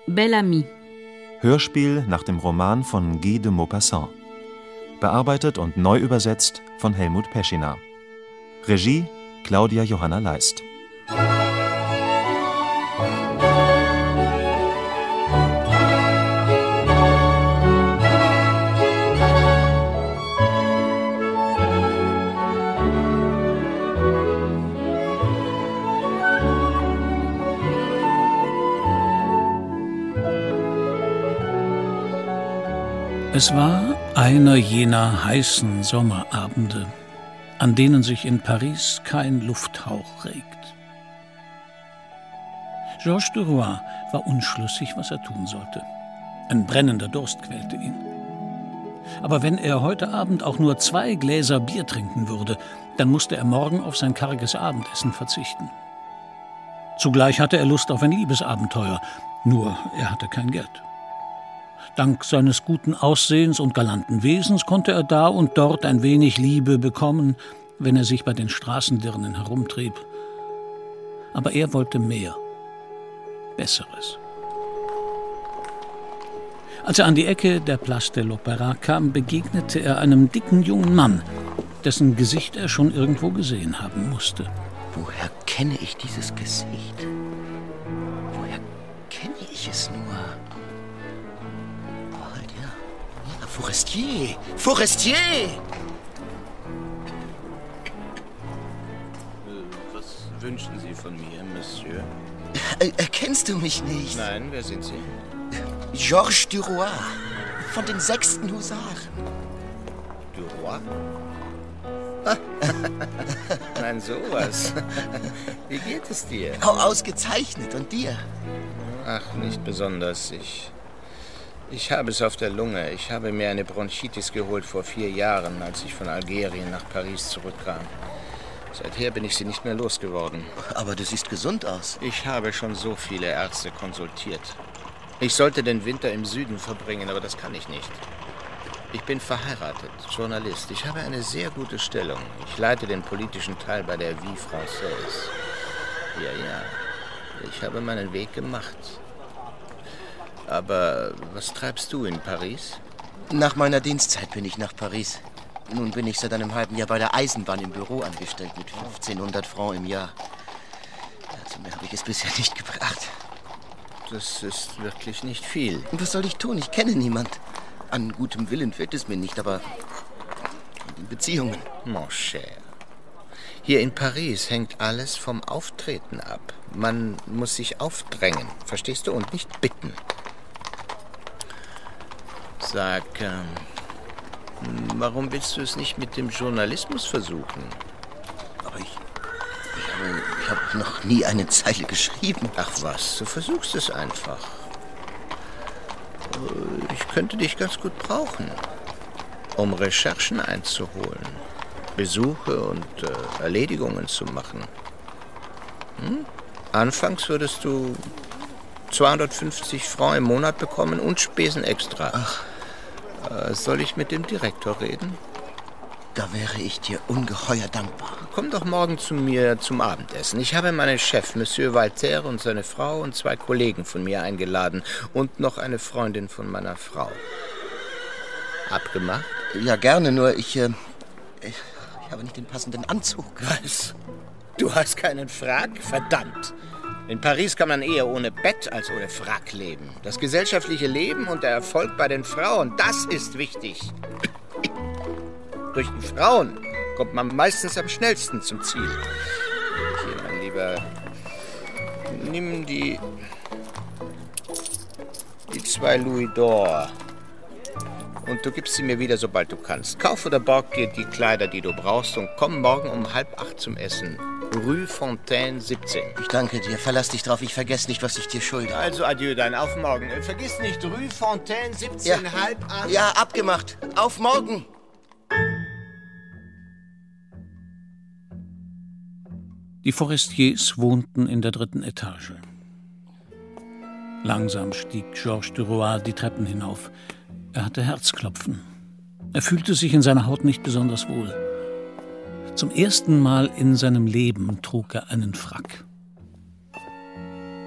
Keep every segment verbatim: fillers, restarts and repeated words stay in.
Bel Ami. Hörspiel nach dem Roman von Guy de Maupassant. Bearbeitet und neu übersetzt von Helmut Peschina. Regie Claudia Johanna Leist. Es war einer jener heißen Sommerabende, an denen sich in Paris kein Lufthauch regt. Georges Duroy war unschlüssig, was er tun sollte. Ein brennender Durst quälte ihn. Aber wenn er heute Abend auch nur zwei Gläser Bier trinken würde, dann musste er morgen auf sein karges Abendessen verzichten. Zugleich hatte er Lust auf ein Liebesabenteuer, nur er hatte kein Geld. Dank seines guten Aussehens und galanten Wesens konnte er da und dort ein wenig Liebe bekommen, wenn er sich bei den Straßendirnen herumtrieb. Aber er wollte mehr, Besseres. Als er an die Ecke der Place de l'Opéra kam, begegnete er einem dicken jungen Mann, dessen Gesicht er schon irgendwo gesehen haben musste. Woher kenne ich dieses Gesicht? Woher kenne ich es nur? Forestier! Forestier! Was wünschen Sie von mir, Monsieur? Er, erkennst du mich nicht? Nein, wer sind Sie? Georges Duroy, von den sechsten Husaren. Duroy? Nein, sowas. Wie geht es dir? Oh, ausgezeichnet. Und dir? Ach, nicht besonders. Ich... Ich habe es auf der Lunge. Ich habe mir eine Bronchitis geholt vor vier Jahren, als ich von Algerien nach Paris zurückkam. Seither bin ich sie nicht mehr losgeworden. Aber du siehst gesund aus. Ich habe schon so viele Ärzte konsultiert. Ich sollte den Winter im Süden verbringen, aber das kann ich nicht. Ich bin verheiratet, Journalist. Ich habe eine sehr gute Stellung. Ich leite den politischen Teil bei der Vie Française. Ja, ja. Ich habe meinen Weg gemacht. Aber was treibst du in Paris? Nach meiner Dienstzeit bin ich nach Paris. Nun bin ich seit einem halben Jahr bei der Eisenbahn im Büro angestellt mit fünfzehnhundert Francs im Jahr. Also mehr habe ich es bisher nicht gebracht. Das ist wirklich nicht viel. Und was soll ich tun? Ich kenne niemand. An gutem Willen fehlt es mir nicht, aber an den Beziehungen. Mon cher. Hier in Paris hängt alles vom Auftreten ab. Man muss sich aufdrängen, verstehst du, und nicht bitten. Sag, ähm, warum willst du es nicht mit dem Journalismus versuchen? Aber ich, ich habe, ich habe noch nie eine Zeile geschrieben. Ach was, du versuchst es einfach. Ich könnte dich ganz gut brauchen, um Recherchen einzuholen, Besuche und äh, Erledigungen zu machen. Hm? Anfangs würdest du zweihundertfünfzig Francs im Monat bekommen und Spesen extra. Ach. Äh, soll ich mit dem Direktor reden? Da wäre ich dir ungeheuer dankbar. Komm doch morgen zu mir zum Abendessen. Ich habe meinen Chef, Monsieur Walter, und seine Frau und zwei Kollegen von mir eingeladen und noch eine Freundin von meiner Frau. Abgemacht? Ja, gerne, nur ich, äh, ich, ich habe nicht den passenden Anzug. Was? Du hast keinen Frack? Verdammt! In Paris kann man eher ohne Bett als ohne Frack leben. Das gesellschaftliche Leben und der Erfolg bei den Frauen, das ist wichtig. Durch die Frauen kommt man meistens am schnellsten zum Ziel. Hier, mein Lieber, nimm die, die zwei Louis d'Or und du gibst sie mir wieder, sobald du kannst. Kauf oder borg dir die Kleider, die du brauchst, und komm morgen um halb acht zum Essen. Rue Fontaine siebzehn. Ich danke dir. Verlass dich drauf. Ich vergesse nicht, was ich dir schulde. Also adieu, dann auf morgen. Vergiss nicht, Rue Fontaine siebzehn, ja. halb acht. Ja, abgemacht. Auf morgen. Die Forestiers wohnten in der dritten Etage. Langsam stieg Georges Duroy die Treppen hinauf. Er hatte Herzklopfen. Er fühlte sich in seiner Haut nicht besonders wohl. Zum ersten Mal in seinem Leben trug er einen Frack.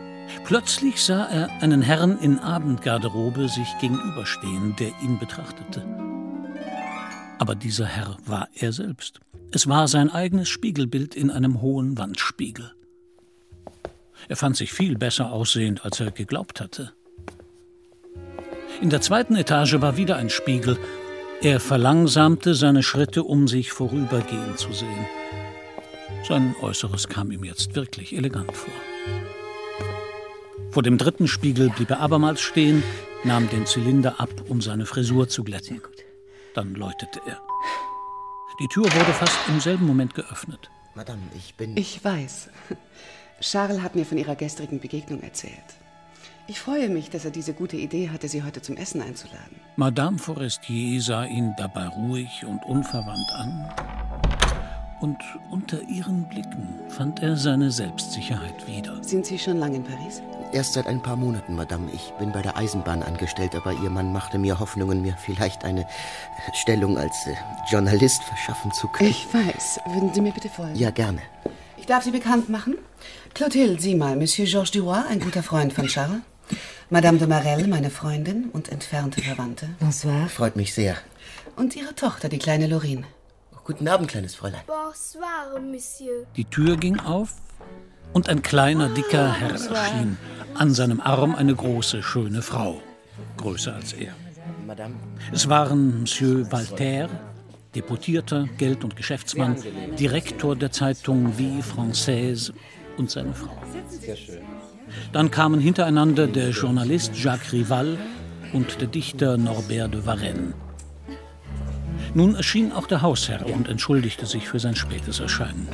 Plötzlich sah er einen Herrn in Abendgarderobe sich gegenüberstehen, der ihn betrachtete. Aber dieser Herr war er selbst. Es war sein eigenes Spiegelbild in einem hohen Wandspiegel. Er fand sich viel besser aussehend, als er geglaubt hatte. In der zweiten Etage war wieder ein Spiegel. Er verlangsamte seine Schritte, um sich vorübergehen zu sehen. Sein Äußeres kam ihm jetzt wirklich elegant vor. Vor dem dritten Spiegel blieb er abermals stehen, nahm den Zylinder ab, um seine Frisur zu glätten. Dann läutete er. Die Tür wurde fast im selben Moment geöffnet. Madame, ich bin... Ich weiß. Charles hat mir von Ihrer gestrigen Begegnung erzählt. Ich freue mich, dass er diese gute Idee hatte, Sie heute zum Essen einzuladen. Madame Forestier sah ihn dabei ruhig und unverwandt an. Und unter ihren Blicken fand er seine Selbstsicherheit wieder. Sind Sie schon lange in Paris? Erst seit ein paar Monaten, Madame. Ich bin bei der Eisenbahn angestellt, aber Ihr Mann machte mir Hoffnungen, mir vielleicht eine Stellung als äh, Journalist verschaffen zu können. Ich weiß. Würden Sie mir bitte folgen? Ja, gerne. Ich darf Sie bekannt machen. Clotilde, sieh mal, Monsieur Georges Duroy, ein guter Freund von Charles. Madame de Marelle, meine Freundin und entfernte Verwandte. Bonsoir. Freut mich sehr. Und ihre Tochter, die kleine Lorine. Guten Abend, kleines Fräulein. Bonsoir, Monsieur. Die Tür ging auf und ein kleiner, dicker Herr erschien. An seinem Arm eine große, schöne Frau. Größer als er. Madame. Es waren Monsieur Walter, Deputierter, Geld- und Geschäftsmann, Direktor der Zeitung Vie Française und seine Frau. Dann kamen hintereinander der Journalist Jacques Rival und der Dichter Norbert de Varenne. Nun erschien auch der Hausherr und entschuldigte sich für sein spätes Erscheinen.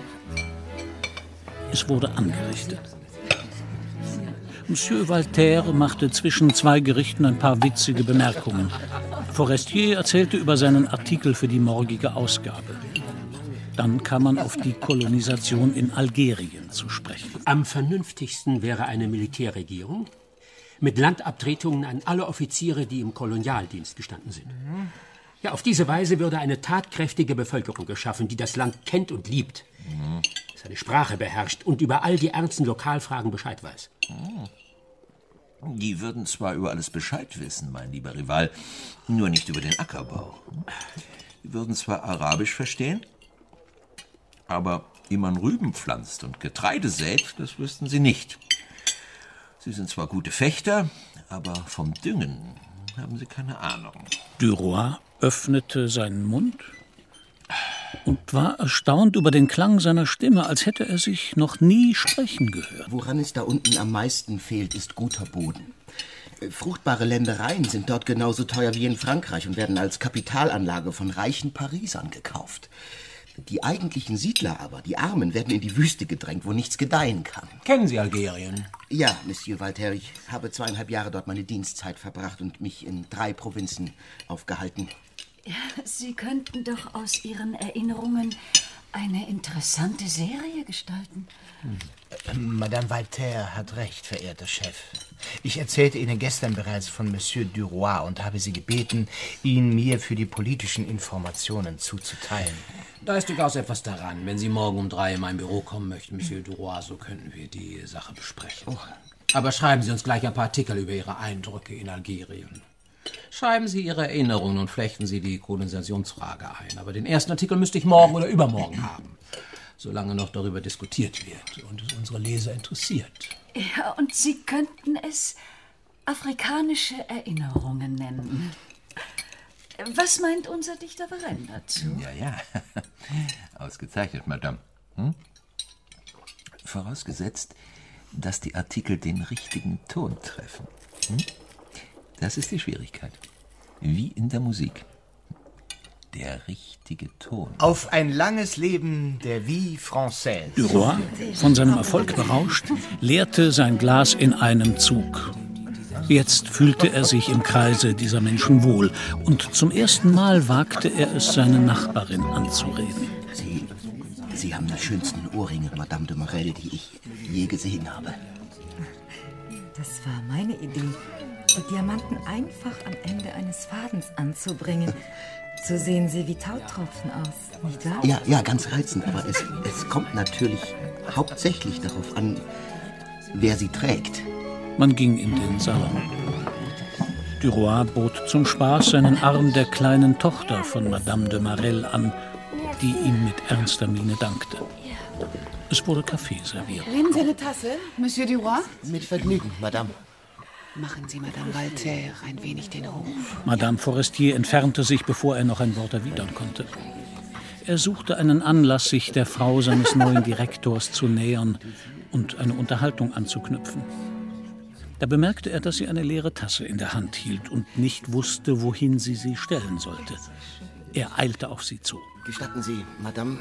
Es wurde angerichtet. Monsieur Walter machte zwischen zwei Gerichten ein paar witzige Bemerkungen. Forestier erzählte über seinen Artikel für die morgige Ausgabe. Dann kam man auf die Kolonisation in Algerien zu sprechen. Am vernünftigsten wäre eine Militärregierung mit Landabtretungen an alle Offiziere, die im Kolonialdienst gestanden sind. Ja, auf diese Weise würde eine tatkräftige Bevölkerung geschaffen, die das Land kennt und liebt, seine Sprache beherrscht und über all die ernsten Lokalfragen Bescheid weiß. Die würden zwar über alles Bescheid wissen, mein lieber Rival, nur nicht über den Ackerbau. Die würden zwar Arabisch verstehen, aber wie man Rüben pflanzt und Getreide sät, das wüssten sie nicht. Sie sind zwar gute Fechter, aber vom Düngen haben sie keine Ahnung. Duroy öffnete seinen Mund und war erstaunt über den Klang seiner Stimme, als hätte er sich noch nie sprechen gehört. Woran es da unten am meisten fehlt, ist guter Boden. Fruchtbare Ländereien sind dort genauso teuer wie in Frankreich und werden als Kapitalanlage von reichen Parisern gekauft. Die eigentlichen Siedler aber, die Armen, werden in die Wüste gedrängt, wo nichts gedeihen kann. Kennen Sie Algerien? Ja, Monsieur Walter, ich habe zweieinhalb Jahre dort meine Dienstzeit verbracht und mich in drei Provinzen aufgehalten. Ja, Sie könnten doch aus Ihren Erinnerungen eine interessante Serie gestalten. Hm. Madame Walter hat recht, verehrter Chef. Ich erzählte Ihnen gestern bereits von Monsieur Duroy und habe Sie gebeten, ihn mir für die politischen Informationen zuzuteilen. Da ist durchaus etwas daran. Wenn Sie morgen um drei in mein Büro kommen möchten, Monsieur Duroy, so könnten wir die Sache besprechen. Oh. Aber schreiben Sie uns gleich ein paar Artikel über Ihre Eindrücke in Algerien. Schreiben Sie Ihre Erinnerungen und flechten Sie die Kolonisationsfrage ein. Aber den ersten Artikel müsste ich morgen oder übermorgen haben, solange noch darüber diskutiert wird und es unsere Leser interessiert. Ja, und Sie könnten es afrikanische Erinnerungen nennen. Was meint unser Dichter Varenne dazu? Ja, ja. Ausgezeichnet, Madame. Hm? Vorausgesetzt, dass die Artikel den richtigen Ton treffen. Hm? Das ist die Schwierigkeit. Wie in der Musik. Der richtige Ton. Auf ein langes Leben der Vie Française. Duroy, von seinem Erfolg berauscht, leerte sein Glas in einem Zug. Jetzt fühlte er sich im Kreise dieser Menschen wohl. Und zum ersten Mal wagte er es, seine Nachbarin anzureden. Sie, Sie haben die schönsten Ohrringe, Madame de Marelle, die ich je gesehen habe. Das war meine Idee. Diamanten einfach am Ende eines Fadens anzubringen. So sehen sie wie Tautropfen aus, nicht wahr? Ja, ja, ganz reizend, aber es, es kommt natürlich hauptsächlich darauf an, wer sie trägt. Man ging in den Salon. Duroy bot zum Spaß seinen Arm der kleinen Tochter von Madame de Marelle an, die ihm mit ernster Miene dankte. Es wurde Kaffee serviert. Nehmen Sie eine Tasse, Monsieur Duroy? Mit Vergnügen, Madame. Machen Sie Madame Valterre ein wenig den Hof. Madame Forestier entfernte sich, bevor er noch ein Wort erwidern konnte. Er suchte einen Anlass, sich der Frau seines neuen Direktors zu nähern und eine Unterhaltung anzuknüpfen. Da bemerkte er, dass sie eine leere Tasse in der Hand hielt und nicht wusste, wohin sie sie stellen sollte. Er eilte auf sie zu. Gestatten Sie, Madame,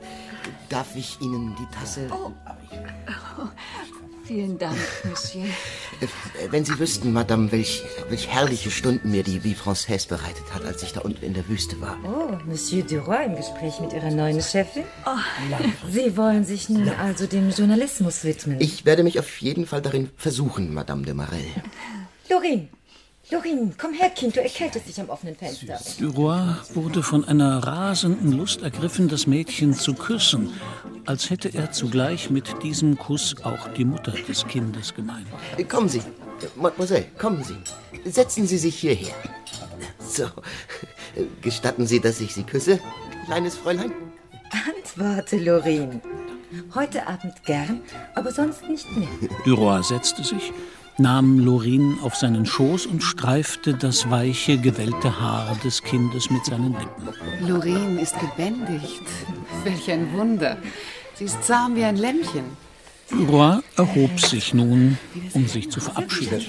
darf ich Ihnen die Tasse... Oh. Oh. Vielen Dank, Monsieur. Wenn Sie wüssten, Madame, welch, welch herrliche Stunden mir die Vie Française bereitet hat, als ich da unten in der Wüste war. Oh, Monsieur Duroy im Gespräch mit Ihrer neuen Chefin? Oh. Sie wollen sich nun also dem Journalismus widmen? Ich werde mich auf jeden Fall darin versuchen, Madame de Marelle. Lorin, Lorin, komm her, Kind, du erkältest dich am offenen Fenster. Duroy wurde von einer rasenden Lust ergriffen, das Mädchen zu küssen, als hätte er zugleich mit diesem Kuss auch die Mutter des Kindes gemeint. Kommen Sie, Mademoiselle, kommen Sie. Setzen Sie sich hierher. So, gestatten Sie, dass ich Sie küsse, kleines Fräulein? Antworte, Lorin. Heute Abend gern, aber sonst nicht mehr. Duroy setzte sich, nahm Lorin auf seinen Schoß und streifte das weiche, gewellte Haar des Kindes mit seinen Lippen. Lorin ist gebändigt. Welch ein Wunder. Sie ist zahm wie ein Lämmchen. Duroy erhob sich nun, um sich zu verabschieden.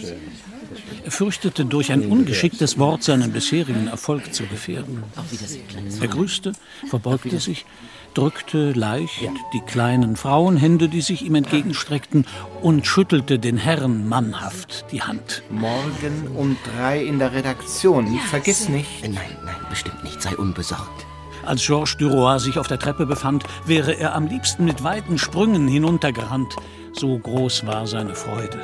Er fürchtete, durch ein ungeschicktes Wort seinen bisherigen Erfolg zu gefährden. Er grüßte, verbeugte sich, drückte leicht die kleinen Frauenhände, die sich ihm entgegenstreckten, und schüttelte den Herren mannhaft die Hand. Morgen um drei in der Redaktion. Ja, Vergiss nicht. Nein, nein, bestimmt nicht. Sei unbesorgt. Als Georges Duroy sich auf der Treppe befand, wäre er am liebsten mit weiten Sprüngen hinuntergerannt. So groß war seine Freude.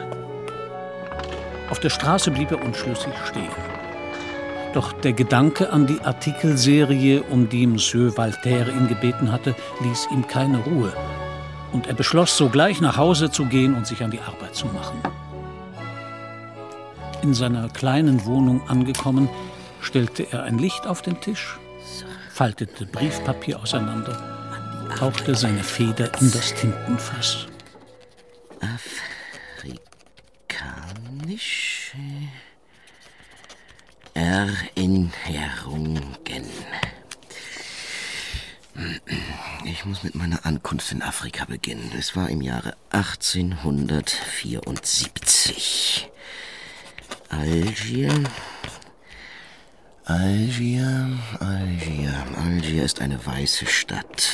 Auf der Straße blieb er unschlüssig stehen. Doch der Gedanke an die Artikelserie, um die Monsieur Valterre ihn gebeten hatte, ließ ihm keine Ruhe. Und er beschloss, sogleich nach Hause zu gehen und sich an die Arbeit zu machen. In seiner kleinen Wohnung angekommen, stellte er ein Licht auf den Tisch, faltete Briefpapier auseinander, tauchte seine Feder in das Tintenfass. Afrikanische Erinnerungen. Ich muss mit meiner Ankunft in Afrika beginnen. Es war im Jahre achtzehnhundertvierundsiebzig. Algier... Algier, Algier, Algier ist eine weiße Stadt.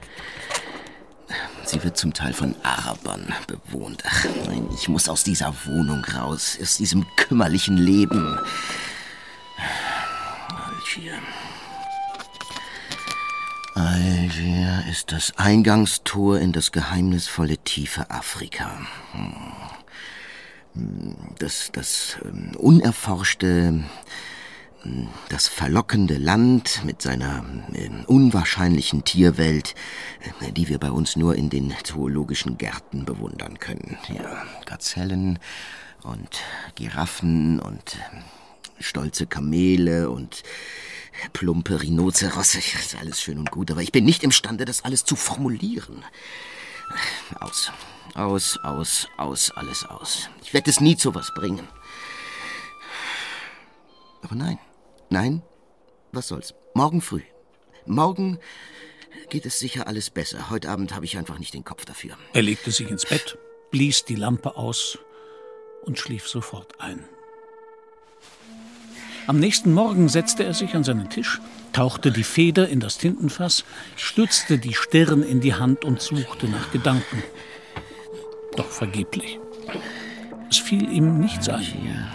Sie wird zum Teil von Arabern bewohnt. Ach nein, ich muss aus dieser Wohnung raus, aus diesem kümmerlichen Leben. Algier. Algier ist das Eingangstor in das geheimnisvolle tiefe Afrika. Das, das ähm, unerforschte... Das verlockende Land mit seiner äh, unwahrscheinlichen Tierwelt, äh, die wir bei uns nur in den zoologischen Gärten bewundern können. Ja, Gazellen und Giraffen und äh, stolze Kamele und plumpe Rhinozerosse. Das ist alles schön und gut, aber ich bin nicht imstande, das alles zu formulieren. Aus, aus, aus, aus, alles aus. Ich werde es nie zu was bringen. Aber nein. Nein, was soll's. Morgen früh. Morgen geht es sicher alles besser. Heute Abend habe ich einfach nicht den Kopf dafür. Er legte sich ins Bett, blies die Lampe aus und schlief sofort ein. Am nächsten Morgen setzte er sich an seinen Tisch, tauchte die Feder in das Tintenfass, stützte die Stirn in die Hand und suchte nach Gedanken. Doch vergeblich. Es fiel ihm nichts ein.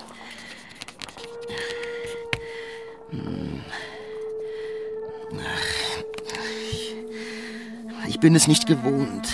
Ich bin es nicht gewohnt.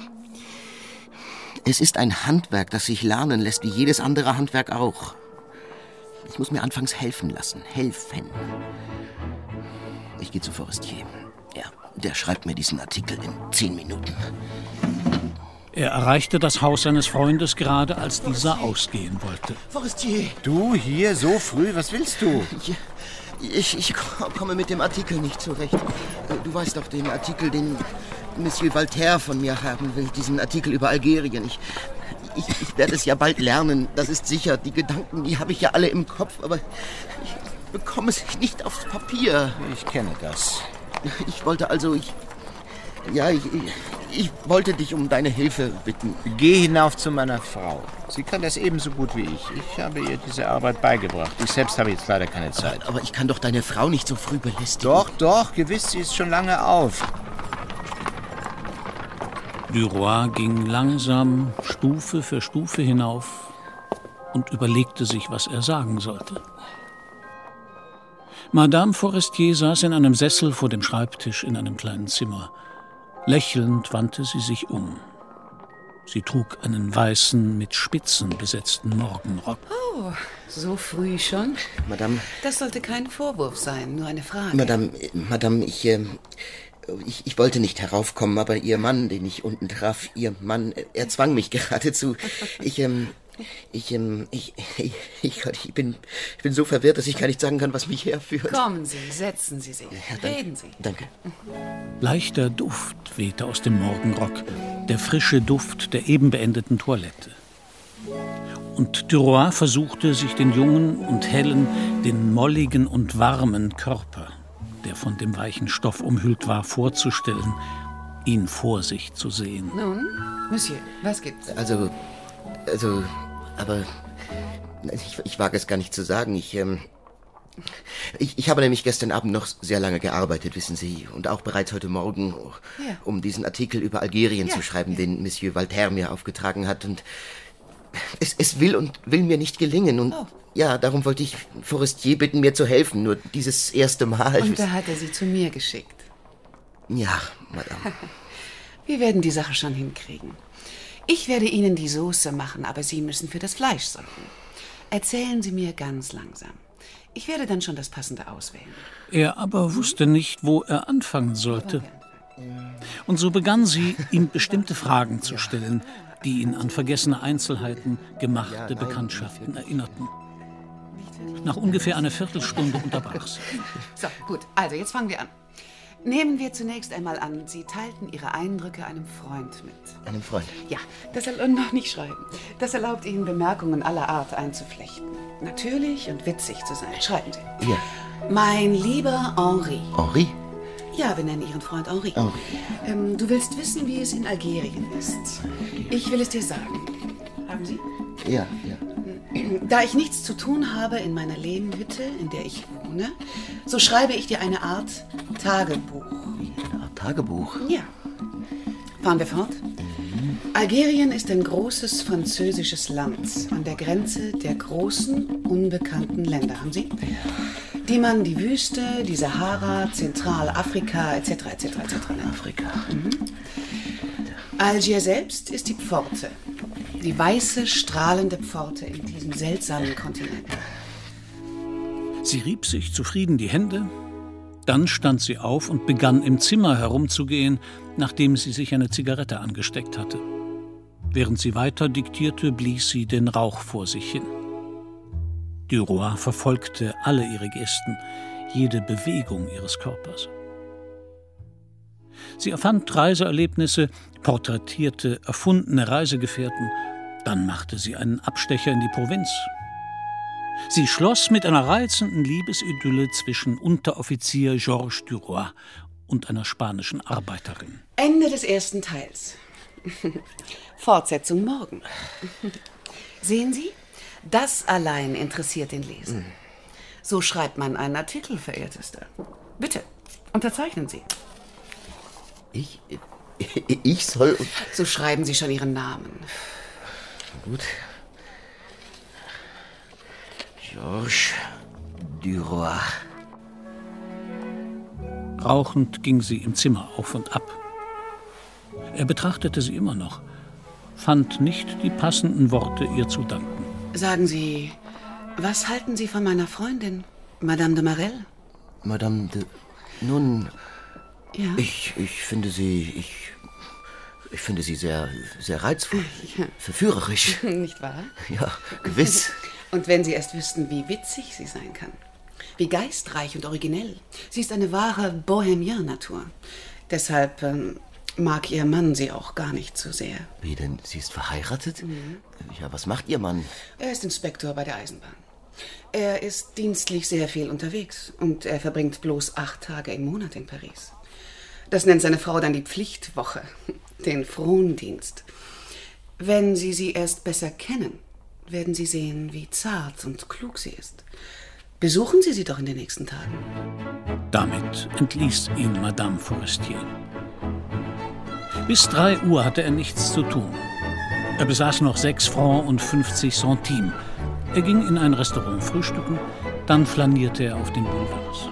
Es ist ein Handwerk, das sich lernen lässt, wie jedes andere Handwerk auch. Ich muss mir anfangs helfen lassen. Helfen. Ich gehe zu Forestier. Ja, der schreibt mir diesen Artikel in zehn Minuten. Er erreichte das Haus seines Freundes gerade, als dieser ausgehen wollte. Forestier! Du hier so früh? Was willst du? Ich, ich, ich komme mit dem Artikel nicht zurecht. Du weißt doch den Artikel, den Monsieur Voltaire von mir haben will. Diesen Artikel über Algerien. Ich, ich, ich werde es ja bald lernen, das ist sicher. Die Gedanken, die habe ich ja alle im Kopf, aber ich bekomme es nicht aufs Papier. Ich kenne das. Ich wollte also... Ich, ja, ich, ich, ich wollte dich um deine Hilfe bitten. Geh hinauf zu meiner Frau. Sie kann das ebenso gut wie ich. Ich habe ihr diese Arbeit beigebracht. Ich selbst habe jetzt leider keine Zeit. Aber, aber ich kann doch deine Frau nicht so früh belästigen. Doch, doch, gewiss, sie ist schon lange auf. Duroy ging langsam Stufe für Stufe hinauf und überlegte sich, was er sagen sollte. Madame Forestier saß in einem Sessel vor dem Schreibtisch in einem kleinen Zimmer. Lächelnd wandte sie sich um. Sie trug einen weißen, mit Spitzen besetzten Morgenrock. Oh, so früh schon? Madame... Das sollte kein Vorwurf sein, nur eine Frage. Madame, Madame, ich, äh, ich, ich wollte nicht heraufkommen, aber Ihr Mann, den ich unten traf, Ihr Mann, er zwang mich geradezu. Ich, ähm... Ich, ähm, ich, ich, ich, ich, bin, ich bin so verwirrt, dass ich gar nicht sagen kann, was mich herführt. Kommen Sie, setzen Sie sich. Ja, danke, Reden Sie. Danke. Leichter Duft wehte aus dem Morgenrock, der frische Duft der eben beendeten Toilette. Und Duroy versuchte, sich den jungen und hellen, den molligen und warmen Körper, der von dem weichen Stoff umhüllt war, vorzustellen, ihn vor sich zu sehen. Nun, Monsieur, was gibt's? Also, also... Aber ich, ich wage es gar nicht zu sagen. Ich, ähm, ich, ich habe nämlich gestern Abend noch sehr lange gearbeitet, wissen Sie. Und auch bereits heute Morgen, ja. um diesen Artikel über Algerien ja. zu schreiben, ja. den Monsieur Voltaire mir aufgetragen hat. Und es, es will und will mir nicht gelingen. Und oh. ja, darum wollte ich Forestier bitten, mir zu helfen. Nur dieses erste Mal. Und da hat er Sie zu mir geschickt. Ja, Madame. Wir werden die Sache schon hinkriegen. Ich werde Ihnen die Soße machen, aber Sie müssen für das Fleisch sorgen. Erzählen Sie mir ganz langsam. Ich werde dann schon das Passende auswählen. Er aber wusste nicht, wo er anfangen sollte. Und so begann sie, ihm bestimmte Fragen zu stellen, die ihn an vergessene Einzelheiten, gemachte Bekanntschaften erinnerten. Nach ungefähr einer Viertelstunde unterbrach sie. So, gut. Also, jetzt fangen wir an. Nehmen wir zunächst einmal an, Sie teilten Ihre Eindrücke einem Freund mit. Einem Freund? Ja, das erlaubt noch nicht schreiben. Das erlaubt Ihnen, Bemerkungen aller Art einzuflechten. Natürlich und witzig zu sein. Schreiben Sie. Ja. Mein lieber Henri. Henri? Ja, wir nennen Ihren Freund Henri. Henri. Ähm, du willst wissen, wie es in Algerien ist. Ich will es dir sagen. Haben Sie? Ja, ja. Da ich nichts zu tun habe in meiner Lehmhütte, in der ich wohne, so schreibe ich dir eine Art Tagebuch. Eine Art Tagebuch? Ja. Fahren wir fort? Mhm. Algerien ist ein großes französisches Land an der Grenze der großen, unbekannten Länder. Haben Sie? Ja. Die man die Wüste, die Sahara, Zentralafrika et cetera et cetera et cetera nennt. Afrika. Mhm. Algier selbst ist die Pforte. Die weiße, strahlende Pforte in diesem seltsamen Kontinent. Sie rieb sich zufrieden die Hände. Dann stand sie auf und begann im Zimmer herumzugehen, nachdem sie sich eine Zigarette angesteckt hatte. Während sie weiter diktierte, blies sie den Rauch vor sich hin. Duroy verfolgte alle ihre Gesten, jede Bewegung ihres Körpers. Sie erfand Reiseerlebnisse, porträtierte erfundene Reisegefährten. Dann machte sie einen Abstecher in die Provinz. Sie schloss mit einer reizenden Liebesidylle zwischen Unteroffizier Georges Duroy und einer spanischen Arbeiterin. Ende des ersten Teils. Fortsetzung morgen. Sehen Sie, das allein interessiert den Leser. So schreibt man einen Artikel, verehrtester. Bitte, unterzeichnen Sie. Ich? Ich soll... So schreiben Sie schon Ihren Namen. Gut. Georges Duroy. Rauchend ging sie im Zimmer auf und ab. Er betrachtete sie immer noch, fand nicht die passenden Worte, ihr zu danken. Sagen Sie, was halten Sie von meiner Freundin, Madame de Marel? Madame de... Nun... Ja? Ich, ich finde sie... Ich... Ich finde sie sehr, sehr reizvoll, ja. Verführerisch. Nicht wahr? Ja, gewiss. Und wenn Sie erst wüssten, wie witzig sie sein kann. Wie geistreich und originell. Sie ist eine wahre Bohemian-Natur. Deshalb ähm, mag Ihr Mann sie auch gar nicht so sehr. Wie denn? Sie ist verheiratet? Mhm. Ja, was macht Ihr Mann? Er ist Inspektor bei der Eisenbahn. Er ist dienstlich sehr viel unterwegs und er verbringt bloß acht Tage im Monat in Paris. Das nennt seine Frau dann die Pflichtwoche, den Frondienst. Wenn Sie sie erst besser kennen, werden Sie sehen, wie zart und klug sie ist. Besuchen Sie sie doch in den nächsten Tagen. Damit entließ ihn Madame Forestier. Bis drei Uhr hatte er nichts zu tun. Er besaß noch sechs Francs und fünfzig Centimes. Er ging in ein Restaurant frühstücken, dann flanierte er auf den Boulevards.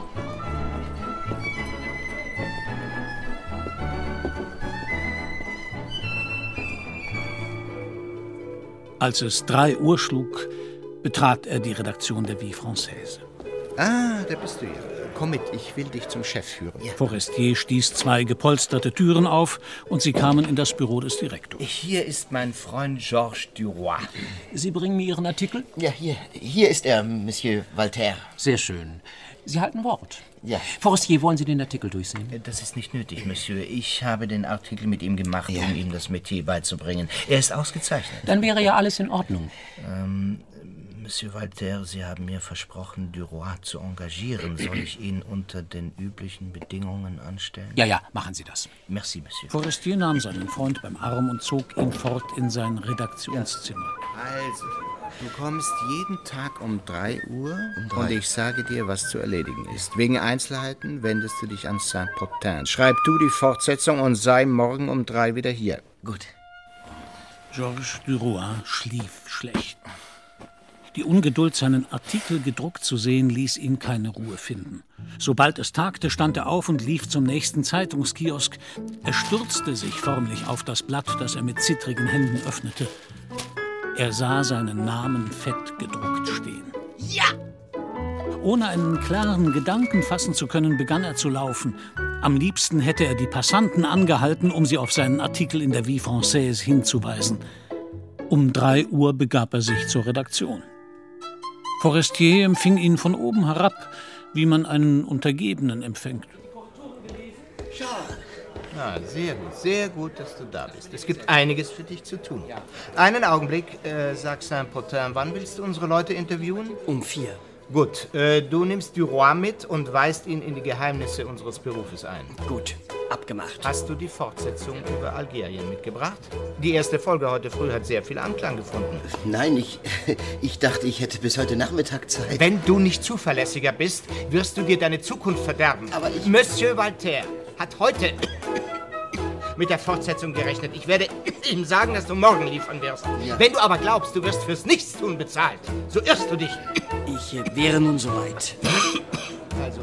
Als es drei Uhr schlug, betrat er die Redaktion der Vie Française. Ah, da bist du ja. Komm mit, ich will dich zum Chef führen. Ja. Forestier stieß zwei gepolsterte Türen auf und sie kamen in das Büro des Direktors. Hier ist mein Freund Georges Duroy. Sie bringen mir Ihren Artikel? Ja, hier. Hier ist er, Monsieur Walter. Sehr schön. Sie halten Wort. Ja. Forestier, wollen Sie den Artikel durchsehen? Das ist nicht nötig, Monsieur. Ich habe den Artikel mit ihm gemacht, ja. um ihm das Metier beizubringen. Er ist ausgezeichnet. Dann wäre ja alles in Ordnung. Ähm, Monsieur Walter, Sie haben mir versprochen, Duroy zu engagieren. Soll ich ihn unter den üblichen Bedingungen anstellen? Ja, ja, machen Sie das. Merci, Monsieur. Forestier nahm seinen Freund beim Arm und zog ihn fort in sein Redaktionszimmer. Also, du kommst jeden Tag um drei Uhr um und ich sage dir, was zu erledigen ist. Wegen Einzelheiten wendest du dich an Saint-Potin. Schreib du die Fortsetzung und sei morgen um drei wieder hier. Gut. Georges Duroy schlief schlecht. Die Ungeduld, seinen Artikel gedruckt zu sehen, ließ ihn keine Ruhe finden. Sobald es tagte, stand er auf und lief zum nächsten Zeitungskiosk. Er stürzte sich förmlich auf das Blatt, das er mit zittrigen Händen öffnete. Er sah seinen Namen fett gedruckt stehen. Ja! Ohne einen klaren Gedanken fassen zu können, begann er zu laufen. Am liebsten hätte er die Passanten angehalten, um sie auf seinen Artikel in der Vie Française hinzuweisen. Um drei Uhr begab er sich zur Redaktion. Forestier empfing ihn von oben herab, wie man einen Untergebenen empfängt. Ah, sehr gut, sehr gut, dass du da bist. Es gibt einiges für dich zu tun. Einen Augenblick, äh, sag Saint-Potin, wann willst du unsere Leute interviewen? Um vier. Gut, äh, du nimmst Duroy mit und weist ihn in die Geheimnisse unseres Berufes ein. Gut, abgemacht. Hast du die Fortsetzung über Algerien mitgebracht? Die erste Folge heute früh hat sehr viel Anklang gefunden. Nein, ich, ich dachte, ich hätte bis heute Nachmittag Zeit. Wenn du nicht zuverlässiger bist, wirst du dir deine Zukunft verderben. Aber ich... Monsieur Walter hat heute mit der Fortsetzung gerechnet. Ich werde ihm sagen, dass du morgen liefern wirst. Ja. Wenn du aber glaubst, du wirst fürs Nichtstun bezahlt, so irrst du dich. Ich äh, wäre nun soweit. Also,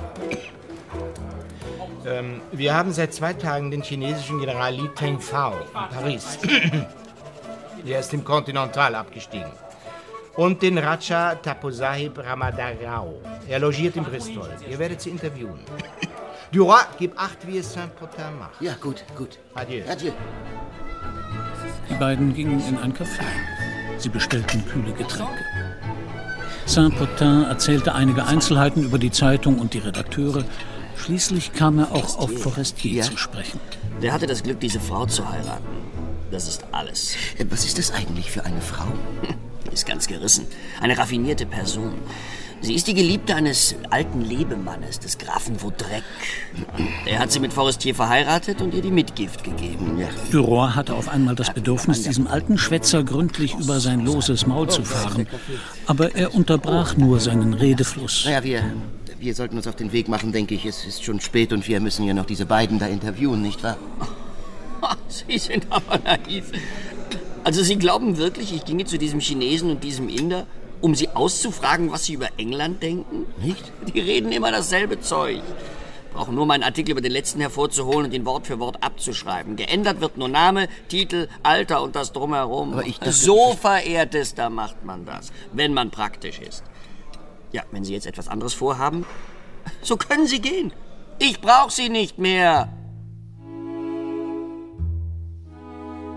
ähm, wir haben seit zwei Tagen den chinesischen General Li Tengfao in Paris. Er ist im Continental abgestiegen. Und den Raja Taposahib Ramadarao. Er logiert in Bristol. Ihr werdet sie interviewen. Duroy, gib acht, wie es Saint-Potin macht. Ja, gut, gut. Adieu. Adieu. Die beiden gingen in ein Café. Sie bestellten kühle Getränke. Saint-Potin erzählte einige Einzelheiten über die Zeitung und die Redakteure. Schließlich kam er auch auf Forestier ja. zu sprechen. Der hatte das Glück, diese Frau zu heiraten. Das ist alles. Was ist das eigentlich für eine Frau? Die ist ganz gerissen. Eine raffinierte Person. Sie ist die Geliebte eines alten Lebemannes, des Grafen Vaudrec. Er hat sie mit Forestier verheiratet und ihr die Mitgift gegeben. Ja. Duroy hatte auf einmal das Bedürfnis, diesem alten Schwätzer gründlich über sein loses Maul zu fahren. Aber er unterbrach nur seinen Redefluss. Naja, wir, wir sollten uns auf den Weg machen, denke ich. Es ist schon spät und wir müssen ja noch diese beiden da interviewen, nicht wahr? Sie sind aber naiv. Also Sie glauben wirklich, ich ginge zu diesem Chinesen und diesem Inder, um sie auszufragen, was sie über England denken? Nicht? Die reden immer dasselbe Zeug. Brauchen nur meinen Artikel über den letzten hervorzuholen und ihn Wort für Wort abzuschreiben. Geändert wird nur Name, Titel, Alter und das Drumherum. Aber ich dachte, so, Verehrtester, macht man das, wenn man praktisch ist. Ja, wenn Sie jetzt etwas anderes vorhaben, so können Sie gehen. Ich brauche Sie nicht mehr.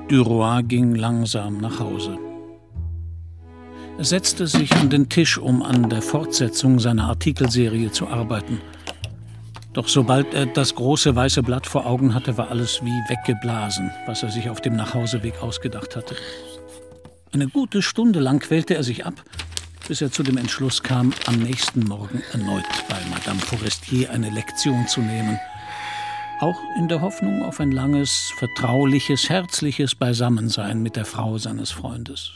Duroy ging langsam nach Hause. Er setzte sich an den Tisch, um an der Fortsetzung seiner Artikelserie zu arbeiten. Doch sobald er das große weiße Blatt vor Augen hatte, war alles wie weggeblasen, was er sich auf dem Nachhauseweg ausgedacht hatte. Eine gute Stunde lang quälte er sich ab, bis er zu dem Entschluss kam, am nächsten Morgen erneut bei Madame Forestier eine Lektion zu nehmen. Auch in der Hoffnung auf ein langes, vertrauliches, herzliches Beisammensein mit der Frau seines Freundes.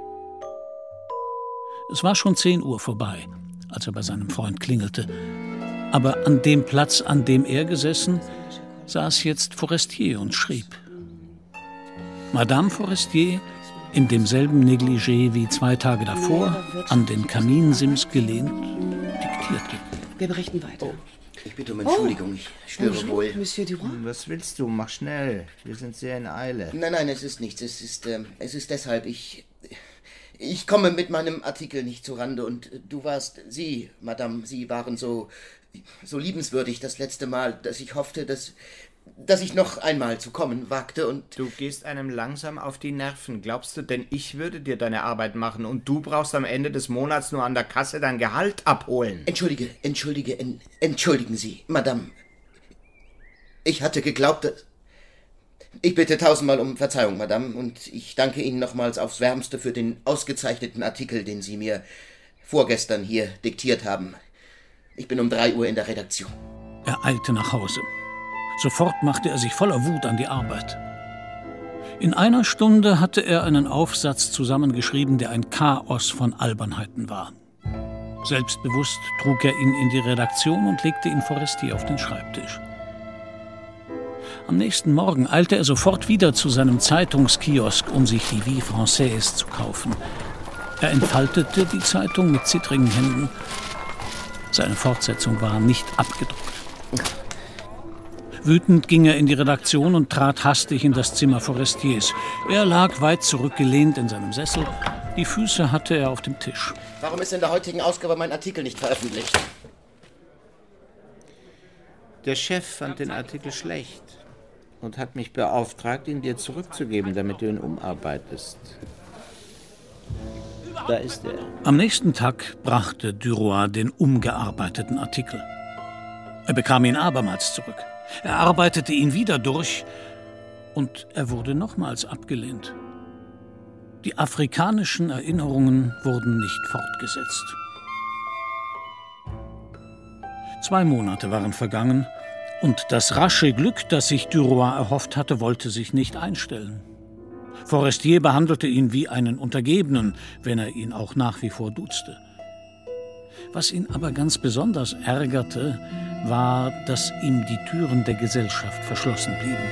Es war schon zehn Uhr vorbei, als er bei seinem Freund klingelte. Aber an dem Platz, an dem er gesessen, saß jetzt Forestier und schrieb. Madame Forestier, in demselben Negligé wie zwei Tage davor, an den Kaminsims gelehnt, diktierte. Wir berichten weiter. Oh, ich bitte um Entschuldigung, ich störe Bonjour, wohl. Monsieur Duroy. Was willst du? Mach schnell. Wir sind sehr in Eile. Nein, nein, es ist nichts. Es ist, ähm, es ist deshalb, ich... Ich komme mit meinem Artikel nicht zurande und du warst, Sie, Madame, Sie waren so, so liebenswürdig das letzte Mal, dass ich hoffte, dass, dass ich noch einmal zu kommen wagte und... Du gehst einem langsam auf die Nerven. Glaubst du denn, ich würde dir deine Arbeit machen und du brauchst am Ende des Monats nur an der Kasse dein Gehalt abholen? Entschuldige, entschuldige, en, entschuldigen Sie, Madame. Ich hatte geglaubt, dass... Ich bitte tausendmal um Verzeihung, Madame, und ich danke Ihnen nochmals aufs Wärmste für den ausgezeichneten Artikel, den Sie mir vorgestern hier diktiert haben. Ich bin um drei Uhr in der Redaktion. Er eilte nach Hause. Sofort machte er sich voller Wut an die Arbeit. In einer Stunde hatte er einen Aufsatz zusammengeschrieben, der ein Chaos von Albernheiten war. Selbstbewusst trug er ihn in die Redaktion und legte ihn Forestier auf den Schreibtisch. Am nächsten Morgen eilte er sofort wieder zu seinem Zeitungskiosk, um sich die Vie Française zu kaufen. Er entfaltete die Zeitung mit zittrigen Händen. Seine Fortsetzung war nicht abgedruckt. Wütend ging er in die Redaktion und trat hastig in das Zimmer Forestiers. Er lag weit zurückgelehnt in seinem Sessel. Die Füße hatte er auf dem Tisch. Warum ist in der heutigen Ausgabe mein Artikel nicht veröffentlicht? Der Chef fand den Artikel schlecht und hat mich beauftragt, ihn dir zurückzugeben, damit du ihn umarbeitest. Da ist er. Am nächsten Tag brachte Duroy den umgearbeiteten Artikel. Er bekam ihn abermals zurück. Er arbeitete ihn wieder durch und er wurde nochmals abgelehnt. Die afrikanischen Erinnerungen wurden nicht fortgesetzt. Zwei Monate waren vergangen und das rasche Glück, das sich Duroy erhofft hatte, wollte sich nicht einstellen. Forestier behandelte ihn wie einen Untergebenen, wenn er ihn auch nach wie vor duzte. Was ihn aber ganz besonders ärgerte, war, dass ihm die Türen der Gesellschaft verschlossen blieben.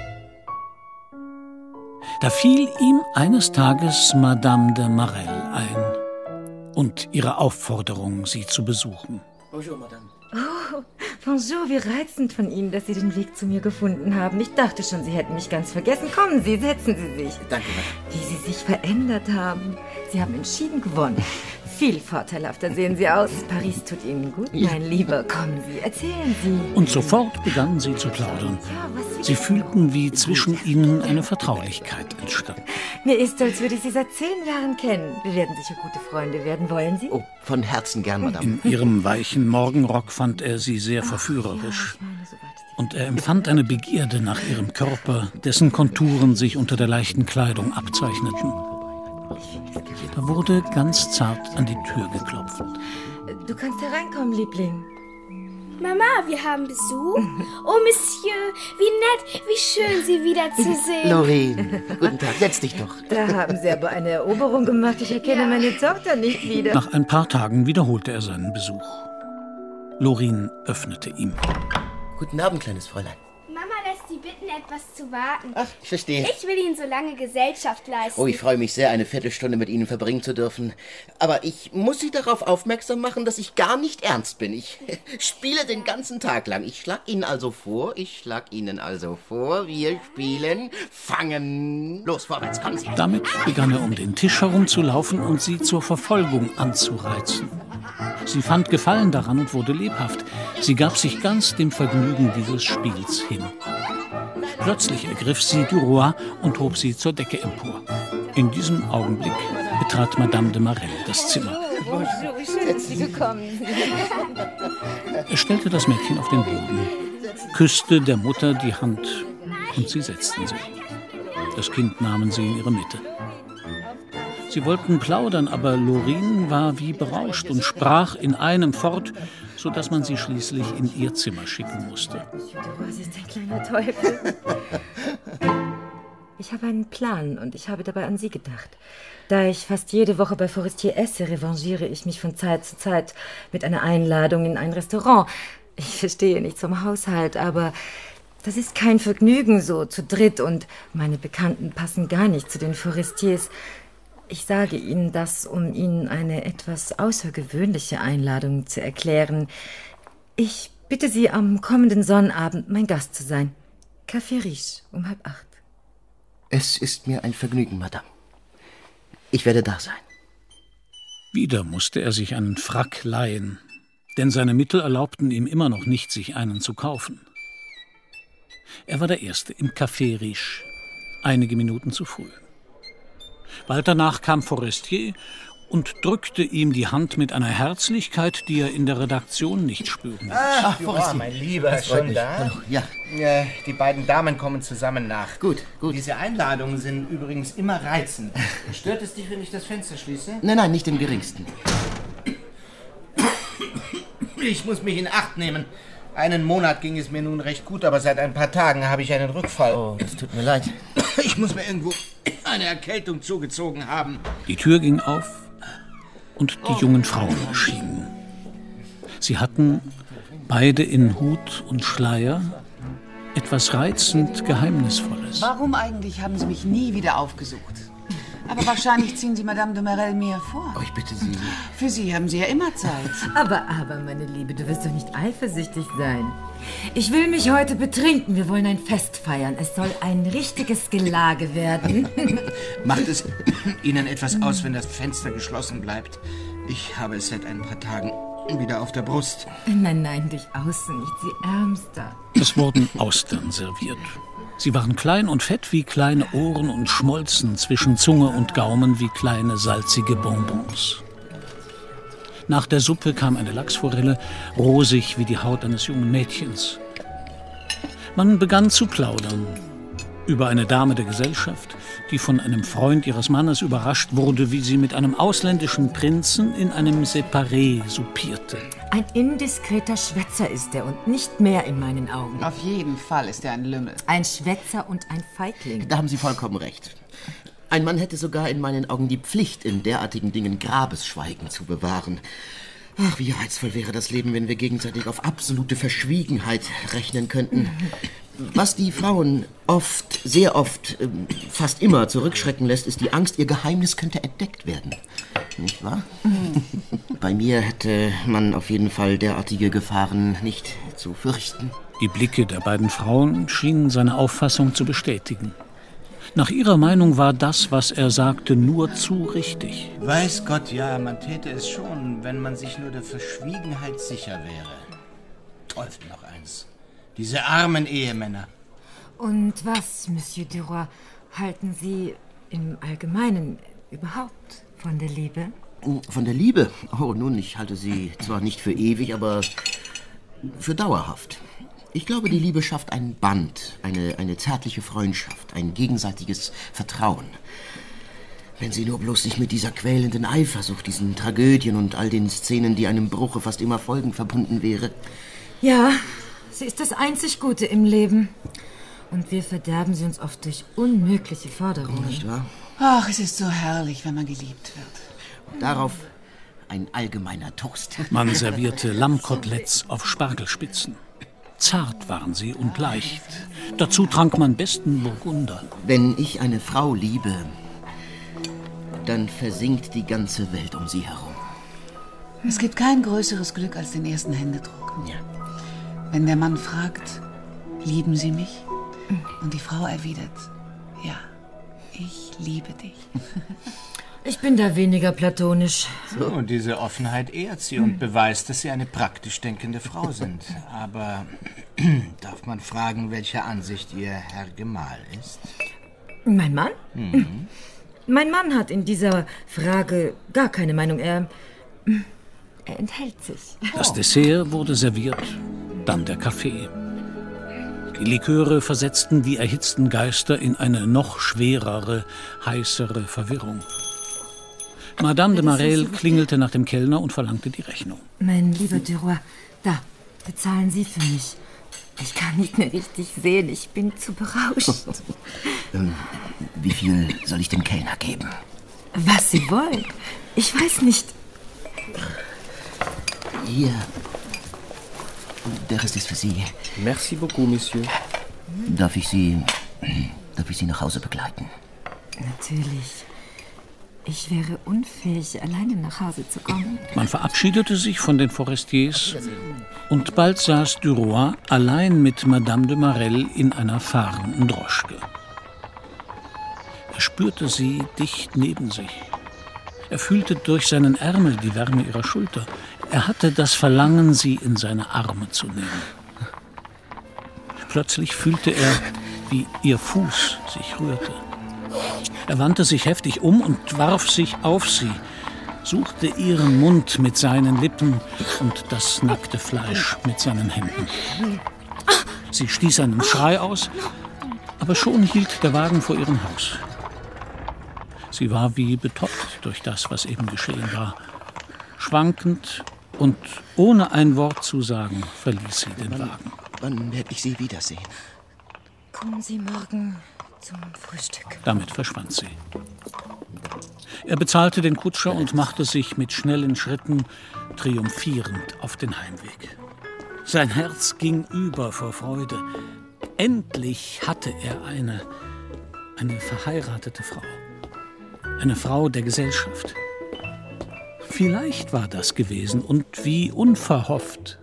Da fiel ihm eines Tages Madame de Marelle ein und ihre Aufforderung, sie zu besuchen. Bonjour, Madame. Oh, bonjour, wie reizend von Ihnen, dass Sie den Weg zu mir gefunden haben. Ich dachte schon, Sie hätten mich ganz vergessen. Kommen Sie, setzen Sie sich. Danke, Madame. Wie Sie sich verändert haben. Sie haben entschieden gewonnen. Viel vorteilhafter sehen Sie aus. Paris tut Ihnen gut, mein Lieber. Kommen Sie, erzählen Sie. Und sofort begannen sie zu plaudern. Sie fühlten, wie zwischen ihnen eine Vertraulichkeit entstand. Mir ist, als würde ich Sie seit zehn Jahren kennen. Wir werden sicher gute Freunde werden, wollen Sie? Oh, von Herzen gern, Madame. In ihrem weichen Morgenrock fand er sie sehr verführerisch. Und er empfand eine Begierde nach ihrem Körper, dessen Konturen sich unter der leichten Kleidung abzeichneten. Da wurde ganz zart an die Tür geklopft. Du kannst hereinkommen, Liebling. Mama, wir haben Besuch. Oh, Monsieur, wie nett, wie schön, Sie wieder zu sehen. Lorraine, guten Tag, setz dich doch. Da haben Sie aber eine Eroberung gemacht. Ich erkenne ja. meine Tochter nicht wieder. Nach ein paar Tagen wiederholte er seinen Besuch. Lorraine öffnete ihm. Guten Abend, kleines Fräulein. Mama lässt Sie bitten, etwas zu warten. Ach, ich verstehe. Ich will Ihnen so lange Gesellschaft leisten. Oh, ich freue mich sehr, eine Viertelstunde mit Ihnen verbringen zu dürfen. Aber ich muss Sie darauf aufmerksam machen, dass ich gar nicht ernst bin. Ich spiele den ganzen Tag lang. Ich schlag Ihnen also vor, ich schlag Ihnen also vor, wir spielen Fangen. Los, vorwärts, kommen Sie. Damit begann er um den Tisch herumzulaufen und sie zur Verfolgung anzureizen. Sie fand Gefallen daran und wurde lebhaft. Sie gab sich ganz dem Vergnügen dieses Spiels hin. Plötzlich ergriff sie Duroy und hob sie zur Decke empor. In diesem Augenblick betrat Madame de Marelle das Zimmer. Oh, wie schön sind Sie gekommen. Er stellte das Mädchen auf den Boden, küsste der Mutter die Hand und sie setzten sich. Das Kind nahmen sie in ihre Mitte. Sie wollten plaudern, aber Laurin war wie berauscht und sprach in einem fort, sodass man sie schließlich in ihr Zimmer schicken musste. Sie ist ein kleiner Teufel. Ich habe einen Plan und ich habe dabei an Sie gedacht. Da ich fast jede Woche bei Forestier esse, revanchiere ich mich von Zeit zu Zeit mit einer Einladung in ein Restaurant. Ich verstehe nichts vom Haushalt, aber das ist kein Vergnügen so zu dritt und meine Bekannten passen gar nicht zu den Forestiers. Ich sage Ihnen das, um Ihnen eine etwas außergewöhnliche Einladung zu erklären. Ich bitte Sie, am kommenden Sonnabend mein Gast zu sein. Café Riche um halb acht. Es ist mir ein Vergnügen, Madame. Ich werde da sein. Wieder musste er sich einen Frack leihen, denn seine Mittel erlaubten ihm immer noch nicht, sich einen zu kaufen. Er war der Erste im Café Riche, einige Minuten zu früh. Bald danach kam Forestier und drückte ihm die Hand mit einer Herzlichkeit, die er in der Redaktion nicht spüren ließ. Ah, Duroy, mein Lieber, schon da? Hallo, ja. ja. Die beiden Damen kommen zusammen nach. Gut, gut. Diese Einladungen sind übrigens immer reizend. Stört es dich, wenn ich das Fenster schließe? Nein, nein, nicht im geringsten. Ich muss mich in Acht nehmen. Einen Monat ging es mir nun recht gut, aber seit ein paar Tagen habe ich einen Rückfall. Oh, das tut mir leid. Ich muss mir irgendwo eine Erkältung zugezogen haben. Die Tür ging auf und die jungen Frauen erschienen. Sie hatten, beide in Hut und Schleier, etwas reizend Geheimnisvolles. Warum eigentlich haben Sie mich nie wieder aufgesucht? Aber wahrscheinlich ziehen Sie Madame de Marelle mir vor. Oh, ich bitte Sie. Für Sie haben Sie ja immer Zeit. Aber, aber, meine Liebe, du wirst doch nicht eifersüchtig sein. Ich will mich heute betrinken. Wir wollen ein Fest feiern. Es soll ein richtiges Gelage werden. Macht es Ihnen etwas aus, wenn das Fenster geschlossen bleibt? Ich habe es seit ein paar Tagen wieder auf der Brust. Nein, nein, durchaus nicht, Sie Ärmster. Es wurden Austern serviert. Sie waren klein und fett wie kleine Ohren und schmolzen zwischen Zunge und Gaumen wie kleine salzige Bonbons. Nach der Suppe kam eine Lachsforelle, rosig wie die Haut eines jungen Mädchens. Man begann zu plaudern über eine Dame der Gesellschaft, die von einem Freund ihres Mannes überrascht wurde, wie sie mit einem ausländischen Prinzen in einem Separé soupierte. Ein indiskreter Schwätzer ist er und nicht mehr in meinen Augen. Auf jeden Fall ist er ein Lümmel. Ein Schwätzer und ein Feigling. Da haben Sie vollkommen recht. Ein Mann hätte sogar in meinen Augen die Pflicht, in derartigen Dingen Grabesschweigen zu bewahren. Ach, wie reizvoll wäre das Leben, wenn wir gegenseitig auf absolute Verschwiegenheit rechnen könnten. Was die Frauen oft, sehr oft, fast immer zurückschrecken lässt, ist die Angst, ihr Geheimnis könnte entdeckt werden. Nicht wahr? Bei mir hätte man auf jeden Fall derartige Gefahren nicht zu fürchten. Die Blicke der beiden Frauen schienen seine Auffassung zu bestätigen. Nach ihrer Meinung war das, was er sagte, nur zu richtig. Weiß Gott, ja, man täte es schon, wenn man sich nur der Verschwiegenheit sicher wäre. Teufel noch eins. Diese armen Ehemänner. Und was, Monsieur Duroy, halten Sie im Allgemeinen überhaupt von der Liebe? Von der Liebe? Oh, nun, ich halte sie zwar nicht für ewig, aber für dauerhaft. Ich glaube, die Liebe schafft ein Band, eine, eine zärtliche Freundschaft, ein gegenseitiges Vertrauen. Wenn sie nur bloß nicht mit dieser quälenden Eifersucht, diesen Tragödien und all den Szenen, die einem Bruche fast immer folgen, verbunden wäre. Ja, sie ist das einzig Gute im Leben. Und wir verderben sie uns oft durch unmögliche Forderungen. Nicht wahr? Ach, es ist so herrlich, wenn man geliebt wird. Und darauf ein allgemeiner Toast. Man servierte Lammkoteletts auf Spargelspitzen. Zart waren sie und leicht. Dazu trank man besten Burgunder. Wenn ich eine Frau liebe, dann versinkt die ganze Welt um sie herum. Es gibt kein größeres Glück als den ersten Händedruck. Ja. Wenn der Mann fragt, lieben Sie mich? Und die Frau erwidert, ja, ich liebe dich. Ich bin da weniger platonisch. So, und diese Offenheit ehrt Sie und beweist, dass Sie eine praktisch denkende Frau sind. Aber darf man fragen, welcher Ansicht Ihr Herr Gemahl ist? Mein Mann? Mhm. Mein Mann hat in dieser Frage gar keine Meinung. Er, er enthält sich. Das Dessert wurde serviert, dann der Kaffee. Die Liköre versetzten die erhitzten Geister in eine noch schwerere, heißere Verwirrung. Madame de Marelle klingelte nach dem Kellner und verlangte die Rechnung. Mein lieber Duroy, da, bezahlen Sie für mich. Ich kann nicht mehr richtig sehen, ich bin zu berauscht. ähm, wie viel soll ich dem Kellner geben? Was Sie wollen. Ich weiß nicht. Hier. Der Rest ist für Sie. Merci beaucoup, Monsieur. Darf ich Sie, darf ich Sie nach Hause begleiten? Natürlich. Ich wäre unfähig, alleine nach Hause zu kommen. Man verabschiedete sich von den Forestiers und bald saß Duroy allein mit Madame de Marelle in einer fahrenden Droschke. Er spürte sie dicht neben sich. Er fühlte durch seinen Ärmel die Wärme ihrer Schulter. Er hatte das Verlangen, sie in seine Arme zu nehmen. Plötzlich fühlte er, wie ihr Fuß sich rührte. Er wandte sich heftig um und warf sich auf sie, suchte ihren Mund mit seinen Lippen und das nackte Fleisch mit seinen Händen. Sie stieß einen Schrei aus, aber schon hielt der Wagen vor ihrem Haus. Sie war wie betäubt durch das, was eben geschehen war. Schwankend und ohne ein Wort zu sagen, verließ sie den Wagen. Wann werde ich Sie wiedersehen? Kommen Sie morgen zum Frühstück. Damit verschwand sie. Er bezahlte den Kutscher und machte sich mit schnellen Schritten triumphierend auf den Heimweg. Sein Herz ging über vor Freude. Endlich hatte er eine, eine verheiratete Frau. Eine Frau der Gesellschaft. Vielleicht war das gewesen und wie unverhofft.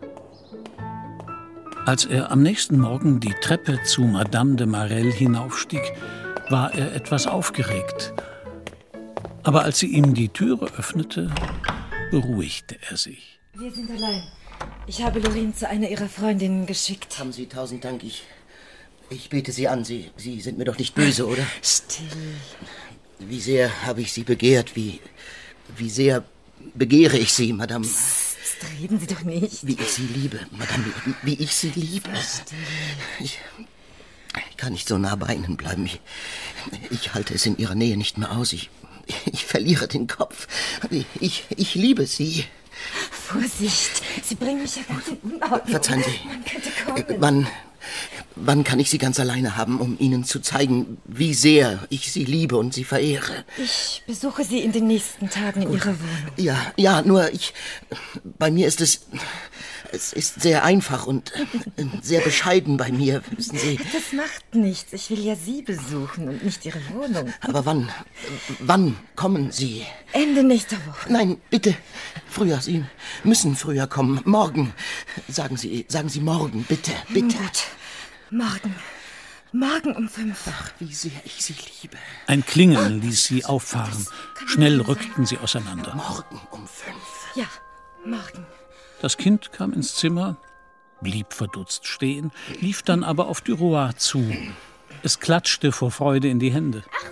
Als er am nächsten Morgen die Treppe zu Madame de Marelle hinaufstieg, war er etwas aufgeregt. Aber als sie ihm die Türe öffnete, beruhigte er sich. Wir sind allein. Ich habe Lorraine zu einer ihrer Freundinnen geschickt. Haben Sie tausend Dank. Ich, ich bete Sie an. Sie, Sie sind mir doch nicht böse, oder? Still. Wie sehr habe ich Sie begehrt, wie, wie sehr begehre ich Sie, Madame. Psst, reden Sie doch nicht. Wie ich Sie liebe, Madame, wie ich Sie liebe. Ich, ich kann nicht so nah bei Ihnen bleiben. Ich, ich halte es in Ihrer Nähe nicht mehr aus. Ich, ich verliere den Kopf. Ich, ich liebe Sie. Vorsicht, Sie bringen mich ja ganz in Unordnung. Verzeihen Sie. Man könnte kommen. Wann, wann kann ich Sie ganz alleine haben, um Ihnen zu zeigen, wie sehr ich Sie liebe und Sie verehre? Ich besuche Sie in den nächsten Tagen in Ihrer Wohnung. Ja, ja, nur ich... Bei mir ist es... Es ist sehr einfach und sehr bescheiden bei mir, wissen Sie. Das macht nichts. Ich will ja Sie besuchen und nicht Ihre Wohnung. Aber wann? Wann kommen Sie? Ende nächster Woche. Nein, bitte. Früher. Sie müssen früher kommen. Morgen. Sagen Sie, sagen Sie morgen, bitte, bitte. Gut. Morgen. Morgen um fünf. Ach, wie sehr ich Sie liebe. Ein Klingeln ließ sie auffahren. Schnell rückten sie auseinander. Morgen um fünf. Ja, morgen. Das Kind kam ins Zimmer, blieb verdutzt stehen, lief dann aber auf Duroy zu. Es klatschte vor Freude in die Hände. Ach,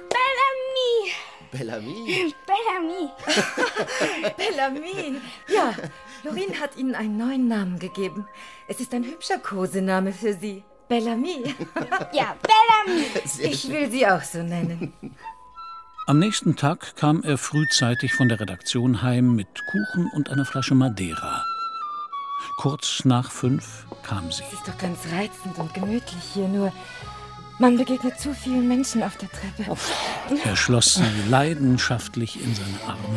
Bellamy! Bellamy? Bellamy! Bellamy! Ja, Lorraine hat Ihnen einen neuen Namen gegeben. Es ist ein hübscher Kosename für Sie. Bellamy. Ja, Bellamy! Ich will Sie auch so nennen. Am nächsten Tag kam er frühzeitig von der Redaktion heim mit Kuchen und einer Flasche Madeira. Kurz nach fünf kam sie. Es ist doch ganz reizend und gemütlich hier, nur man begegnet zu vielen Menschen auf der Treppe. Er schloss sie leidenschaftlich in seine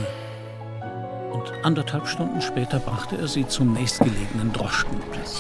Arme. Und anderthalb Stunden später brachte er sie zum nächstgelegenen Droschkenplatz.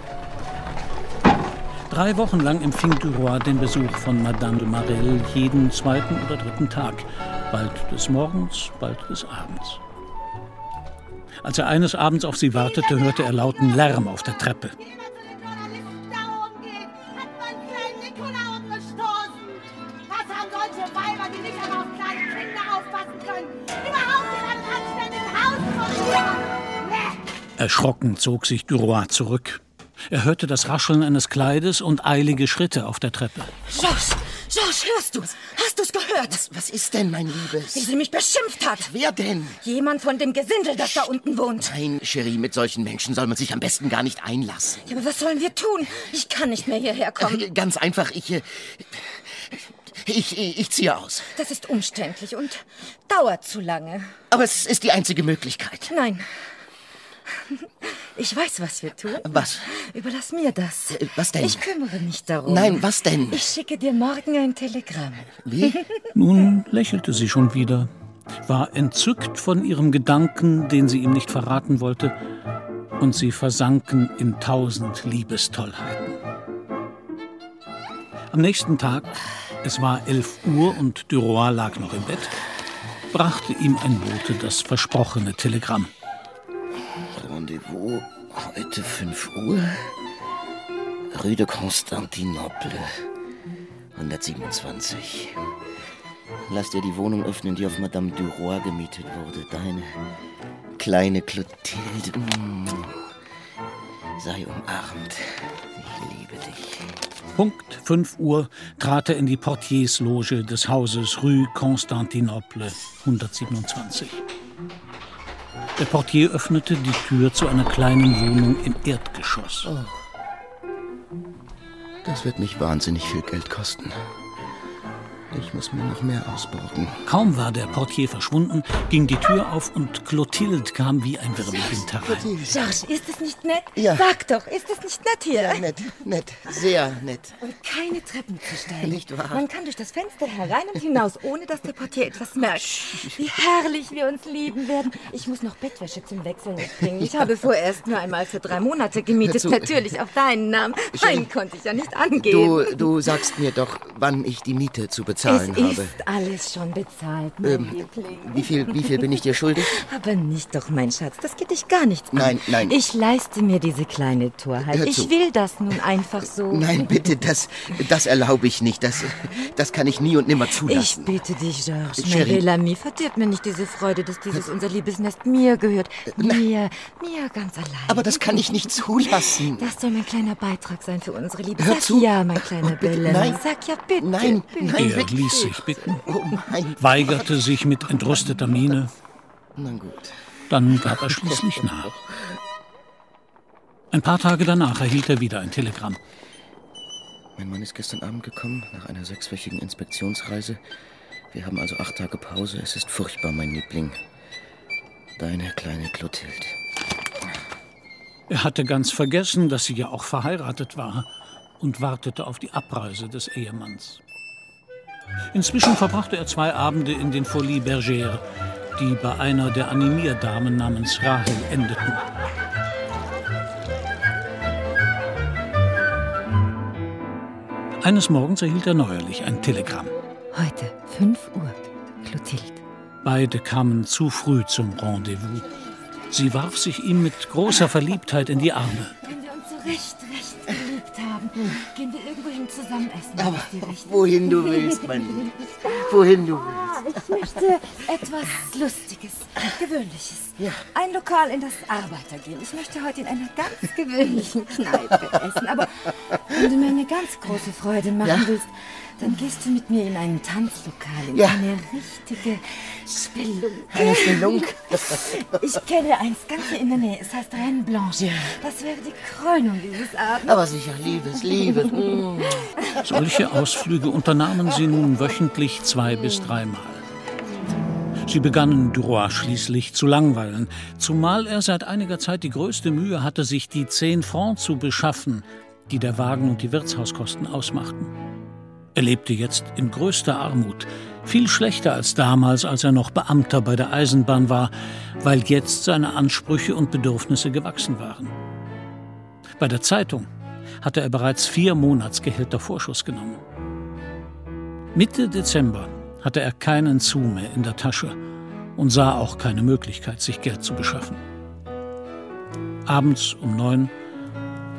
Drei Wochen lang empfing Duroy den Besuch von Madame de Marelle jeden zweiten oder dritten Tag. Bald des Morgens, bald des Abends. Als er eines Abends auf sie wartete, hörte er lauten Lärm auf der Treppe. Was haben solche Weiber, die nicht einmal auf kleine Kinder aufpassen können. Überhaupt in einem anständigen Haus von mir. Erschrocken zog sich Duroy zurück. Er hörte das Rascheln eines Kleides und eilige Schritte auf der Treppe. Georges, Georges, hörst du's? Hast du's gehört? Was, was ist denn, mein Liebes? Wie sie mich beschimpft hat. Wer denn? Jemand von dem Gesindel, das da unten wohnt. Nein, Cherie, mit solchen Menschen soll man sich am besten gar nicht einlassen. Ja, aber was sollen wir tun? Ich kann nicht mehr hierher kommen. Ganz einfach, ich... äh, Ich, ich, ich ziehe aus. Das ist umständlich und dauert zu lange. Aber es ist die einzige Möglichkeit. Nein. Ich weiß, was wir tun. Was? Überlass mir das. Äh, was denn? Ich kümmere mich darum. Nein, was denn? Ich schicke dir morgen ein Telegramm. Wie? Nun lächelte sie schon wieder, war entzückt von ihrem Gedanken, den sie ihm nicht verraten wollte, und sie versanken in tausend Liebestollheiten. Am nächsten Tag, es war elf Uhr und Duroy lag noch im Bett, brachte ihm ein Bote das versprochene Telegramm. Rendezvous heute fünf Uhr. Rue de Constantinople, hundertsiebenundzwanzig. Lass dir die Wohnung öffnen, die auf Madame Duroy gemietet wurde. Deine kleine Clotilde. Mm. Sei umarmt. Ich liebe dich. Punkt fünf Uhr trat er in die Portiersloge des Hauses Rue Constantinople, hundertsiebenundzwanzig. Der Portier öffnete die Tür zu einer kleinen Wohnung im Erdgeschoss. Oh. Das wird mich wahnsinnig viel Geld kosten. Ich muss mir noch mehr ausborgen. Kaum war der Portier verschwunden, ging die Tür auf und Clotilde kam wie ein Wirbelwind herein. Georges, ist es nicht nett? Ja. Sag doch, ist es nicht nett hier? Ja, nett, nett, sehr nett. Und keine Treppen zu steigen. Nicht wahr? Man kann durch das Fenster herein und hinaus, ohne dass der Portier etwas merkt. Wie herrlich wir uns lieben werden. Ich muss noch Bettwäsche zum Wechseln mitbringen. Ich habe vorerst nur einmal für drei Monate gemietet. Natürlich auf deinen Namen. Meinen konnte ich ja nicht angeben. Du, du sagst mir doch, wann ich die Miete zu bezahlen es habe. Es ist alles schon bezahlt, mein ähm, Liebling. Wie viel, wie viel bin ich dir schuldig? Aber nicht doch, mein Schatz. Das geht dich gar nichts an. Nein, nein. Ich leiste mir diese kleine Torheit. Hör Ich zu. will das nun einfach so. Nein, bitte, das, das erlaube ich nicht. Das, das kann ich nie und nimmer zulassen. Ich bitte dich, Georges, mein Cherie. Bel-Ami, verdirb mir nicht diese Freude, dass dieses unser Liebesnest mir gehört. Mir, mir ganz allein. Aber das kann ich nicht zulassen. Das soll mein kleiner Beitrag sein für unsere Liebe. Hör Sag zu. ja, mein kleiner Bel-Ami. Nein. Sag ja bitte. Nein, bitte. nein, Er ließ sich bitten, Oh mein weigerte sich mit entrüsteter Miene. Na gut. Dann gab er schließlich nach. Ein paar Tage danach erhielt er wieder ein Telegramm. Mein Mann ist gestern Abend gekommen, nach einer sechswöchigen Inspektionsreise. Wir haben also acht Tage Pause. Es ist furchtbar, mein Liebling. Deine kleine Clotilde. Er hatte ganz vergessen, dass sie ja auch verheiratet war und wartete auf die Abreise des Ehemanns. Inzwischen verbrachte er zwei Abende in den Folies Bergères, die bei einer der Animierdamen namens Rahel endeten. Eines Morgens erhielt er neuerlich ein Telegramm. Heute, fünf Uhr, Clotilde. Beide kamen zu früh zum Rendezvous. Sie warf sich ihm mit großer Verliebtheit in die Arme. Wenn wir uns so recht, recht geliebt haben, gehen wir irgendwohin zusammen essen. Aber wohin du willst, mein Lieb. Wohin du willst. Ich möchte etwas Lustiges, Gewöhnliches. Ja. Ein Lokal, in das Arbeiter gehen. Ich möchte heute in einer ganz gewöhnlichen Kneipe essen. Aber wenn du mir eine ganz große Freude machen Ja. willst, dann gehst du mit mir in ein Tanzlokal, in Ja. eine richtige Spelunke. Eine Spelunke? Ich kenne eins ganz hier in der Nähe. Es heißt Reine Blanche. Ja. Das wäre die Krönung dieses Abends. Aber sicher, Liebes, Liebes. Mm. Solche Ausflüge unternahmen sie nun wöchentlich zwei bis dreimal. Sie begannen Duroy schließlich zu langweilen, zumal er seit einiger Zeit die größte Mühe hatte, sich die zehn Francs zu beschaffen, die der Wagen und die Wirtshauskosten ausmachten. Er lebte jetzt in größter Armut, viel schlechter als damals, als er noch Beamter bei der Eisenbahn war, weil jetzt seine Ansprüche und Bedürfnisse gewachsen waren. Bei der Zeitung hatte er bereits vier Monatsgehälter Vorschuss genommen. Mitte Dezember hatte er keinen Sou mehr in der Tasche und sah auch keine Möglichkeit, sich Geld zu beschaffen. Abends um neun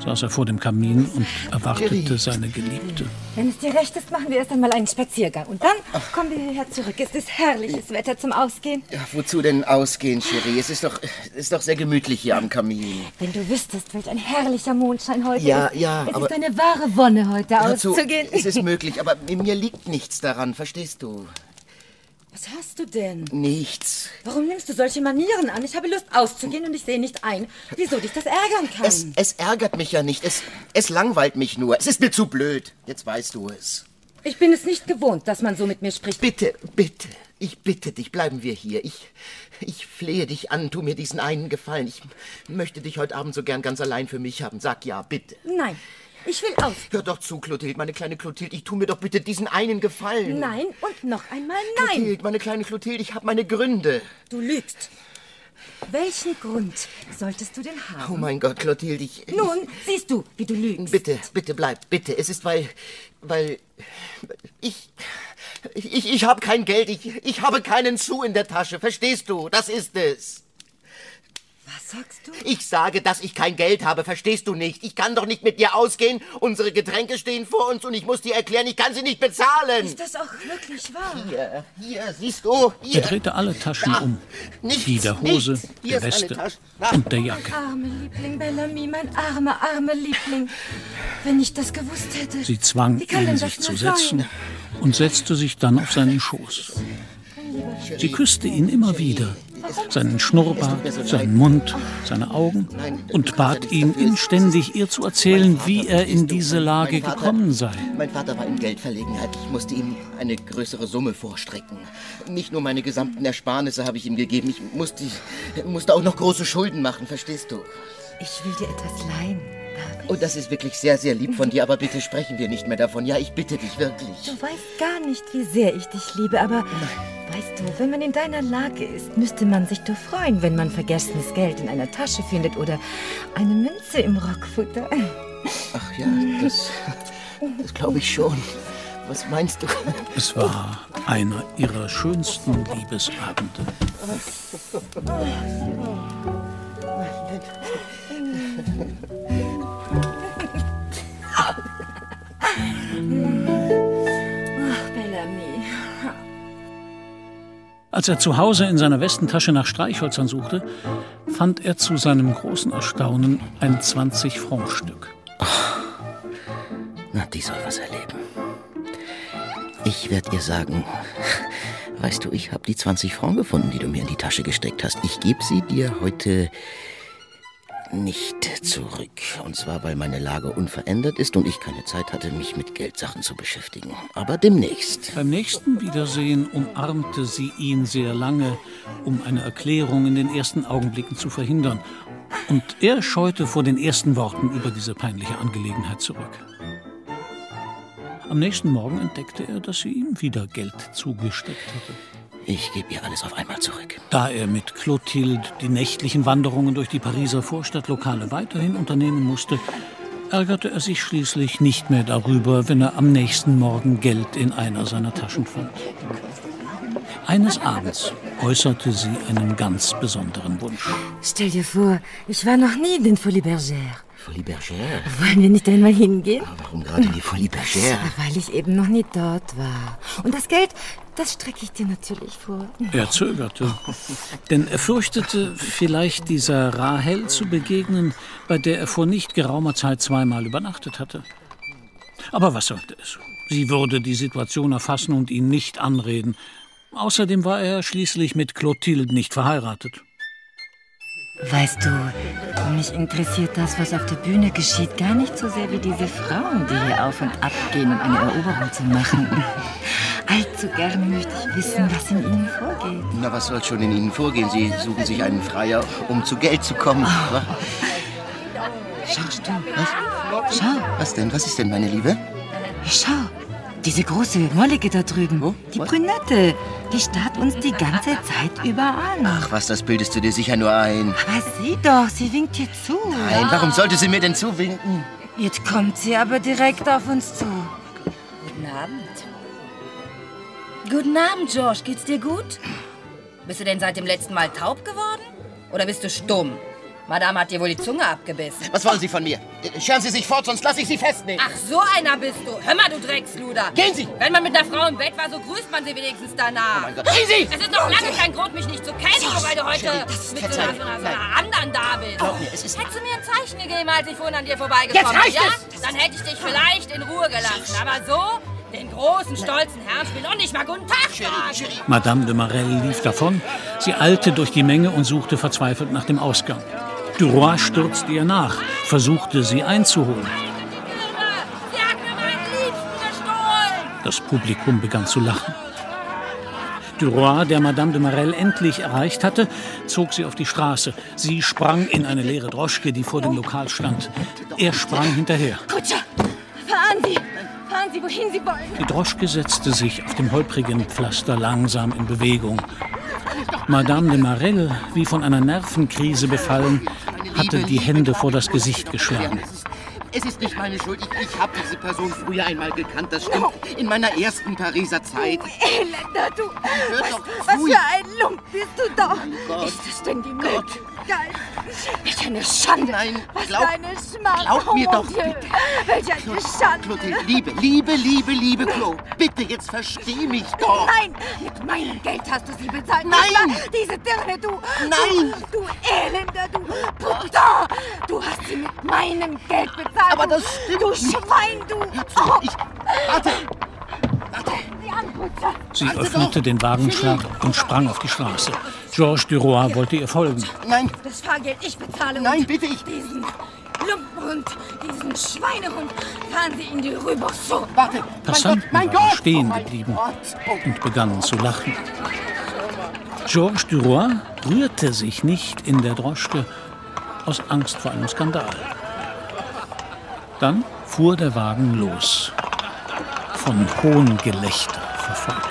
saß er vor dem Kamin und erwartete seine Geliebte. Wenn es dir recht ist, machen wir erst einmal einen Spaziergang. Und dann kommen wir hierher zurück. Es ist herrliches Wetter zum Ausgehen. Ja, wozu denn ausgehen, Cherie? Es ist doch, es ist doch sehr gemütlich hier am Kamin. Wenn du wüsstest, welch ein herrlicher Mondschein heute Ja, ist. ja, Es aber- ist eine wahre Wonne, heute Dazu, auszugehen. es ist möglich, aber mir liegt nichts daran, verstehst du? Was hast du denn? Nichts. Warum nimmst du solche Manieren an? Ich habe Lust auszugehen und ich sehe nicht ein, wieso dich das ärgern kann. Es, es ärgert mich ja nicht. Es, es langweilt mich nur. Es ist mir zu blöd. Jetzt weißt du es. Ich bin es nicht gewohnt, dass man so mit mir spricht. Bitte, bitte. Ich bitte dich, bleiben wir hier. Ich, ich flehe dich an, tu mir diesen einen Gefallen. Ich möchte dich heute Abend so gern ganz allein für mich haben. Sag ja, bitte. Nein, ich will aus. Hör doch zu, Clotilde, meine kleine Clotilde. Ich tu mir doch bitte diesen einen Gefallen. Nein und noch einmal nein. Clotilde, meine kleine Clotilde, ich habe meine Gründe. Du lügst. Welchen Grund solltest du denn haben? Oh mein Gott, Clotilde, ich... Nun, siehst du, wie du lügst. Bitte, bitte bleib, bitte. Es ist, weil... weil... ich... ich, ich habe kein Geld. Ich, ich habe keinen Sou in der Tasche. Verstehst du? Das ist es. Was sagst du? Ich sage, dass ich kein Geld habe. Verstehst du nicht? Ich kann doch nicht mit dir ausgehen. Unsere Getränke stehen vor uns und ich muss dir erklären, ich kann sie nicht bezahlen. Ist das auch wirklich wahr? Hier, hier, siehst du? Hier. Er drehte alle Taschen Da. um. Nichts, Die der Hose, nichts. Hier der ist eine Weste Tasche. Da. und der Jacke. Arme Liebling, Bellamy, mein armer, armer Liebling. Wenn ich das gewusst hätte. Sie zwang Wie kann ihn, denn sich das zu nur setzen sein? und setzte sich dann auf seinen Schoß. Sie küsste ihn immer wieder, seinen Schnurrbart, seinen Mund, seine Augen und bat ihn inständig, ihr zu erzählen, wie er in diese Lage Mein Vater- gekommen sei. Mein Vater war in Geldverlegenheit. Ich musste ihm eine größere Summe vorstrecken. Nicht nur meine gesamten Ersparnisse habe ich ihm gegeben. Ich musste, musste auch noch große Schulden machen, verstehst du? Ich will dir etwas leihen. Oh, das ist wirklich sehr, sehr lieb von dir, aber bitte sprechen wir nicht mehr davon. Ja, ich bitte dich wirklich. Du weißt gar nicht, wie sehr ich dich liebe, aber weißt du, wenn man in deiner Lage ist, müsste man sich doch freuen, wenn man vergessenes Geld in einer Tasche findet oder eine Münze im Rockfutter. Ach ja, das, das glaube ich schon. Was meinst du? Es war einer ihrer schönsten Liebesabende. Ach, Bellamy. Als er zu Hause in seiner Westentasche nach Streichhölzern suchte, fand er zu seinem großen Erstaunen ein zwanzig-Franc-Stück. Na, die soll was erleben. Ich werde ihr sagen, weißt du, ich habe die zwanzig Franc gefunden, die du mir in die Tasche gesteckt hast. Ich gebe sie dir heute nicht zurück. Und zwar, weil meine Lage unverändert ist und ich keine Zeit hatte, mich mit Geldsachen zu beschäftigen. Aber demnächst. Beim nächsten Wiedersehen umarmte sie ihn sehr lange, um eine Erklärung in den ersten Augenblicken zu verhindern. Und er scheute vor den ersten Worten über diese peinliche Angelegenheit zurück. Am nächsten Morgen entdeckte er, dass sie ihm wieder Geld zugesteckt hatte. Ich gebe ihr alles auf einmal zurück. Da er mit Clotilde die nächtlichen Wanderungen durch die Pariser Vorstadtlokale weiterhin unternehmen musste, ärgerte er sich schließlich nicht mehr darüber, wenn er am nächsten Morgen Geld in einer seiner Taschen fand. Eines Abends äußerte sie einen ganz besonderen Wunsch. Stell dir vor, ich war noch nie in den Folies Bergère. Folies Bergère? Wollen wir nicht einmal hingehen? Warum gerade die Folies Bergère? Weil ich eben noch nie dort war. Und das Geld, das strecke ich dir natürlich vor. Er zögerte, denn er fürchtete, vielleicht dieser Rahel zu begegnen, bei der er vor nicht geraumer Zeit zweimal übernachtet hatte. Aber was sollte es? Sie würde die Situation erfassen und ihn nicht anreden. Außerdem war er schließlich mit Clotilde nicht verheiratet. Weißt du, mich interessiert das, was auf der Bühne geschieht, gar nicht so sehr wie diese Frauen, die hier auf und ab gehen, um eine Eroberung zu machen. Allzu gerne möchte ich wissen, was in ihnen vorgeht. Na, was soll schon in ihnen vorgehen? Sie suchen sich einen Freier, um zu Geld zu kommen. Oh. Schaust du? Was? Schau. Was denn? Was ist denn, meine Liebe? Schau, diese große Mollige da drüben, oh, die was? Brünette, die starrt uns die ganze Zeit über an. Ach was, das bildest du dir sicher nur ein. Aber sieh doch, sie winkt dir zu. Nein, warum sollte sie mir denn zuwinken? Jetzt kommt sie aber direkt auf uns zu. Guten Abend. Guten Abend, George. Geht's dir gut? Bist du denn seit dem letzten Mal taub geworden? Oder bist du stumm? Madame hat dir wohl die Zunge abgebissen. Was wollen Sie von mir? Scheren Sie sich fort, sonst lasse ich Sie festnehmen. Ach, so einer bist du. Hör mal, du Drecksluder. Gehen Sie! Wenn man mit einer Frau im Bett war, so grüßt man sie wenigstens danach. Oh mein Gott. Gehen Sie! Es ist noch lange kein Grund, mich nicht zu kennen, nur weil du heute Sherry, mit so einer, so einer, so einer anderen da bist. Glaub mir, es ist... Hättest du mir ein Zeichen gegeben, als ich vorhin an dir vorbeigekommen Jetzt reicht ja? es! Dann hätte ich dich vielleicht in Ruhe gelassen. Aber so... Den großen, stolzen Herrn spielt noch nicht mal guten Tag sagen. Madame de Marelle lief davon. Sie eilte durch die Menge und suchte verzweifelt nach dem Ausgang. Duroy stürzte ihr nach, versuchte, sie einzuholen. Sie hat mir meinen Liebsten gestohlen. Das Publikum begann zu lachen. Duroy, der Madame de Marelle endlich erreicht hatte, zog sie auf die Straße. Sie sprang in eine leere Droschke, die vor dem Lokal stand. Er sprang hinterher. Kutscher, fahren Sie! Fahren Sie, wohin Sie wollen. Die Droschke setzte sich auf dem holprigen Pflaster langsam in Bewegung. Madame de Marelle, wie von einer Nervenkrise befallen, hatte die Hände vor das Gesicht geschlagen. Es ist nicht meine Schuld. Ich, ich habe diese Person früher einmal gekannt, das stimmt. In meiner ersten Pariser Zeit. Du Elender, du. Hör Was, doch was zu. für ein Lump bist du doch. Gott. Ist das denn die Gott. Möglichkeit? Welch eine Schande. Nein, was glaub- für eine Schmach. glaub mir Oh, doch, mon Dieu. bitte. Welch eine Schande. Clotilde, Liebe, Liebe, Liebe, Liebe, Klo. Bitte, jetzt versteh mich doch. Nein, mit meinem Geld hast du sie bezahlt. Nein. nicht wahr? Diese Dirne, du. Nein. Du, du Elender, du. Putain. Du hast sie mit meinem Geld bezahlt. Aber das du, stimmt du nicht. Schwein, du. Oh. Ich, warte. Warte. Die Anputzer. Sie öffnete den Wagenschlag und sprang auf die Straße. Georges Duroy wollte ihr folgen. Nein. Das Fahrgeld, ich bezahle. Nein, und bitte, ich... Diesen Lumpenhund, diesen Schweinehund, fahren Sie in die Rübersau. Warte. Passanten mein Gott, mein waren Gott. stehen Oh mein geblieben Gott. Oh. und begannen zu lachen. Georges Duroy rührte sich nicht in der Droschke aus Angst vor einem Skandal. Dann fuhr der Wagen los, von Hohngelächter verfolgt.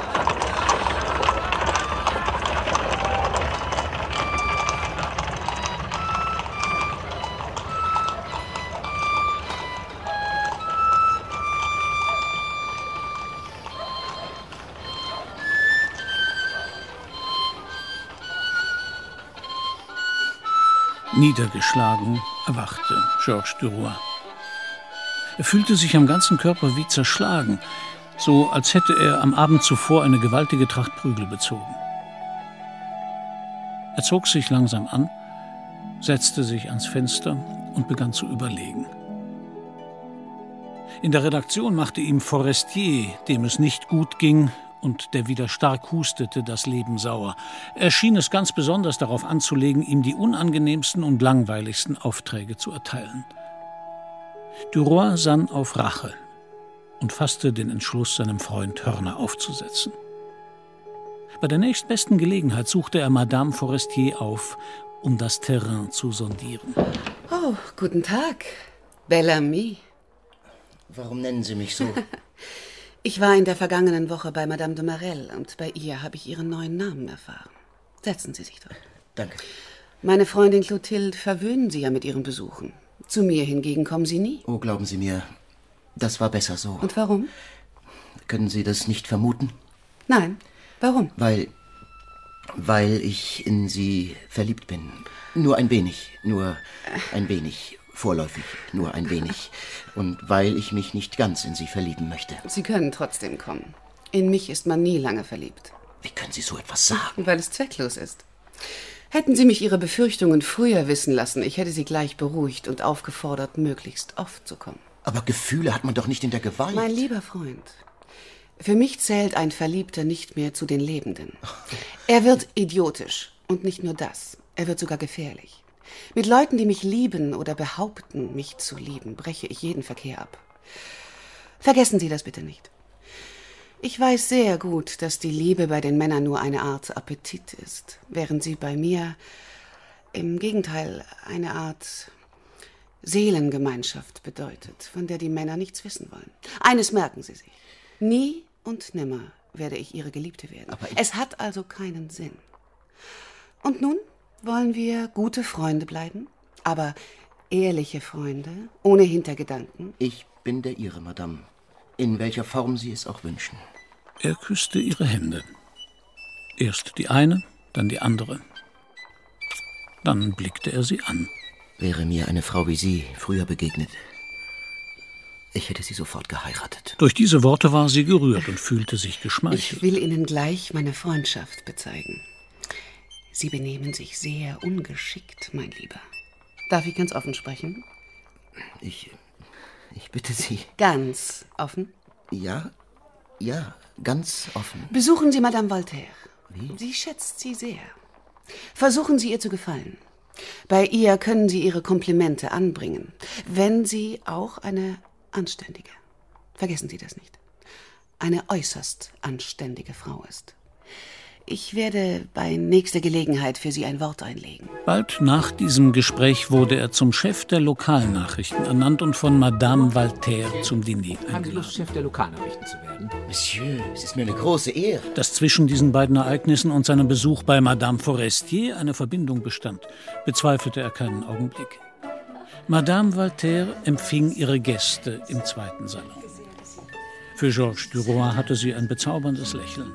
Niedergeschlagen erwachte Georges Duroy. Er fühlte sich am ganzen Körper wie zerschlagen, so als hätte er am Abend zuvor eine gewaltige Tracht Prügel bezogen. Er zog sich langsam an, setzte sich ans Fenster und begann zu überlegen. In der Redaktion machte ihm Forestier, dem es nicht gut ging und der wieder stark hustete, das Leben sauer. Er schien es ganz besonders darauf anzulegen, ihm die unangenehmsten und langweiligsten Aufträge zu erteilen. Duroy sann auf Rache und fasste den Entschluss, seinem Freund Hörner aufzusetzen. Bei der nächstbesten Gelegenheit suchte er Madame Forestier auf, um das Terrain zu sondieren. Oh, guten Tag, Belle Amie. Warum nennen Sie mich so? Ich war in der vergangenen Woche bei Madame de Marelle und bei ihr habe ich ihren neuen Namen erfahren. Setzen Sie sich doch. Danke. Meine Freundin Clotilde verwöhnen Sie ja mit ihren Besuchen. Zu mir hingegen kommen Sie nie. Oh, glauben Sie mir, das war besser so. Und warum? Können Sie das nicht vermuten? Nein. Warum? Weil, weil ich in Sie verliebt bin. Nur ein wenig, nur ein wenig. Vorläufig, nur ein wenig. Und weil ich mich nicht ganz in Sie verlieben möchte. Sie können trotzdem kommen. In mich ist man nie lange verliebt. Wie können Sie so etwas sagen? Weil es zwecklos ist. Hätten Sie mich Ihre Befürchtungen früher wissen lassen, ich hätte Sie gleich beruhigt und aufgefordert, möglichst oft zu kommen. Aber Gefühle hat man doch nicht in der Gewalt. Mein lieber Freund, für mich zählt ein Verliebter nicht mehr zu den Lebenden. Er wird idiotisch. Und nicht nur das, er wird sogar gefährlich. Mit Leuten, die mich lieben oder behaupten, mich zu lieben, breche ich jeden Verkehr ab. Vergessen Sie das bitte nicht. Ich weiß sehr gut, dass die Liebe bei den Männern nur eine Art Appetit ist, während sie bei mir im Gegenteil eine Art Seelengemeinschaft bedeutet, von der die Männer nichts wissen wollen. Eines merken Sie sich. Nie und nimmer werde ich Ihre Geliebte werden. Aber ich... Es hat also keinen Sinn. Und nun wollen wir gute Freunde bleiben, aber ehrliche Freunde, ohne Hintergedanken. Ich bin der Ihre, Madame. In welcher Form Sie es auch wünschen. Er küsste ihre Hände. Erst die eine, dann die andere. Dann blickte er sie an. Wäre mir eine Frau wie Sie früher begegnet, ich hätte sie sofort geheiratet. Durch diese Worte war sie gerührt und fühlte sich geschmeichelt. Ich will Ihnen gleich meine Freundschaft bezeigen. Sie benehmen sich sehr ungeschickt, mein Lieber. Darf ich ganz offen sprechen? Ich, ich bitte Sie. Ganz offen? Ja, ja, ganz offen. Besuchen Sie Madame Voltaire. Wie? Sie schätzt Sie sehr. Versuchen Sie ihr zu gefallen. Bei ihr können Sie Ihre Komplimente anbringen, wenn sie auch eine anständige, vergessen Sie das nicht, eine äußerst anständige Frau ist. Ich werde bei nächster Gelegenheit für Sie ein Wort einlegen. Bald nach diesem Gespräch wurde er zum Chef der Lokalnachrichten ernannt und von Madame Voltaire zum Diner eingeladen. Haben Sie Lust, Chef der Lokalnachrichten zu werden? Monsieur, es ist mir eine große Ehre. Dass zwischen diesen beiden Ereignissen und seinem Besuch bei Madame Forestier eine Verbindung bestand, bezweifelte er keinen Augenblick. Madame Voltaire empfing ihre Gäste im zweiten Salon. Für Georges Duroy hatte sie ein bezauberndes Lächeln.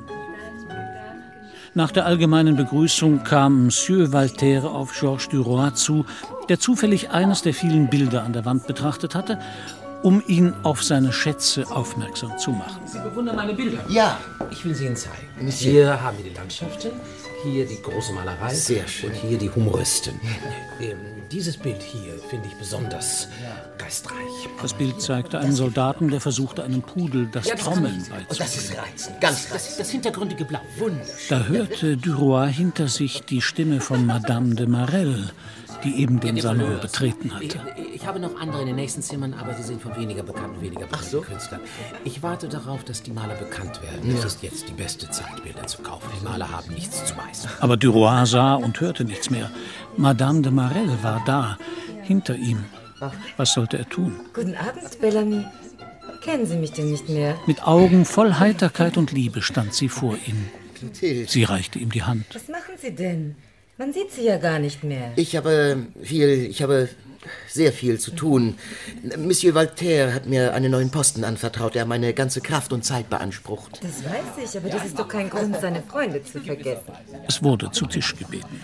Nach der allgemeinen Begrüßung kam Monsieur Voltaire auf Georges Duroy zu, der zufällig eines der vielen Bilder an der Wand betrachtet hatte, um ihn auf seine Schätze aufmerksam zu machen. Sie bewundern meine Bilder? Ja. Ich will sie Ihnen zeigen. Monsieur. Hier haben wir die Landschaften, hier die große Malerei. Sehr schön. Und hier die Humoristen. Ähm, dieses Bild hier finde ich besonders geistreich. Das Bild zeigte einen Soldaten, der versuchte, einem Pudel das Ja, das Trommeln kann ich- beizubringen. Und das ist reizend, ganz reizend. Das, das hintergründige Blau. Wunderschön. Da hörte Duroy hinter sich die Stimme von Madame de Marelle, die eben den Salon betreten Ich, hatte. ich habe noch andere in den nächsten Zimmern, aber sie sind von weniger bekannten, weniger bekannten so? Künstlern. Ich warte darauf, dass die Maler bekannt werden. Es ist jetzt die beste Zeit, Bilder zu kaufen. Die Maler haben nichts zu beißen. Aber Duroy sah und hörte nichts mehr. Madame de Marelle war da, hinter ihm. Was sollte er tun? Guten Abend, Bellamy. Kennen Sie mich denn nicht mehr? Mit Augen voll Heiterkeit und Liebe stand sie vor ihm. Clotilde. Sie reichte ihm die Hand. Was machen Sie denn? Man sieht Sie ja gar nicht mehr. Ich habe viel, ich habe sehr viel zu tun. Monsieur Voltaire hat mir einen neuen Posten anvertraut, der meine ganze Kraft und Zeit beansprucht. Das weiß ich, aber das ist doch kein Grund, seine Freunde zu vergessen. Es wurde zu Tisch gebeten.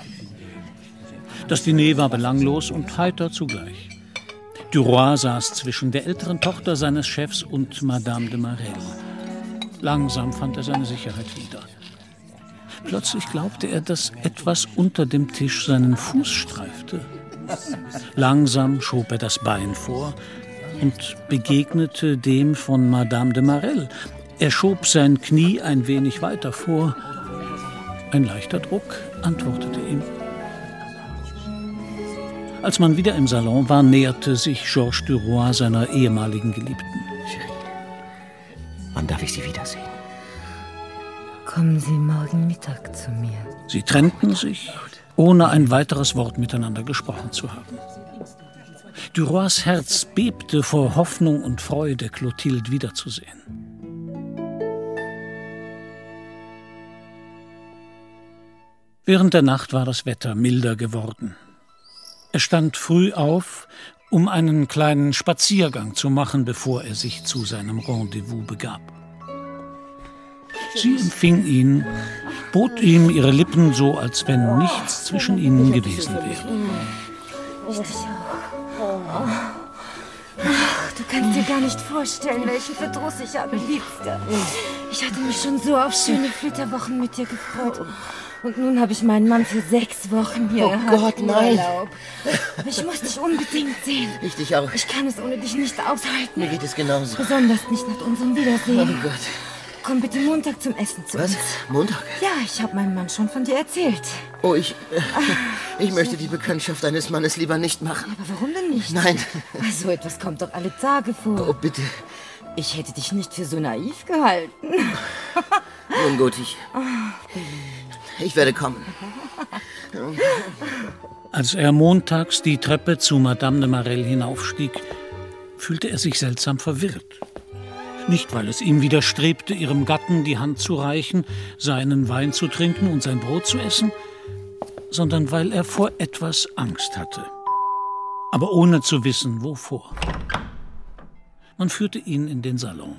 Das Diner war belanglos und heiter zugleich. Duroy saß zwischen der älteren Tochter seines Chefs und Madame de Marelle. Langsam fand er seine Sicherheit wieder. Plötzlich glaubte er, dass etwas unter dem Tisch seinen Fuß streifte. Langsam schob er das Bein vor und begegnete dem von Madame de Marelle. Er schob sein Knie ein wenig weiter vor. Ein leichter Druck antwortete ihm. Als man wieder im Salon war, näherte sich Georges Duroy seiner ehemaligen Geliebten. Wann darf ich Sie wiedersehen? Kommen Sie morgen Mittag zu mir. Sie trennten sich, ohne ein weiteres Wort miteinander gesprochen zu haben. Duroys Herz bebte vor Hoffnung und Freude, Clotilde wiederzusehen. Während der Nacht war das Wetter milder geworden. Er stand früh auf, um einen kleinen Spaziergang zu machen, bevor er sich zu seinem Rendezvous begab. Sie empfing ihn, bot ihm ihre Lippen so, als wenn nichts zwischen ihnen gewesen wäre. Ich dich auch. Ach, du kannst dir gar nicht vorstellen, welchen Verdruss ich habe, Liebster. Ich hatte mich schon so auf schöne Flitterwochen mit dir gefreut. Und nun habe ich meinen Mann für sechs Wochen hier Oh gehabt. Gott, nein. Urlaub. Aber ich muss dich unbedingt sehen. Ich dich auch. Ich kann es ohne dich nicht aushalten. Mir geht es genauso. Besonders nicht nach unserem Wiedersehen. Oh Gott. Komm bitte Montag zum Essen zu Was? uns. Montag? Ja, ich habe meinem Mann schon von dir erzählt. Oh, ich... Äh, ich möchte die Bekanntschaft eines Mannes lieber nicht machen. Aber warum denn nicht? Nein. So etwas kommt doch alle Tage vor. Oh, bitte. Ich hätte dich nicht für so naiv gehalten. Nun gut, ich... Ich werde kommen. Als er montags die Treppe zu Madame de Marelle hinaufstieg, fühlte er sich seltsam verwirrt. Nicht, weil es ihm widerstrebte, ihrem Gatten die Hand zu reichen, seinen Wein zu trinken und sein Brot zu essen, sondern weil er vor etwas Angst hatte, aber ohne zu wissen, wovor. Man führte ihn in den Salon.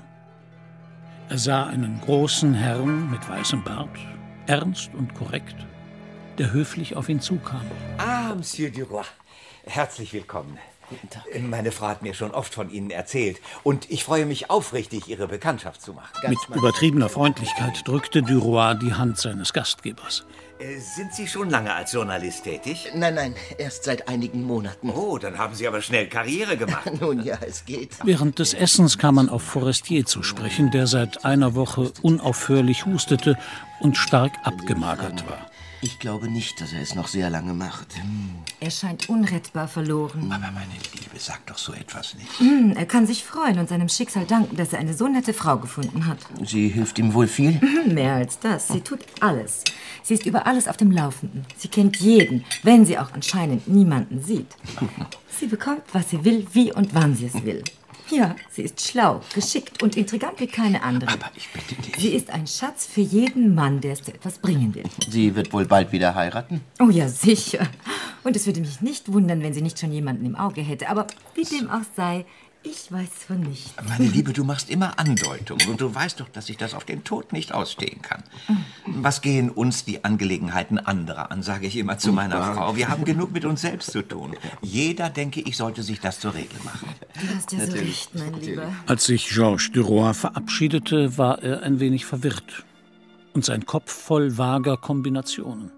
Er sah einen großen Herrn mit weißem Bart, ernst und korrekt. der höflich auf ihn zukam. Ah, Monsieur Duroy. Herzlich willkommen. Guten Tag. Meine Frau hat mir schon oft von Ihnen erzählt. Und ich freue mich aufrichtig, Ihre Bekanntschaft zu machen. Mit übertriebener Freundlichkeit drückte Duroy die Hand seines Gastgebers. Äh, sind Sie schon lange als Journalist tätig? Nein, nein, erst seit einigen Monaten. Oh, dann haben Sie aber schnell Karriere gemacht. Nun ja, es geht. Während des Essens kam man auf Forestier zu sprechen, der seit einer Woche unaufhörlich hustete und stark abgemagert war. Ich glaube nicht, dass er es noch sehr lange macht. Er scheint unrettbar verloren. Aber meine Liebe, sag doch so etwas nicht. Hm, er kann sich freuen und seinem Schicksal danken, dass er eine so nette Frau gefunden hat. Sie hilft ihm wohl viel? Mehr als das. Sie tut alles. Sie ist über alles auf dem Laufenden. Sie kennt jeden, wenn sie auch anscheinend niemanden sieht. Sie bekommt, was sie will, wie und wann sie es will. Ja, sie ist schlau, geschickt und intrigant wie keine andere. Aber ich bitte dich. Sie ist ein Schatz für jeden Mann, der es zu etwas bringen will. Sie wird wohl bald wieder heiraten? Oh ja, sicher. Und es würde mich nicht wundern, wenn sie nicht schon jemanden im Auge hätte. Aber wie dem auch sei, ich weiß von nichts. Meine Liebe, du machst immer Andeutungen und du weißt doch, dass ich das auf den Tod nicht ausstehen kann. Was gehen uns die Angelegenheiten anderer an, sage ich immer zu meiner Frau. Wir haben genug mit uns selbst zu tun. Jeder, denke ich, sollte sich das zur Regel machen. Du hast ja so recht, mein Lieber. Als sich Georges Duroy verabschiedete, war er ein wenig verwirrt und sein Kopf voll vager Kombinationen.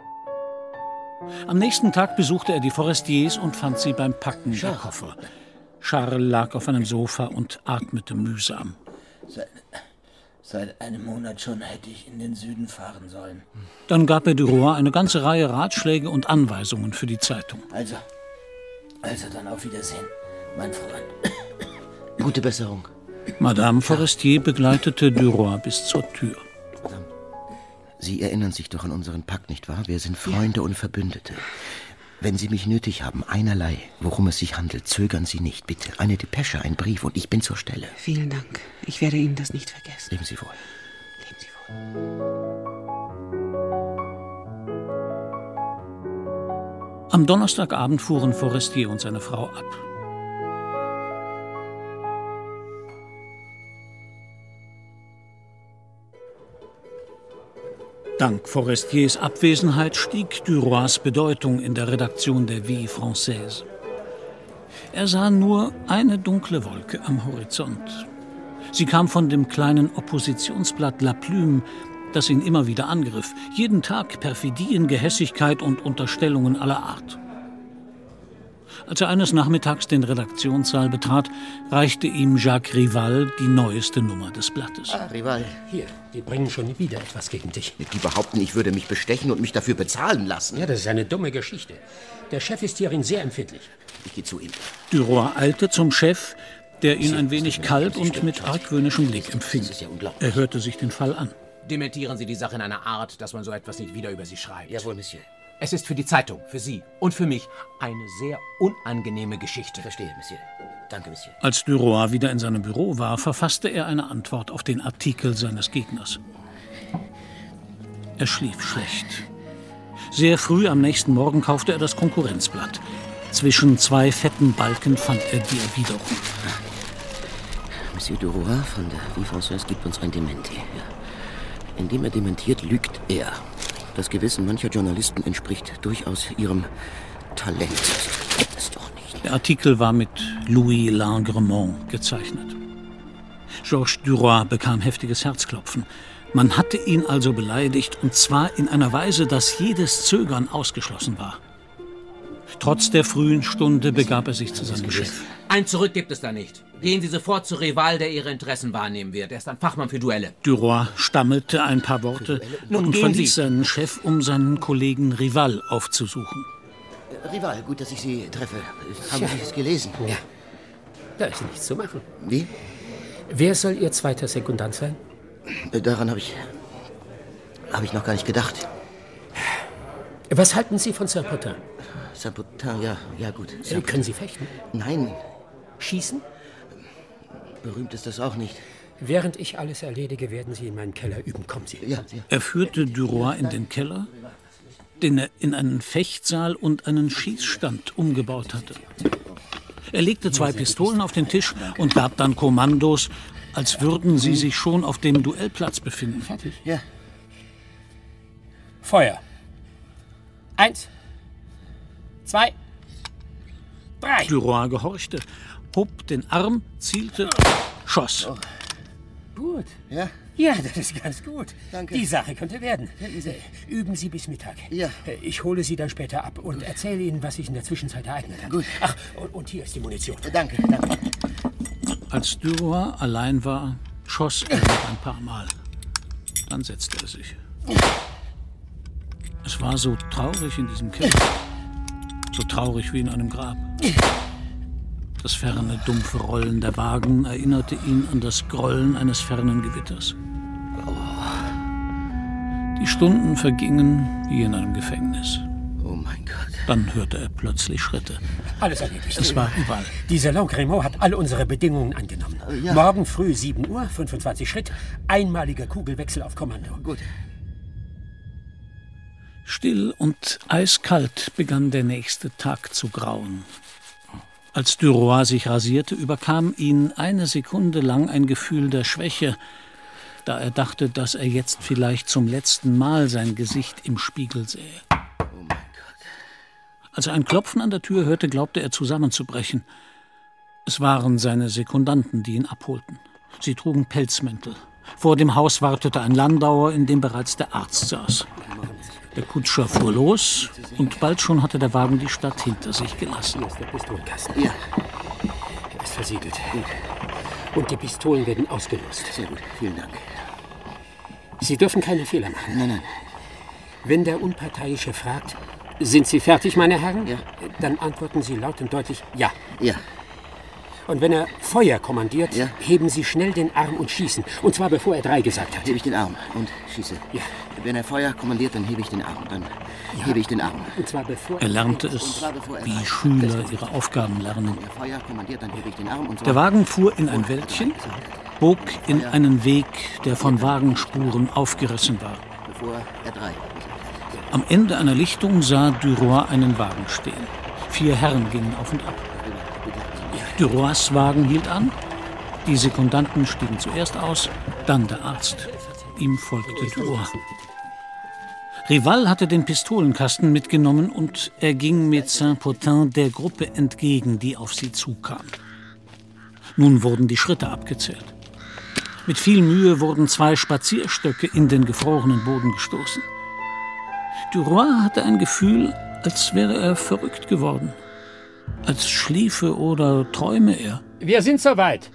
Am nächsten Tag besuchte er die Forestiers und fand sie beim Packen der Koffer. Charles lag auf einem Sofa und atmete mühsam. Seit, seit einem Monat schon hätte ich in den Süden fahren sollen. Dann gab er Duroy eine ganze Reihe Ratschläge und Anweisungen für die Zeitung. Also, also dann auf Wiedersehen, mein Freund. Gute Besserung. Madame Forestier begleitete Duroy bis zur Tür. Madame, Sie erinnern sich doch an unseren Pakt, nicht wahr? Wir sind Freunde und Verbündete. Wenn Sie mich nötig haben, einerlei, worum es sich handelt, zögern Sie nicht, bitte. Eine Depesche, ein Brief und ich bin zur Stelle. Vielen Dank. Ich werde Ihnen das nicht vergessen. Leben Sie wohl. Leben Sie wohl. Am Donnerstagabend fuhren Forestier und seine Frau ab. Dank Forestiers Abwesenheit stieg Duroys Bedeutung in der Redaktion der Vie Française. Er sah nur eine dunkle Wolke am Horizont. Sie kam von dem kleinen Oppositionsblatt La Plume, das ihn immer wieder angriff. Jeden Tag Perfidien, Gehässigkeit und Unterstellungen aller Art. Als er eines Nachmittags den Redaktionssaal betrat, reichte ihm Jacques Rival die neueste Nummer des Blattes. Ah, Rival. Hier, die bringen schon wieder etwas gegen dich. Die behaupten, ich würde mich bestechen und mich dafür bezahlen lassen. Ja, das ist eine dumme Geschichte. Der Chef ist hierin sehr empfindlich. Ich gehe zu ihm. Duroy eilte zum Chef, der ihn ein wenig kalt und mit argwöhnischem Blick empfing. Er hörte sich den Fall an. Dementieren Sie die Sache in einer Art, dass man so etwas nicht wieder über Sie schreibt. Jawohl, Monsieur. Es ist für die Zeitung, für Sie und für mich eine sehr unangenehme Geschichte. Verstehe, Monsieur. Danke, Monsieur. Als Duroy wieder in seinem Büro war, verfasste er eine Antwort auf den Artikel seines Gegners. Er schlief schlecht. Sehr früh am nächsten Morgen kaufte er das Konkurrenzblatt. Zwischen zwei fetten Balken fand er die Erwiderung. Monsieur Duroy von der Vie Française gibt uns ein Dementi. Ja. Indem er dementiert, lügt er. Das Gewissen mancher Journalisten entspricht durchaus ihrem Talent. Das gibt es doch nicht. Der Artikel war mit Louis Langremont gezeichnet. Georges Duroy bekam heftiges Herzklopfen. Man hatte ihn also beleidigt, und zwar in einer Weise, dass jedes Zögern ausgeschlossen war. Trotz der frühen Stunde begab er sich zu seinem Chef. Ein Zurück gibt es da nicht. Gehen Sie sofort zu Rival, der Ihre Interessen wahrnehmen wird. Er ist ein Fachmann für Duelle. Duroy stammelte ein paar Worte Nun und verließ Sie. seinen Chef, um seinen Kollegen Rival aufzusuchen. Rival, gut, dass ich Sie treffe. Haben ja. Sie es gelesen? Ja. Da ist nichts zu machen. Wie? Wer soll Ihr zweiter Sekundant sein? Daran habe ich... habe ich noch gar nicht gedacht. Was halten Sie von Saint-Potin? Saint-Potin, ja, ja gut. Äh, können Sie fechten? Nein. Schießen? Berühmt ist das auch nicht. Während ich alles erledige, werden Sie in meinen Keller üben. Kommen Sie. Ja, ja. Er führte Duroy in den Keller, den er in einen Fechtsaal und einen Schießstand umgebaut hatte. Er legte zwei Pistolen auf den Tisch und gab dann Kommandos, als würden sie sich schon auf dem Duellplatz befinden. Fertig? Ja. Feuer. Eins, zwei, drei. Duroy gehorchte, hob den Arm, zielte, schoss. Oh. Gut. Ja? Ja, das ist ganz gut. Danke. Die Sache könnte werden. Finden Sie? Üben Sie bis Mittag. Ja. Ich hole Sie dann später ab und erzähle Ihnen, was sich in der Zwischenzeit ereignet hat. Gut. Ach, und, und hier ist die Munition. Danke, danke. Als Duroy allein war, schoss er noch ein paar Mal. Dann setzte er sich. Es war so traurig in diesem Keller. So traurig wie in einem Grab. Das ferne, dumpfe Rollen der Wagen erinnerte ihn an das Grollen eines fernen Gewitters. Die Stunden vergingen wie in einem Gefängnis. Oh mein Gott. Dann hörte er plötzlich Schritte. Alles erledigt. Es war überall. Dieser Lancremont hat alle unsere Bedingungen angenommen. Ja. Morgen früh sieben Uhr, fünfundzwanzig Schritt, einmaliger Kugelwechsel auf Kommando. Gut. Still und eiskalt begann der nächste Tag zu grauen. Als Duroy sich rasierte, überkam ihn eine Sekunde lang ein Gefühl der Schwäche, da er dachte, dass er jetzt vielleicht zum letzten Mal sein Gesicht im Spiegel sähe. Oh mein Gott. Als er ein Klopfen an der Tür hörte, glaubte er zusammenzubrechen. Es waren seine Sekundanten, die ihn abholten. Sie trugen Pelzmäntel. Vor dem Haus wartete ein Landauer, in dem bereits der Arzt saß. Der Kutscher fuhr los und bald schon hatte der Wagen die Stadt hinter sich gelassen. Hier ist der Pistolenkasten. Ja. Er ist versiegelt. Gut. Und die Pistolen werden ausgelost. Sehr gut, vielen Dank. Sie dürfen keine Fehler machen. Nein, nein. Wenn der Unparteiische fragt, sind Sie fertig, meine Herren? Ja. Dann antworten Sie laut und deutlich Ja. Ja. Und wenn er Feuer kommandiert, Ja. heben Sie schnell den Arm und schießen. Und zwar bevor er drei gesagt hat. Hebe ich den Arm und schieße. Ja. Wenn er Feuer kommandiert, dann hebe ich den Arm. Dann Ja. hebe ich den Arm. Und zwar bevor Er lernte es, wie Schüler ihre Aufgaben lernen. Wenn er Feuer kommandiert, dann hebe ich den Arm. Und zwar Der Wagen fuhr in ein Wäldchen, bog in einen Weg, der von Wagenspuren aufgerissen war. Bevor er drei. Am Ende einer Lichtung sah Duroy einen Wagen stehen. Vier Herren gingen auf und ab. Duroys Wagen hielt an. Die Sekundanten stiegen zuerst aus, dann der Arzt. Ihm folgte Duroy. Rival hatte den Pistolenkasten mitgenommen und er ging mit Saint-Potin der Gruppe entgegen, die auf sie zukam. Nun wurden die Schritte abgezählt. Mit viel Mühe wurden zwei Spazierstöcke in den gefrorenen Boden gestoßen. Duroy hatte ein Gefühl, als wäre er verrückt geworden. Als schliefe oder träume er. Wir sind soweit.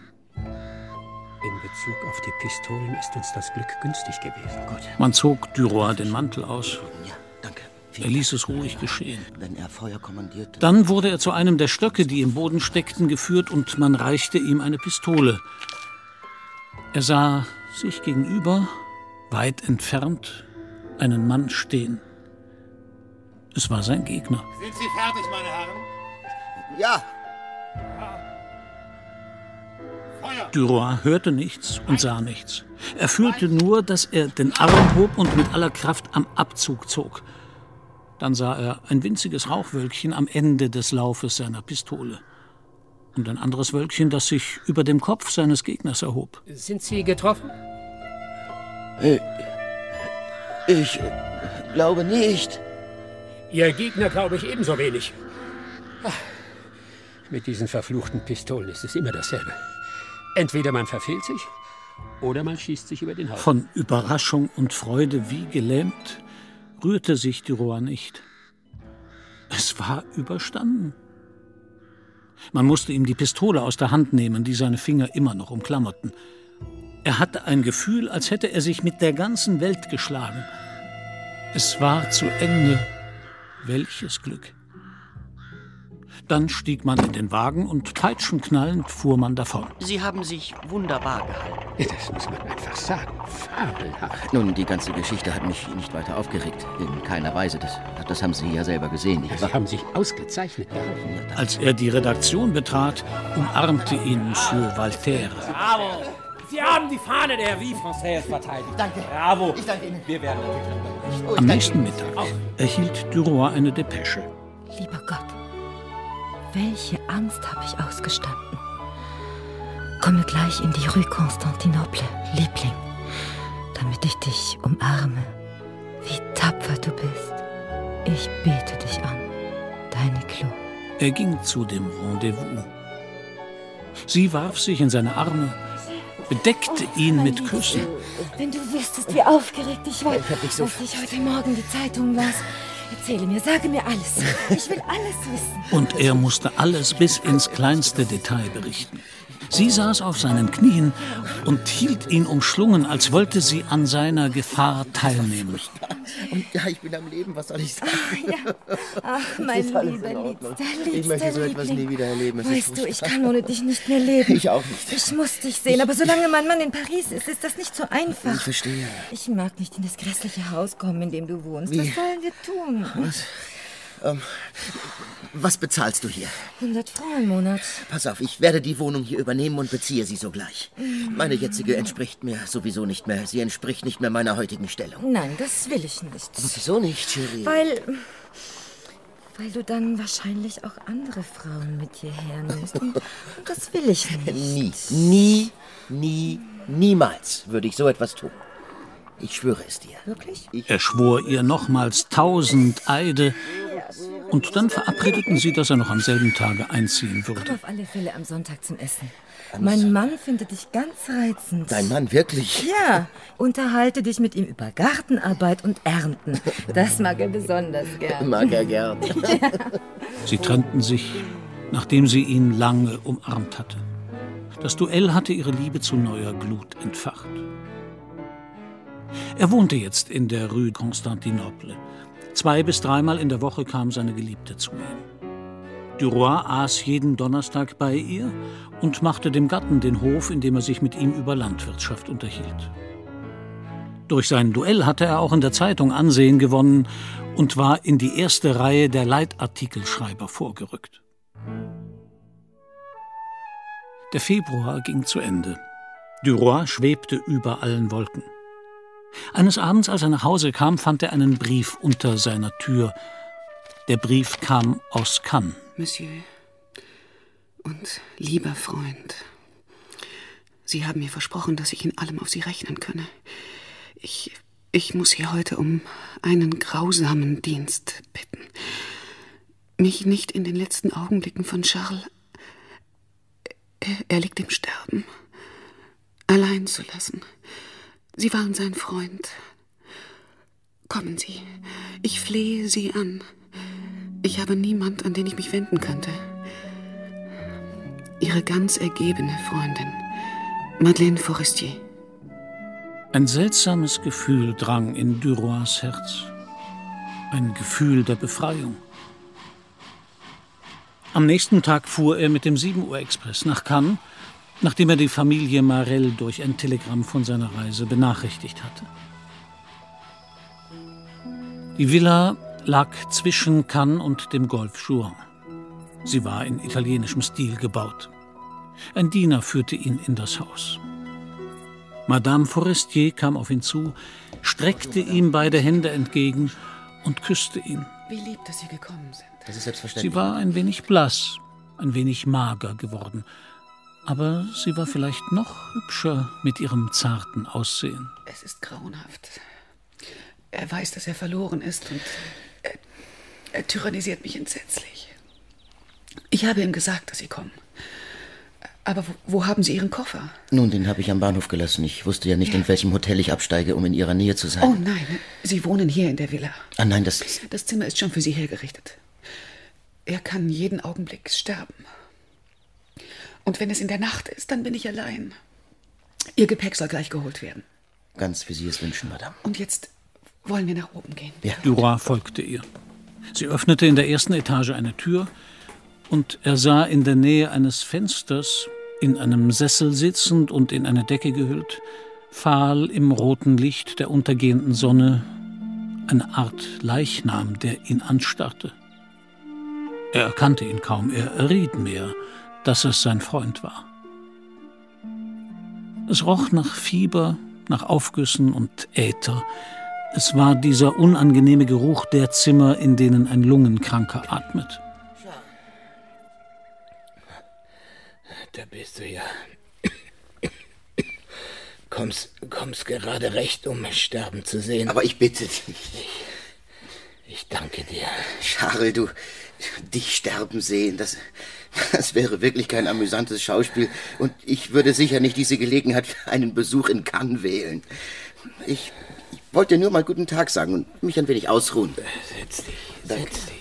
In Bezug auf die Pistolen ist uns das Glück günstig gewesen. Gut. Man zog Duroy den Mantel aus. Ja, danke. Er ließ es ruhig geschehen. Wenn er Feuer kommandiert. Dann wurde er zu einem der Stöcke, die im Boden steckten, geführt und man reichte ihm eine Pistole. Er sah sich gegenüber, weit entfernt, einen Mann stehen. Es war sein Gegner. Sind Sie fertig, meine Herren? Ja. Duroy hörte nichts und sah nichts. Er fühlte nur, dass er den Arm hob und mit aller Kraft am Abzug zog. Dann sah er ein winziges Rauchwölkchen am Ende des Laufes seiner Pistole. Und ein anderes Wölkchen, das sich über dem Kopf seines Gegners erhob. Sind Sie getroffen? Ich glaube nicht. Ihr Gegner glaube ich ebenso wenig. Ach, mit diesen verfluchten Pistolen ist es immer dasselbe. Entweder man verfehlt sich oder man schießt sich über den Haufen. Von Überraschung und Freude wie gelähmt rührte sich Duroy nicht. Es war überstanden. Man musste ihm die Pistole aus der Hand nehmen, die seine Finger immer noch umklammerten. Er hatte ein Gefühl, als hätte er sich mit der ganzen Welt geschlagen. Es war zu Ende. Welches Glück! Dann stieg man in den Wagen und peitschenknallend fuhr man davon. Sie haben sich wunderbar gehalten. Das muss man einfach sagen. Fabelhaft. Nun, die ganze Geschichte hat mich nicht weiter aufgeregt. In keiner Weise. Das, das haben Sie ja selber gesehen. Nicht Sie wahr? haben sich ausgezeichnet gehalten. Als er die Redaktion betrat, umarmte ihn Monsieur Valterre. Bravo! Sie haben die Fahne der Vie Française verteidigt. Danke. Bravo. Ich danke Ihnen. Wir werden natürlich noch Am nächsten Mittag erhielt Duroy eine Depesche. Lieber Gott, welche Angst habe ich ausgestanden. Komme gleich in die Rue Constantinople, Liebling, damit ich dich umarme. Wie tapfer du bist. Ich bete dich an, deine Claude. Er ging zu dem Rendezvous. Sie warf sich in seine Arme, bedeckte ihn mit Küssen. Wenn du wüsstest, wie aufgeregt ich war, ich hab dich so als ich heute Morgen die Zeitung las. Erzähle mir, sage mir alles. Ich will alles wissen. Und er musste alles bis ins kleinste Detail berichten. Sie saß auf seinen Knien und hielt ihn umschlungen, als wollte sie an seiner Gefahr teilnehmen. Und ja, ich bin am Leben, was soll ich sagen? Ach, ja. Ach mein lieber Liebster, Ich möchte so etwas Liebling. nie wieder erleben. Es Weißt ist du, ich furchtbar. kann ohne dich nicht mehr leben. Ich auch nicht. Ich muss dich sehen, aber solange mein Mann in Paris ist, ist das nicht so einfach. Ich verstehe. Ich mag nicht in das grässliche Haus kommen, in dem du wohnst. Wie? Was sollen wir tun? Was? Ähm, was bezahlst du hier? hundert Francs im Monat. Pass auf, ich werde die Wohnung hier übernehmen und beziehe sie sogleich. Mhm. Meine jetzige entspricht mir sowieso nicht mehr. Sie entspricht nicht mehr meiner heutigen Stellung. Nein, das will ich nicht. Aber wieso nicht, Cherie? Weil... Weil du dann wahrscheinlich auch andere Frauen mit hierher nimmst. Und das will ich nicht. Nie, nie, nie, niemals würde ich so etwas tun. Ich schwöre es dir. Wirklich? Er schwor ihr nochmals tausend Eide. Und dann verabredeten sie, dass er noch am selben Tage einziehen Komm würde. auf alle Fälle am Sonntag zum Essen. Mein Mann findet dich ganz reizend. Dein Mann, wirklich? Ja. Unterhalte dich mit ihm über Gartenarbeit und Ernten. Das mag er besonders gern. Mag er gern. Ja. Sie trennten sich, nachdem sie ihn lange umarmt hatte. Das Duell hatte ihre Liebe zu neuer Glut entfacht. Er wohnte jetzt in der Rue Constantinople. Zwei bis dreimal in der Woche kam seine Geliebte zu ihm. Duroy aß jeden Donnerstag bei ihr und machte dem Gatten den Hof, indem er sich mit ihm über Landwirtschaft unterhielt. Durch sein Duell hatte er auch in der Zeitung Ansehen gewonnen und war in die erste Reihe der Leitartikelschreiber vorgerückt. Der Februar ging zu Ende. Duroy schwebte über allen Wolken. Eines Abends, als er nach Hause kam, fand er einen Brief unter seiner Tür. Der Brief kam aus Cannes. Monsieur und lieber Freund, Sie haben mir versprochen, dass ich in allem auf Sie rechnen könne. Ich, ich muss Sie heute um einen grausamen Dienst bitten. Mich nicht in den letzten Augenblicken von Charles, er, er liegt im Sterben, allein zu lassen. Sie waren sein Freund. Kommen Sie, ich flehe Sie an. Ich habe niemand, an den ich mich wenden könnte. Ihre ganz ergebene Freundin, Madeleine Forestier. Ein seltsames Gefühl drang in Duroys Herz. Ein Gefühl der Befreiung. Am nächsten Tag fuhr er mit dem sieben Uhr Express nach Cannes, nachdem er die Familie Marel durch ein Telegramm von seiner Reise benachrichtigt hatte. Die Villa lag zwischen Cannes und dem Golf Juan. Sie war in italienischem Stil gebaut. Ein Diener führte ihn in das Haus. Madame Forestier kam auf ihn zu, streckte ihm beide Hände entgegen und küsste ihn. Wie lieb, dass Sie gekommen sind. Das ist selbstverständlich. Sie war ein wenig blass, ein wenig mager geworden. Aber sie war vielleicht noch hübscher mit ihrem zarten Aussehen. Es ist grauenhaft. Er weiß, dass er verloren ist und er, er tyrannisiert mich entsetzlich. Ich habe ihm gesagt, dass Sie kommen. Aber wo, wo haben Sie Ihren Koffer? Nun, den habe ich am Bahnhof gelassen. Ich wusste ja nicht, in welchem Hotel ich absteige, um in Ihrer Nähe zu sein. Oh nein, Sie wohnen hier in der Villa. Ah nein, das... Das Zimmer ist schon für Sie hergerichtet. Er kann jeden Augenblick sterben. Und wenn es in der Nacht ist, dann bin ich allein. Ihr Gepäck soll gleich geholt werden. Ganz wie Sie es wünschen, Madame. Und jetzt wollen wir nach oben gehen. Ja. Duroy folgte ihr. Sie öffnete in der ersten Etage eine Tür und er sah in der Nähe eines Fensters, in einem Sessel sitzend und in eine Decke gehüllt, fahl im roten Licht der untergehenden Sonne, eine Art Leichnam, der ihn anstarrte. Er erkannte ihn kaum, er erriet mehr, dass es sein Freund war. Es roch nach Fieber, nach Aufgüssen und Äther. Es war dieser unangenehme Geruch der Zimmer, in denen ein Lungenkranker atmet. Da bist du ja. Kommst, kommst gerade recht, um mich sterben zu sehen. Aber ich bitte dich. Ich, Ich danke dir. Charles, du, dich sterben sehen, das, das wäre wirklich kein amüsantes Schauspiel. Und ich würde sicher nicht diese Gelegenheit für einen Besuch in Cannes wählen. Ich, ich wollte nur mal guten Tag sagen und mich ein wenig ausruhen. Setz dich, Danke. setz dich.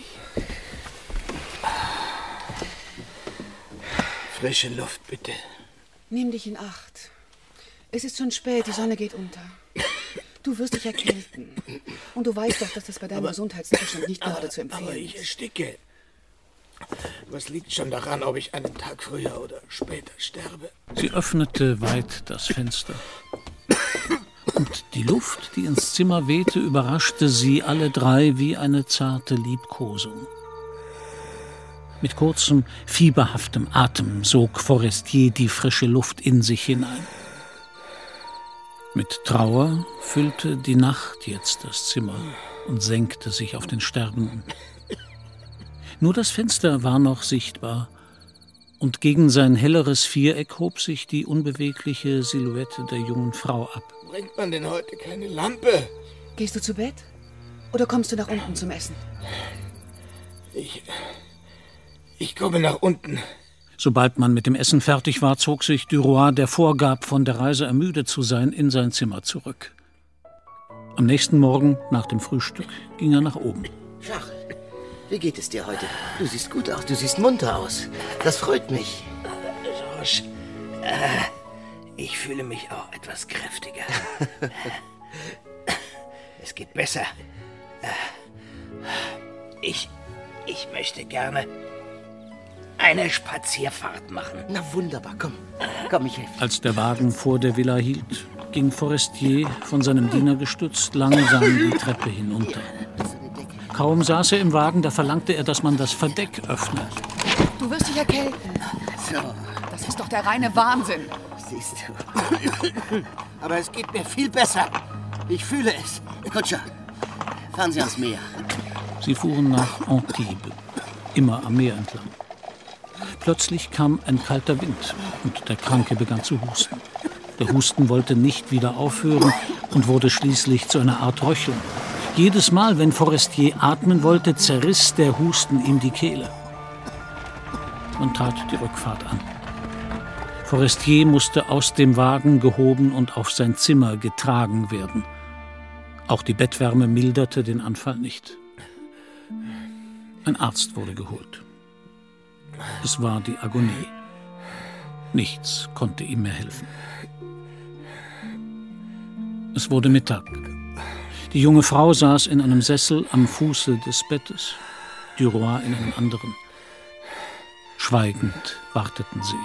Frische Luft, bitte. Nimm dich in Acht. Es ist schon spät, die Sonne geht unter. Du wirst dich erkälten. Und du weißt doch, dass das bei deinem Aber- Gesundheitszustand nicht gerade aber, zu empfehlen aber ich ist. ersticke. Was liegt schon daran, ob ich einen Tag früher oder später sterbe? Sie öffnete weit das Fenster. Und die Luft, die ins Zimmer wehte, überraschte sie alle drei wie eine zarte Liebkosung. Mit kurzem, fieberhaftem Atem sog Forestier die frische Luft in sich hinein. Mit Trauer füllte die Nacht jetzt das Zimmer und senkte sich auf den Sterbenden. Nur das Fenster war noch sichtbar, und gegen sein helleres Viereck hob sich die unbewegliche Silhouette der jungen Frau ab. Bringt man denn heute keine Lampe? Gehst du zu Bett? Oder kommst du nach unten zum Essen? Ich. Ich komme nach unten. Sobald man mit dem Essen fertig war, zog sich Duroy, der vorgab, von der Reise ermüdet zu sein, in sein Zimmer zurück. Am nächsten Morgen, nach dem Frühstück, ging er nach oben. Charles, wie geht es dir heute? Du siehst gut aus, du siehst munter aus. Das freut mich. Georges, äh, ich fühle mich auch etwas kräftiger. Es geht besser. Ich, ich möchte gerne eine Spazierfahrt machen. Na wunderbar, komm. Komm, ich helfe. Als der Wagen vor der Villa hielt, ging Forestier, von seinem Diener gestützt, langsam die Treppe hinunter. Kaum saß er im Wagen, da verlangte er, dass man das Verdeck öffne. Du wirst dich erkälten. So, Das ist doch der reine Wahnsinn. siehst du. Aber es geht mir viel besser. Ich fühle es. Kutscher, fahren Sie ans Meer. Sie fuhren nach Antibes, immer am Meer entlang. Plötzlich kam ein kalter Wind und der Kranke begann zu husten. Der Husten wollte nicht wieder aufhören und wurde schließlich zu einer Art Röcheln. Jedes Mal, wenn Forestier atmen wollte, zerriss der Husten ihm die Kehle. Man trat die Rückfahrt an. Forestier musste aus dem Wagen gehoben und auf sein Zimmer getragen werden. Auch die Bettwärme milderte den Anfall nicht. Ein Arzt wurde geholt. Es war die Agonie. Nichts konnte ihm mehr helfen. Es wurde Mittag. Die junge Frau saß in einem Sessel am Fuße des Bettes, Duroy in einem anderen. Schweigend warteten sie.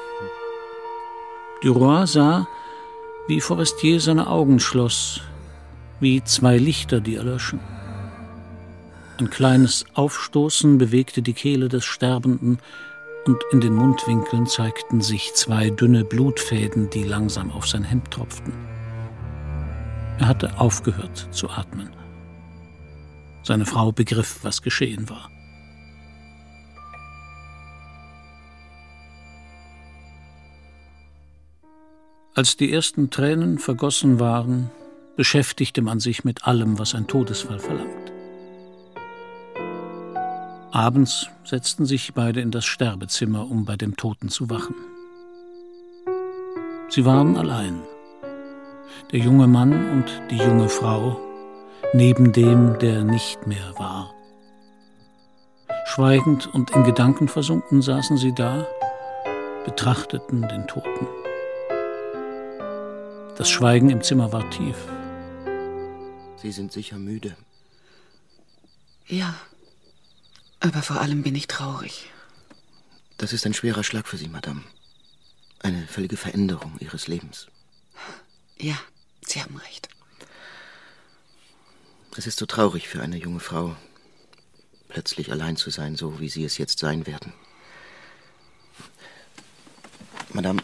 Duroy sah, wie Forestier seine Augen schloss, wie zwei Lichter, die erlöschen. Ein kleines Aufstoßen bewegte die Kehle des Sterbenden und in den Mundwinkeln zeigten sich zwei dünne Blutfäden, die langsam auf sein Hemd tropften. Er hatte aufgehört zu atmen. Seine Frau begriff, was geschehen war. Als die ersten Tränen vergossen waren, beschäftigte man sich mit allem, was ein Todesfall verlangt. Abends setzten sich beide in das Sterbezimmer, um bei dem Toten zu wachen. Sie waren allein. Der junge Mann und die junge Frau, neben dem, der nicht mehr war. Schweigend und in Gedanken versunken saßen sie da, betrachteten den Toten. Das Schweigen im Zimmer war tief. Sie sind sicher müde. Ja, aber vor allem bin ich traurig. Das ist ein schwerer Schlag für Sie, Madame. Eine völlige Veränderung Ihres Lebens. Ja, Sie haben recht. Es ist so traurig für eine junge Frau, plötzlich allein zu sein, so wie Sie es jetzt sein werden. Madame,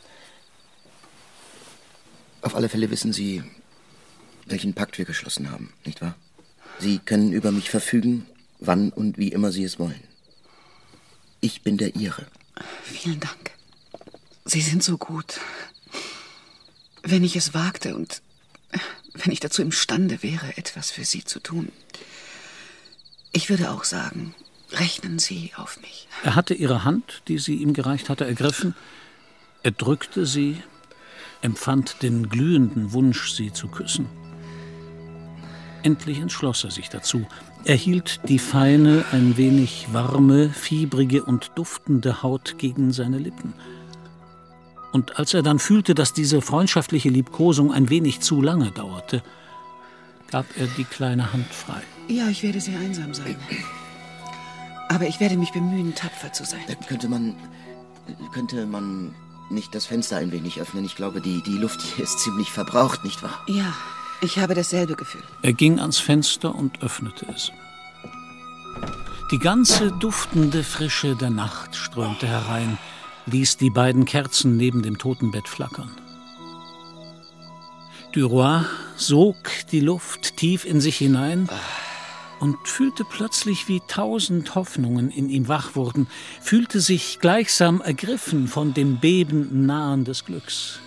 auf alle Fälle wissen Sie, welchen Pakt wir geschlossen haben, nicht wahr? Sie können über mich verfügen, wann und wie immer Sie es wollen. Ich bin der Ihre. Vielen Dank. Sie sind so gut. Wenn ich es wagte und wenn ich dazu imstande wäre, etwas für Sie zu tun. Ich würde auch sagen, rechnen Sie auf mich. Er hatte ihre Hand, die sie ihm gereicht hatte, ergriffen. Er drückte sie, empfand den glühenden Wunsch, sie zu küssen. Endlich entschloss er sich dazu. Er hielt die feine, ein wenig warme, fiebrige und duftende Haut gegen seine Lippen. Und als er dann fühlte, dass diese freundschaftliche Liebkosung ein wenig zu lange dauerte, gab er die kleine Hand frei. Ja, ich werde sehr einsam sein. Aber ich werde mich bemühen, tapfer zu sein. Könnte man... könnte man nicht das Fenster ein wenig öffnen? Ich glaube, die, die Luft hier ist ziemlich verbraucht, nicht wahr? Ja, ich habe dasselbe Gefühl. Er ging ans Fenster und öffnete es. Die ganze duftende Frische der Nacht strömte herein, ließ die beiden Kerzen neben dem Totenbett flackern. Duroy sog die Luft tief in sich hinein und fühlte plötzlich, wie tausend Hoffnungen in ihm wach wurden, fühlte sich gleichsam ergriffen von dem bebenden Nahen des Glücks.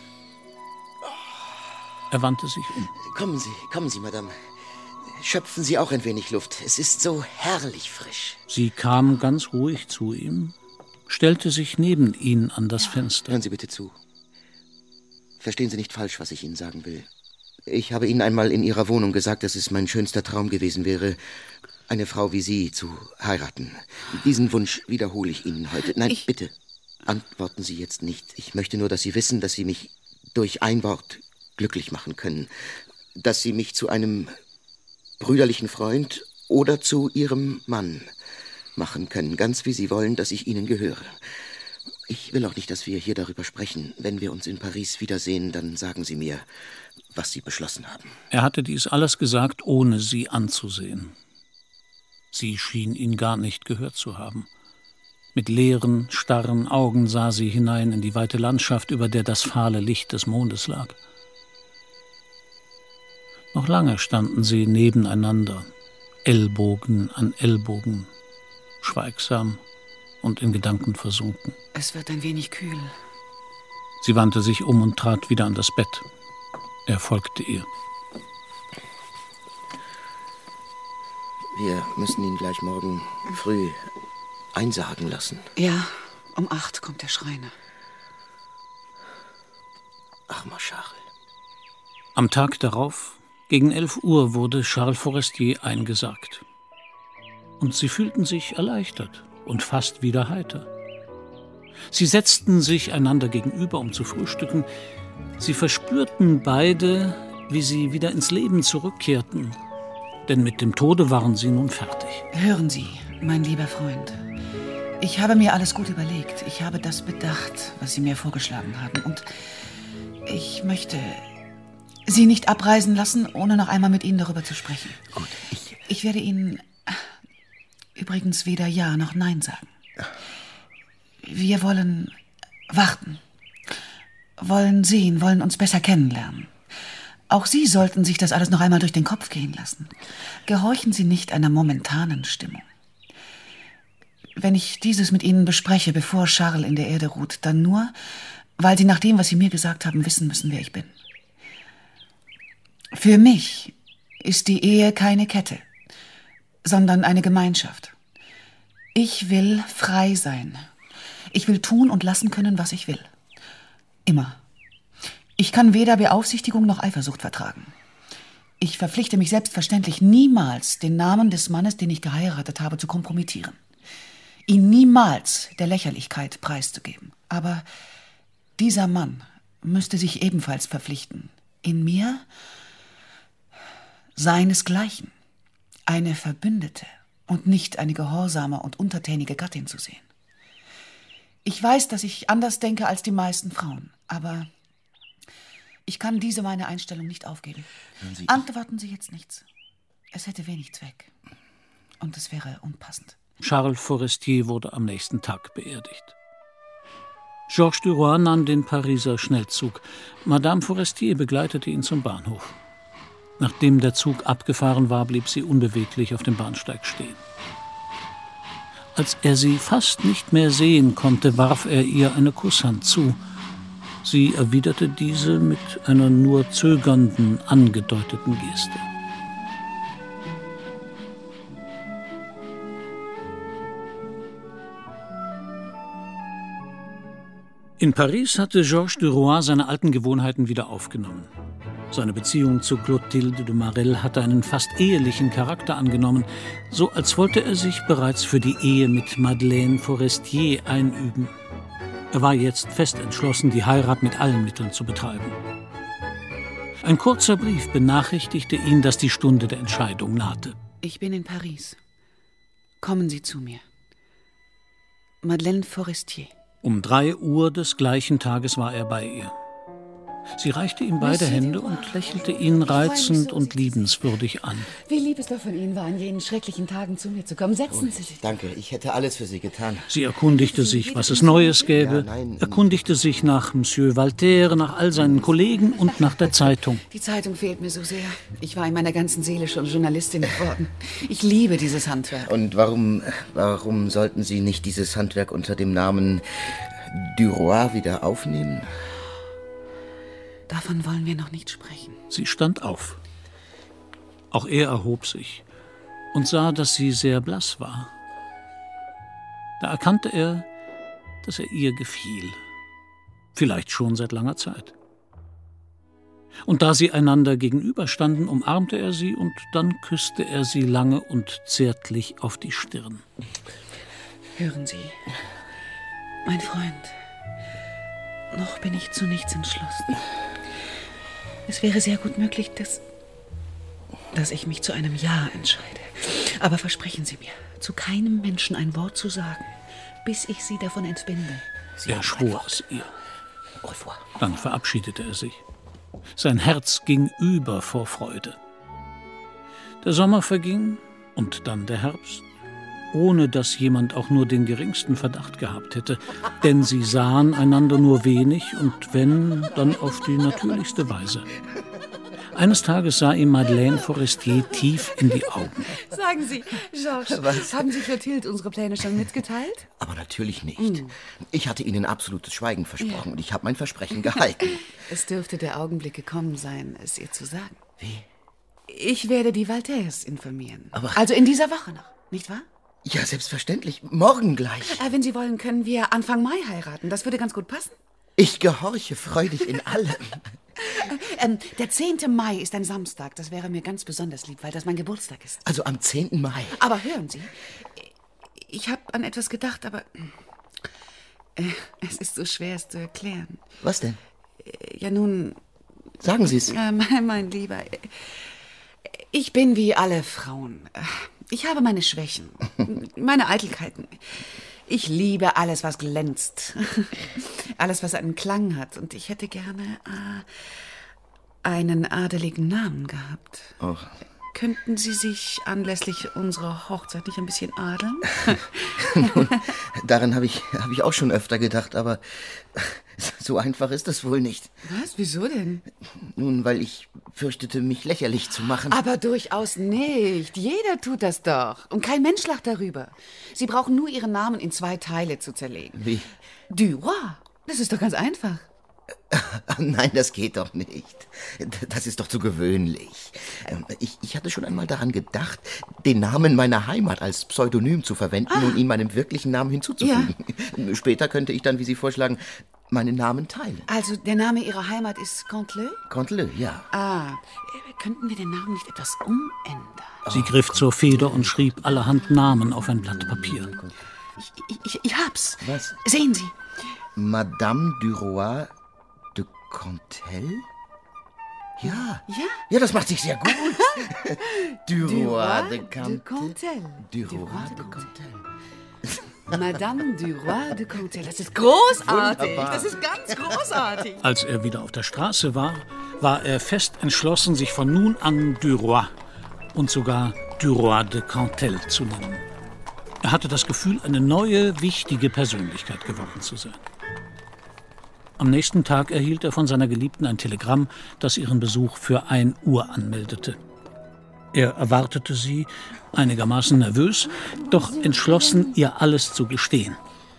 Er wandte sich um. Kommen Sie, kommen Sie, Madame. Schöpfen Sie auch ein wenig Luft. Es ist so herrlich frisch. Sie kam ganz ruhig zu ihm, stellte sich neben ihn an das Fenster. Hören Sie bitte zu. Verstehen Sie nicht falsch, was ich Ihnen sagen will. Ich habe Ihnen einmal in Ihrer Wohnung gesagt, dass es mein schönster Traum gewesen wäre, eine Frau wie Sie zu heiraten. Diesen Wunsch wiederhole ich Ihnen heute. Nein, ich... bitte, antworten Sie jetzt nicht. Ich möchte nur, dass Sie wissen, dass Sie mich durch ein Wort glücklich machen können. Dass Sie mich zu einem brüderlichen Freund oder zu Ihrem Mann machen können, ganz wie Sie wollen, dass ich Ihnen gehöre. Ich will auch nicht, dass wir hier darüber sprechen. Wenn wir uns in Paris wiedersehen, dann sagen Sie mir, was Sie beschlossen haben. Er hatte dies alles gesagt, ohne sie anzusehen. Sie schien ihn gar nicht gehört zu haben. Mit leeren, starren Augen sah sie hinein in die weite Landschaft, über der das fahle Licht des Mondes lag. Noch lange standen sie nebeneinander, Ellbogen an Ellbogen, schweigsam und in Gedanken versunken. Es wird ein wenig kühl. Sie wandte sich um und trat wieder an das Bett. Er folgte ihr. Wir müssen ihn gleich morgen früh einsargen lassen. Ja, um acht kommt der Schreiner. Armer Charles. Am Tag darauf, gegen elf Uhr, wurde Charles Forestier eingesargt. Und sie fühlten sich erleichtert und fast wieder heiter. Sie setzten sich einander gegenüber, um zu frühstücken. Sie verspürten beide, wie sie wieder ins Leben zurückkehrten. Denn mit dem Tode waren sie nun fertig. Hören Sie, mein lieber Freund. Ich habe mir alles gut überlegt. Ich habe das bedacht, was Sie mir vorgeschlagen haben. Und ich möchte Sie nicht abreisen lassen, ohne noch einmal mit Ihnen darüber zu sprechen. Gut, ich... Ich werde Ihnen übrigens weder Ja noch Nein sagen. Wir wollen warten, wollen sehen, wollen uns besser kennenlernen. Auch Sie sollten sich das alles noch einmal durch den Kopf gehen lassen. Gehorchen Sie nicht einer momentanen Stimmung. Wenn ich dieses mit Ihnen bespreche, bevor Charles in der Erde ruht, dann nur, weil Sie nach dem, was Sie mir gesagt haben, wissen müssen, wer ich bin. Für mich ist die Ehe keine Kette, sondern eine Gemeinschaft. Ich will frei sein. Ich will tun und lassen können, was ich will. Immer. Ich kann weder Beaufsichtigung noch Eifersucht vertragen. Ich verpflichte mich selbstverständlich niemals, den Namen des Mannes, den ich geheiratet habe, zu kompromittieren. Ihn niemals der Lächerlichkeit preiszugeben. Aber dieser Mann müsste sich ebenfalls verpflichten, in mir seinesgleichen eine Verbündete und nicht eine gehorsame und untertänige Gattin zu sehen. Ich weiß, dass ich anders denke als die meisten Frauen, aber ich kann diese meine Einstellung nicht aufgeben. Sie, Antworten Sie jetzt nichts. Es hätte wenig Zweck. Und es wäre unpassend. Charles Forestier wurde am nächsten Tag beerdigt. Georges Duroy nahm den Pariser Schnellzug. Madame Forestier begleitete ihn zum Bahnhof. Nachdem der Zug abgefahren war, blieb sie unbeweglich auf dem Bahnsteig stehen. Als er sie fast nicht mehr sehen konnte, warf er ihr eine Kusshand zu. Sie erwiderte diese mit einer nur zögernden, angedeuteten Geste. In Paris hatte Georges de Roy seine alten Gewohnheiten wieder aufgenommen. Seine Beziehung zu Clotilde de Marelle hatte einen fast ehelichen Charakter angenommen, so als wollte er sich bereits für die Ehe mit Madeleine Forestier einüben. Er war jetzt fest entschlossen, die Heirat mit allen Mitteln zu betreiben. Ein kurzer Brief benachrichtigte ihn, dass die Stunde der Entscheidung nahte. Ich bin in Paris. Kommen Sie zu mir. Madeleine Forestier. Um drei Uhr des gleichen Tages war er bei ihr. Sie reichte ihm beide Hände und lächelte ihn reizend und liebenswürdig an. Wie lieb es doch von Ihnen war, an jenen schrecklichen Tagen zu mir zu kommen. Setzen Sie sich. Danke, ich hätte alles für Sie getan. Sie erkundigte sich, was es Neues gäbe, Ja, nein, erkundigte sich nach Monsieur Voltaire, nach all seinen Kollegen und nach der Zeitung. Die Zeitung fehlt mir so sehr. Ich war in meiner ganzen Seele schon Journalistin geworden. Ich liebe dieses Handwerk. Und warum, warum sollten Sie nicht dieses Handwerk unter dem Namen du Roy wieder aufnehmen? Davon wollen wir noch nicht sprechen. Sie stand auf. Auch er erhob sich und sah, dass sie sehr blass war. Da erkannte er, dass er ihr gefiel. Vielleicht schon seit langer Zeit. Und da sie einander gegenüberstanden, umarmte er sie und dann küsste er sie lange und zärtlich auf die Stirn. Hören Sie, mein Freund, noch bin ich zu nichts entschlossen. Es wäre sehr gut möglich, dass, dass ich mich zu einem Ja entscheide. Aber versprechen Sie mir, zu keinem Menschen ein Wort zu sagen, bis ich Sie davon entbinde. Sie Er schwor es ihr. Dann verabschiedete er sich. Sein Herz ging über vor Freude. Der Sommer verging und dann der Herbst, ohne dass jemand auch nur den geringsten Verdacht gehabt hätte, denn sie sahen einander nur wenig und wenn, dann auf die natürlichste Weise. Eines Tages sah ihm Madeleine Forestier tief in die Augen. Sagen Sie, Georges, Was? haben Sie Clotilde unsere Pläne schon mitgeteilt? Aber natürlich nicht. Hm. Ich hatte Ihnen absolutes Schweigen versprochen und ich habe mein Versprechen gehalten. Es dürfte der Augenblick gekommen sein, es ihr zu sagen. Wie? Ich werde die Voltaires informieren. Aber- also in dieser Woche noch, nicht wahr? Ja, selbstverständlich. Morgen gleich. Äh, wenn Sie wollen, können wir Anfang Mai heiraten. Das würde ganz gut passen. Ich gehorche freudig in allem. Äh, ähm, der zehnte Mai ist ein Samstag. Das wäre mir ganz besonders lieb, weil das mein Geburtstag ist. Also am zehnten Mai. Aber hören Sie, ich habe an etwas gedacht, aber äh, es ist so schwer, es zu erklären. Was denn? Äh, Ja, nun... Sagen Sie es. Äh, mein, mein Lieber, äh, ich bin wie alle Frauen. Äh, Ich habe meine Schwächen, meine Eitelkeiten. Ich liebe alles, was glänzt. Alles, was einen Klang hat. Und ich hätte gerne äh, einen adeligen Namen gehabt. Oh. Könnten Sie sich anlässlich unserer Hochzeit nicht ein bisschen adeln? Nun, daran habe ich, hab ich auch schon öfter gedacht, aber so einfach ist es wohl nicht. Was? Wieso denn? Nun, weil ich fürchtete, mich lächerlich zu machen. Aber durchaus nicht. Jeder tut das doch. Und kein Mensch lacht darüber. Sie brauchen nur Ihren Namen in zwei Teile zu zerlegen. Wie? Du Roy. Das ist doch ganz einfach. Nein, das geht doch nicht. Das ist doch zu gewöhnlich. Ich, ich hatte schon einmal daran gedacht, den Namen meiner Heimat als Pseudonym zu verwenden Ah. und ihn meinem wirklichen Namen hinzuzufügen. Ja. Später könnte ich dann, wie Sie vorschlagen, meinen Namen teilen. Also der Name Ihrer Heimat ist Canteleu? Canteleu, ja. Ah, äh, könnten wir den Namen nicht etwas umändern? Sie griff zur Feder und schrieb allerhand Namen auf ein Blatt Papier. Ich, ich, ich hab's. Was? Sehen Sie. Madame du Roy de Cantel? Ja. Ja? Ja, das macht sich sehr gut. Du Du Roy Roy de de Cantel. Cantel. Du Roy de Cantel. Madame du Roy de Cantel. Das ist großartig. Wunderbar. Das ist ganz großartig. Als er wieder auf der Straße war, war er fest entschlossen, sich von nun an du Roy und sogar du Roy de Cantel zu nennen. Er hatte das Gefühl, eine neue, wichtige Persönlichkeit geworden zu sein. Am nächsten Tag erhielt er von seiner Geliebten ein Telegramm, das ihren Besuch für ein Uhr anmeldete. Er erwartete sie, einigermaßen nervös, doch entschlossen, ihr alles zu gestehen.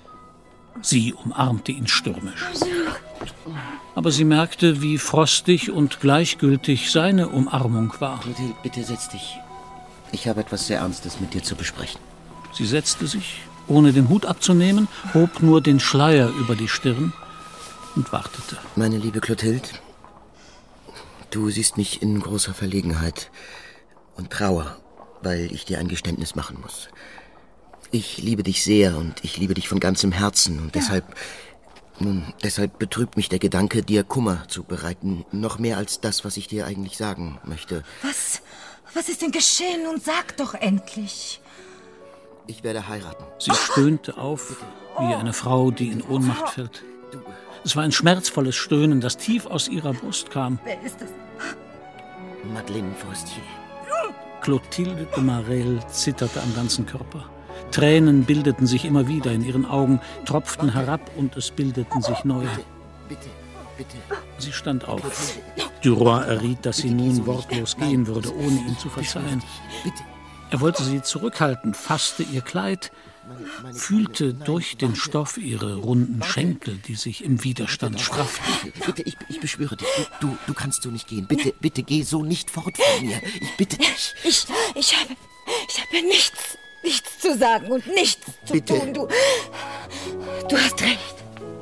Sie umarmte ihn stürmisch. Aber sie merkte, wie frostig und gleichgültig seine Umarmung war. Clotilde, bitte setz dich. Ich habe etwas sehr Ernstes mit dir zu besprechen. Sie setzte sich, ohne den Hut abzunehmen, hob nur den Schleier über die Stirn und wartete. Meine liebe Clotilde, du siehst mich in großer Verlegenheit und Trauer, weil ich dir ein Geständnis machen muss. Ich liebe dich sehr und ich liebe dich von ganzem Herzen und ja. deshalb, nun, deshalb betrübt mich der Gedanke, dir Kummer zu bereiten, noch mehr als das, was ich dir eigentlich sagen möchte. Was, was ist denn geschehen? Nun sag doch endlich. Ich werde heiraten. Sie stöhnte auf, wie eine Frau, die in Ohnmacht fällt. Es war ein schmerzvolles Stöhnen, das tief aus ihrer Brust kam. Wer ist es? Madeleine Forestier. Clotilde de Marelle zitterte am ganzen Körper. Tränen bildeten sich immer wieder in ihren Augen, tropften herab und es bildeten sich neue. Bitte, bitte. Sie stand auf. Duroy erriet, dass sie nun wortlos gehen würde, ohne ihm zu verzeihen. Er wollte sie zurückhalten, fasste ihr Kleid, fühlte durch den Stoff ihre runden Schenkel, die sich im Widerstand strafften. Bitte, ich, ich beschwöre dich, du, du, du kannst so nicht gehen. Bitte, bitte geh so nicht fort von mir. Ich bitte dich. Ich, ich habe, ich habe nichts, nichts zu sagen und nichts zu bitte. tun. Du, du hast recht.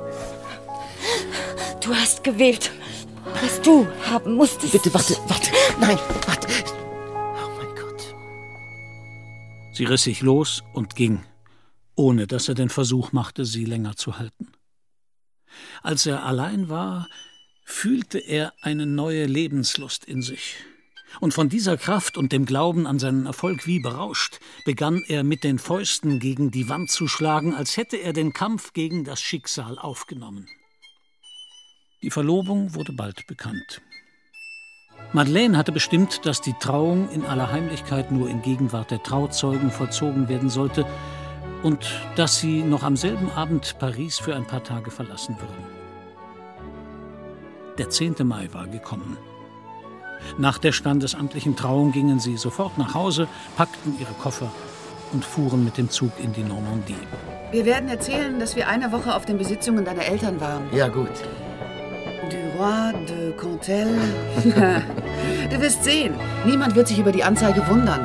Du hast gewählt, was du haben musstest. Bitte, warte, warte. Nein, warte. Sie riss sich los und ging, ohne dass er den Versuch machte, sie länger zu halten. Als er allein war, fühlte er eine neue Lebenslust in sich. Und von dieser Kraft und dem Glauben an seinen Erfolg wie berauscht, begann er mit den Fäusten gegen die Wand zu schlagen, als hätte er den Kampf gegen das Schicksal aufgenommen. Die Verlobung wurde bald bekannt. Madeleine hatte bestimmt, dass die Trauung in aller Heimlichkeit nur in Gegenwart der Trauzeugen vollzogen werden sollte und dass sie noch am selben Abend Paris für ein paar Tage verlassen würden. Der zehnte Mai war gekommen. Nach der standesamtlichen Trauung gingen sie sofort nach Hause, packten ihre Koffer und fuhren mit dem Zug in die Normandie. Wir werden erzählen, dass wir eine Woche auf den Besitzungen deiner Eltern waren. Ja, gut. Du Roi de Cantel. Du wirst sehen, niemand wird sich über die Anzeige wundern.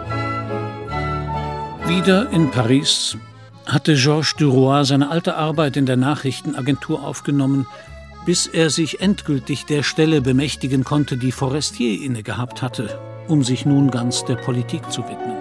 Wieder in Paris hatte Georges Duroy seine alte Arbeit in der Nachrichtenagentur aufgenommen, bis er sich endgültig der Stelle bemächtigen konnte, die Forestier innegehabt hatte, um sich nun ganz der Politik zu widmen.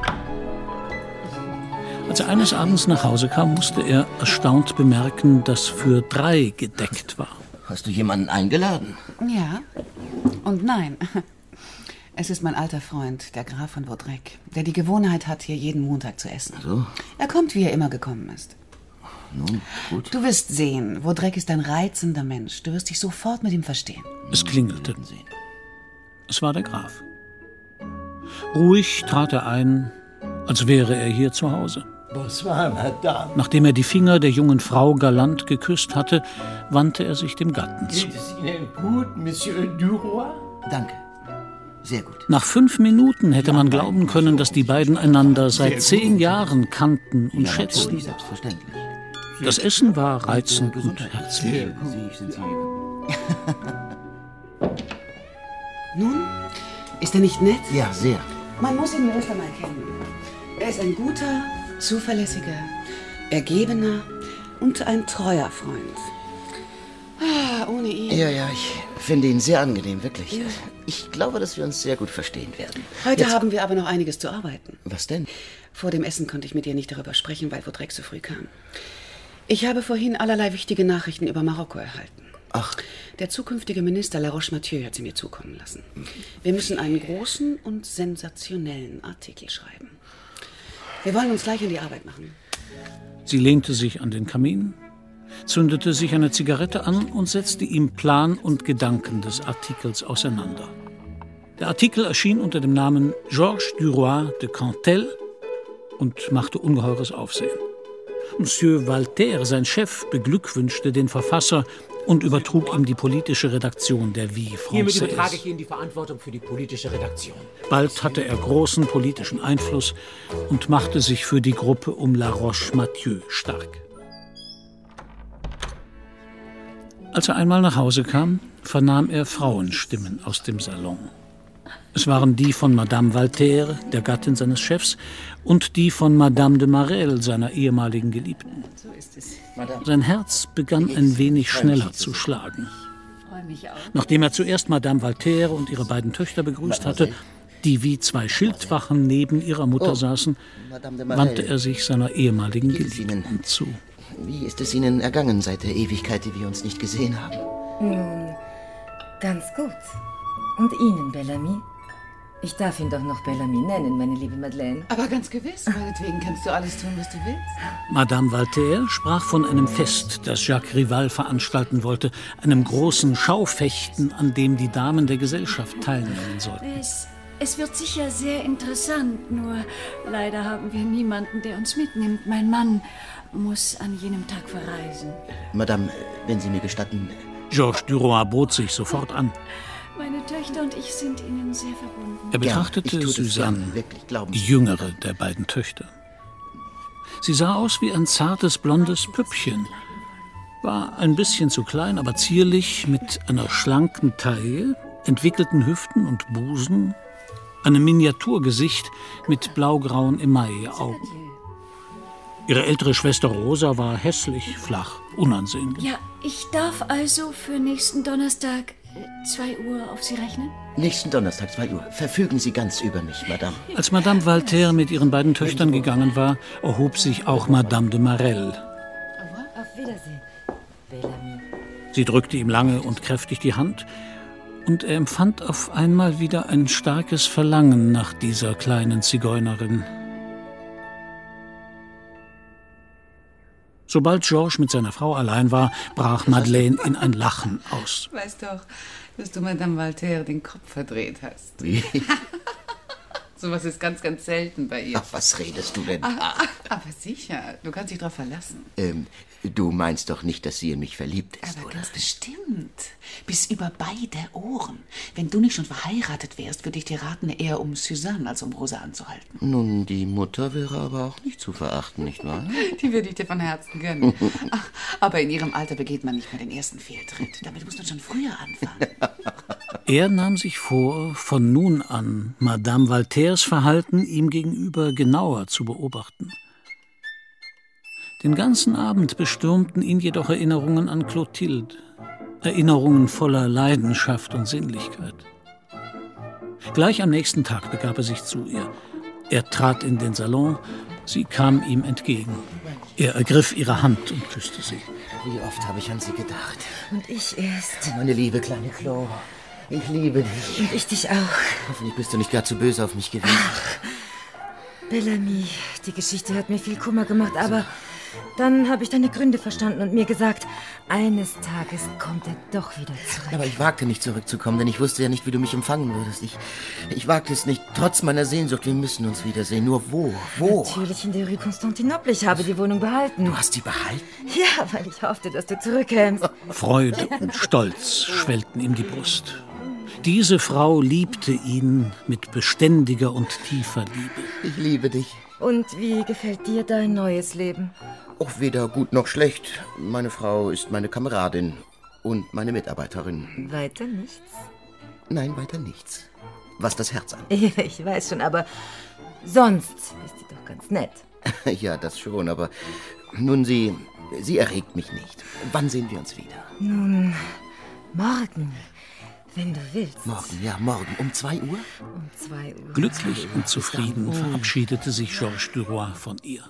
Als er eines Abends nach Hause kam, musste er erstaunt bemerken, dass für drei gedeckt war. Hast du jemanden eingeladen? Ja und nein. Es ist mein alter Freund, der Graf von Vaudrec, der die Gewohnheit hat, hier jeden Montag zu essen. So. Er kommt, wie er immer gekommen ist. Nun, gut. Du wirst sehen, Vaudrec ist ein reizender Mensch. Du wirst dich sofort mit ihm verstehen. Es klingelte. Es war der Graf. Ruhig trat er ein, als wäre er hier zu Hause. Bonsoir, Madame. Nachdem er die Finger der jungen Frau galant geküsst hatte, wandte er sich dem Gatten zu. Geht es Ihnen gut, Monsieur Duroy? Danke. Sehr gut. Nach fünf Minuten hätte man glauben können, dass die beiden einander seit zehn Jahren kannten und ja, schätzten. Selbstverständlich. Das Essen war reizend und herzlich. Nun, ist er nicht nett? Ja, sehr. Man muss ihn nur erst einmal kennen. Er ist ein guter, zuverlässiger, ergebener und ein treuer Freund. Ah, ohne ihn... Ja, ja, ich finde ihn sehr angenehm, wirklich. Ja. Ich glaube, dass wir uns sehr gut verstehen werden. Heute Jetzt... haben wir aber noch einiges zu arbeiten. Was denn? Vor dem Essen konnte ich mit dir nicht darüber sprechen, weil Vaudrec so früh kam. Ich habe vorhin allerlei wichtige Nachrichten über Marokko erhalten. Ach. Der zukünftige Minister La Roche-Mathieu hat sie mir zukommen lassen. Wir müssen einen großen und sensationellen Artikel schreiben. Wir wollen uns gleich an die Arbeit machen. Sie lehnte sich an den Kamin, zündete sich eine Zigarette an und setzte ihm Plan und Gedanken des Artikels auseinander. Der Artikel erschien unter dem Namen Georges Duroy de Cantel und machte ungeheures Aufsehen. Monsieur Walter, sein Chef, beglückwünschte den Verfasser und übertrug ihm die politische Redaktion der Vie Française. Hiermit übertrage ich Ihnen die Verantwortung für die politische Redaktion. Bald hatte er großen politischen Einfluss und machte sich für die Gruppe um La Roche-Mathieu stark. Als er einmal nach Hause kam, vernahm er Frauenstimmen aus dem Salon. Es waren die von Madame Valterre, der Gattin seines Chefs, und die von Madame de Marelle, seiner ehemaligen Geliebten. Sein Herz begann ein wenig schneller zu schlagen. Nachdem er zuerst Madame Valterre und ihre beiden Töchter begrüßt hatte, die wie zwei Schildwachen neben ihrer Mutter saßen, wandte er sich seiner ehemaligen Geliebten zu. Wie ist es Ihnen ergangen seit der Ewigkeit, die wir uns nicht gesehen haben? Nun, ganz gut. Und Ihnen, Bellamy? Ich darf ihn doch noch Bellamy nennen, meine liebe Madeleine. Aber ganz gewiss, meinetwegen kannst du alles tun, was du willst. Madame Valterre sprach von einem Fest, das Jacques Rival veranstalten wollte, einem großen Schaufechten, an dem die Damen der Gesellschaft teilnehmen sollten. Es, es wird sicher sehr interessant, nur leider haben wir niemanden, der uns mitnimmt. Mein Mann muss an jenem Tag verreisen. Madame, wenn Sie mir gestatten... Georges Duroy bot sich sofort an. Meine Töchter und ich sind Ihnen sehr verbunden. Er betrachtete ja, Suzanne, die jüngere der beiden Töchter. Sie sah aus wie ein zartes, blondes Püppchen. War ein bisschen zu klein, aber zierlich, mit einer schlanken Taille, entwickelten Hüften und Busen, einem Miniaturgesicht mit blaugrauen Emailleaugen. Ihre ältere Schwester Rosa war hässlich, flach, unansehnlich. Ja, ich darf also für nächsten Donnerstag zwei Uhr auf Sie rechnen? Nächsten Donnerstag, zwei Uhr. Verfügen Sie ganz über mich, Madame. Als Madame Valterre mit ihren beiden Töchtern gegangen war, erhob sich auch Madame de Marelle. Auf Wiedersehen, Bellamy. Sie drückte ihm lange und kräftig die Hand, und er empfand auf einmal wieder ein starkes Verlangen nach dieser kleinen Zigeunerin. Sobald Georges mit seiner Frau allein war, brach Madeleine in ein Lachen aus. Weißt doch, dass du Madame Valterre den Kopf verdreht hast. Wie? Sowas ist ganz, ganz selten bei ihr. Ach, was redest du denn? Ah, aber sicher, du kannst dich drauf verlassen. Ähm, du meinst doch nicht, dass sie in mich verliebt ist, aber oder? ganz bestimmt. Bis über beide Ohren. Wenn du nicht schon verheiratet wärst, würde ich dir raten, eher um Suzanne als um Rosa anzuhalten. Nun, die Mutter wäre aber auch nicht zu verachten, nicht wahr? Die würde ich dir von Herzen gönnen. Ach, aber in ihrem Alter begeht man nicht mehr den ersten Fehltritt. Damit muss man schon früher anfangen. Er nahm sich vor, von nun an Madame Valterres Verhalten ihm gegenüber genauer zu beobachten. Den ganzen Abend bestürmten ihn jedoch Erinnerungen an Clotilde, Erinnerungen voller Leidenschaft und Sinnlichkeit. Gleich am nächsten Tag begab er sich zu ihr. Er trat in den Salon, sie kam ihm entgegen. Er ergriff ihre Hand und küsste sie. Wie oft habe ich an sie gedacht. Und ich erst. Meine liebe kleine Chloe, ich liebe dich. Und ich dich auch. Hoffentlich bist du nicht gar zu böse auf mich gewesen. Ach, Bellamy, die Geschichte hat mir viel Kummer gemacht, aber dann habe ich deine Gründe verstanden und mir gesagt, eines Tages kommt er doch wieder zurück. Aber ich wagte nicht zurückzukommen, denn ich wusste ja nicht, wie du mich empfangen würdest. Ich, ich wagte es nicht, trotz meiner Sehnsucht. Wir müssen uns wiedersehen. Nur wo? Wo? Natürlich in der Rue Constantinople. Ich habe die Wohnung behalten. Du hast sie behalten? Ja, weil ich hoffte, dass du zurückkämst. Freude und Stolz schwellten ihm die Brust. Diese Frau liebte ihn mit beständiger und tiefer Liebe. Ich liebe dich. Und wie gefällt dir dein neues Leben? Auch weder gut noch schlecht. Meine Frau ist meine Kameradin und meine Mitarbeiterin. Weiter nichts? Nein, weiter nichts. Was das Herz angeht. Ja, ich weiß schon, aber sonst ist sie doch ganz nett. Ja, das schon, aber nun, sie, sie erregt mich nicht. Wann sehen wir uns wieder? Nun, morgen. Wenn du willst. Morgen, ja, morgen. Um zwei Uhr? Um zwei Uhr. Glücklich und zufrieden verabschiedete sich Georges Duroy von ihr.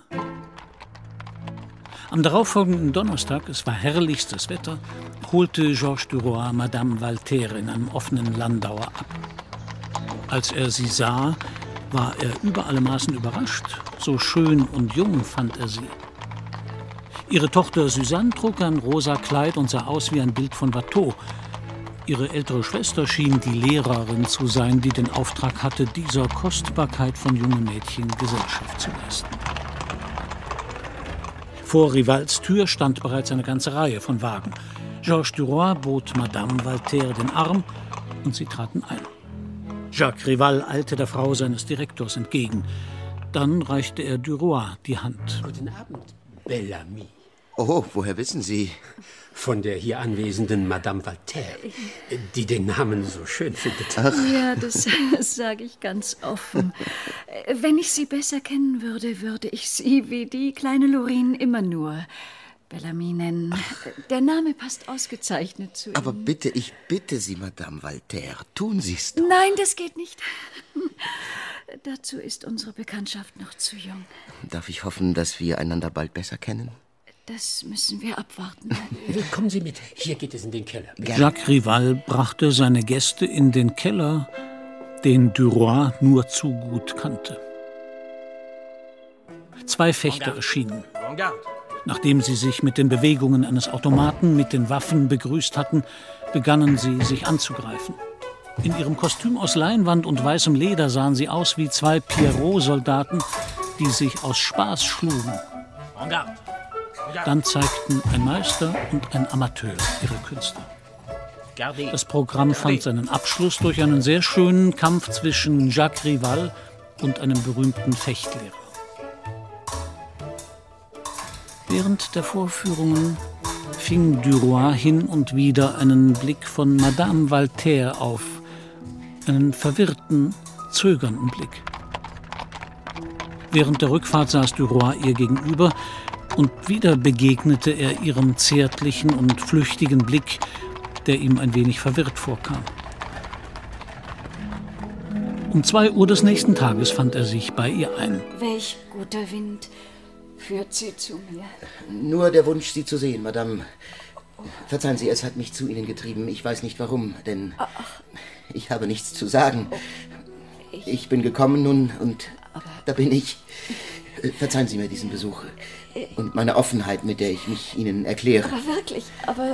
Am darauffolgenden Donnerstag, es war herrlichstes Wetter, holte Georges Duroy Madame Valterre in einem offenen Landauer ab. Als er sie sah, war er über alle Maßen überrascht. So schön und jung fand er sie. Ihre Tochter Suzanne trug ein rosa Kleid und sah aus wie ein Bild von Watteau. Ihre ältere Schwester schien die Lehrerin zu sein, die den Auftrag hatte, dieser Kostbarkeit von jungen Mädchen Gesellschaft zu leisten. Vor Rivals Tür stand bereits eine ganze Reihe von Wagen. Georges Duroy bot Madame Valterre den Arm und sie traten ein. Jacques Rival eilte der Frau seines Direktors entgegen. Dann reichte er Duroy die Hand. Guten Abend, Bellamy. Oh, woher wissen Sie? Von der hier anwesenden Madame Valterre, die den Namen so schön findet. Ach. Ja, das sage ich ganz offen. Wenn ich Sie besser kennen würde, würde ich Sie wie die kleine Lorine immer nur Bellamy nennen. Der Name passt ausgezeichnet zu Ihnen. Aber bitte, ich bitte Sie, Madame Valterre, tun Sie es doch. Nein, das geht nicht. Dazu ist unsere Bekanntschaft noch zu jung. Darf ich hoffen, dass wir einander bald besser kennen? Das müssen wir abwarten. Kommen Sie mit, hier geht es in den Keller. Jacques Rival brachte seine Gäste in den Keller, den Duroy nur zu gut kannte. Zwei Fechter erschienen. Nachdem sie sich mit den Bewegungen eines Automaten mit den Waffen begrüßt hatten, begannen sie, sich anzugreifen. In ihrem Kostüm aus Leinwand und weißem Leder sahen sie aus wie zwei Pierrot-Soldaten, die sich aus Spaß schlugen. Dann zeigten ein Meister und ein Amateur ihre Künste. Das Programm fand seinen Abschluss durch einen sehr schönen Kampf zwischen Jacques Rival und einem berühmten Fechtlehrer. Während der Vorführungen fing Duroy hin und wieder einen Blick von Madame Valterre auf, einen verwirrten, zögernden Blick. Während der Rückfahrt saß Duroy ihr gegenüber und wieder begegnete er ihrem zärtlichen und flüchtigen Blick, der ihm ein wenig verwirrt vorkam. Um zwei Uhr des nächsten Tages fand er sich bei ihr ein. Welch guter Wind führt Sie zu mir? Nur der Wunsch, Sie zu sehen, Madame. Verzeihen Sie, es hat mich zu Ihnen getrieben. Ich weiß nicht warum, denn ich habe nichts zu sagen. Ich bin gekommen nun und da bin ich. Verzeihen Sie mir diesen Besuch und meine Offenheit, mit der ich mich Ihnen erkläre. Aber wirklich, aber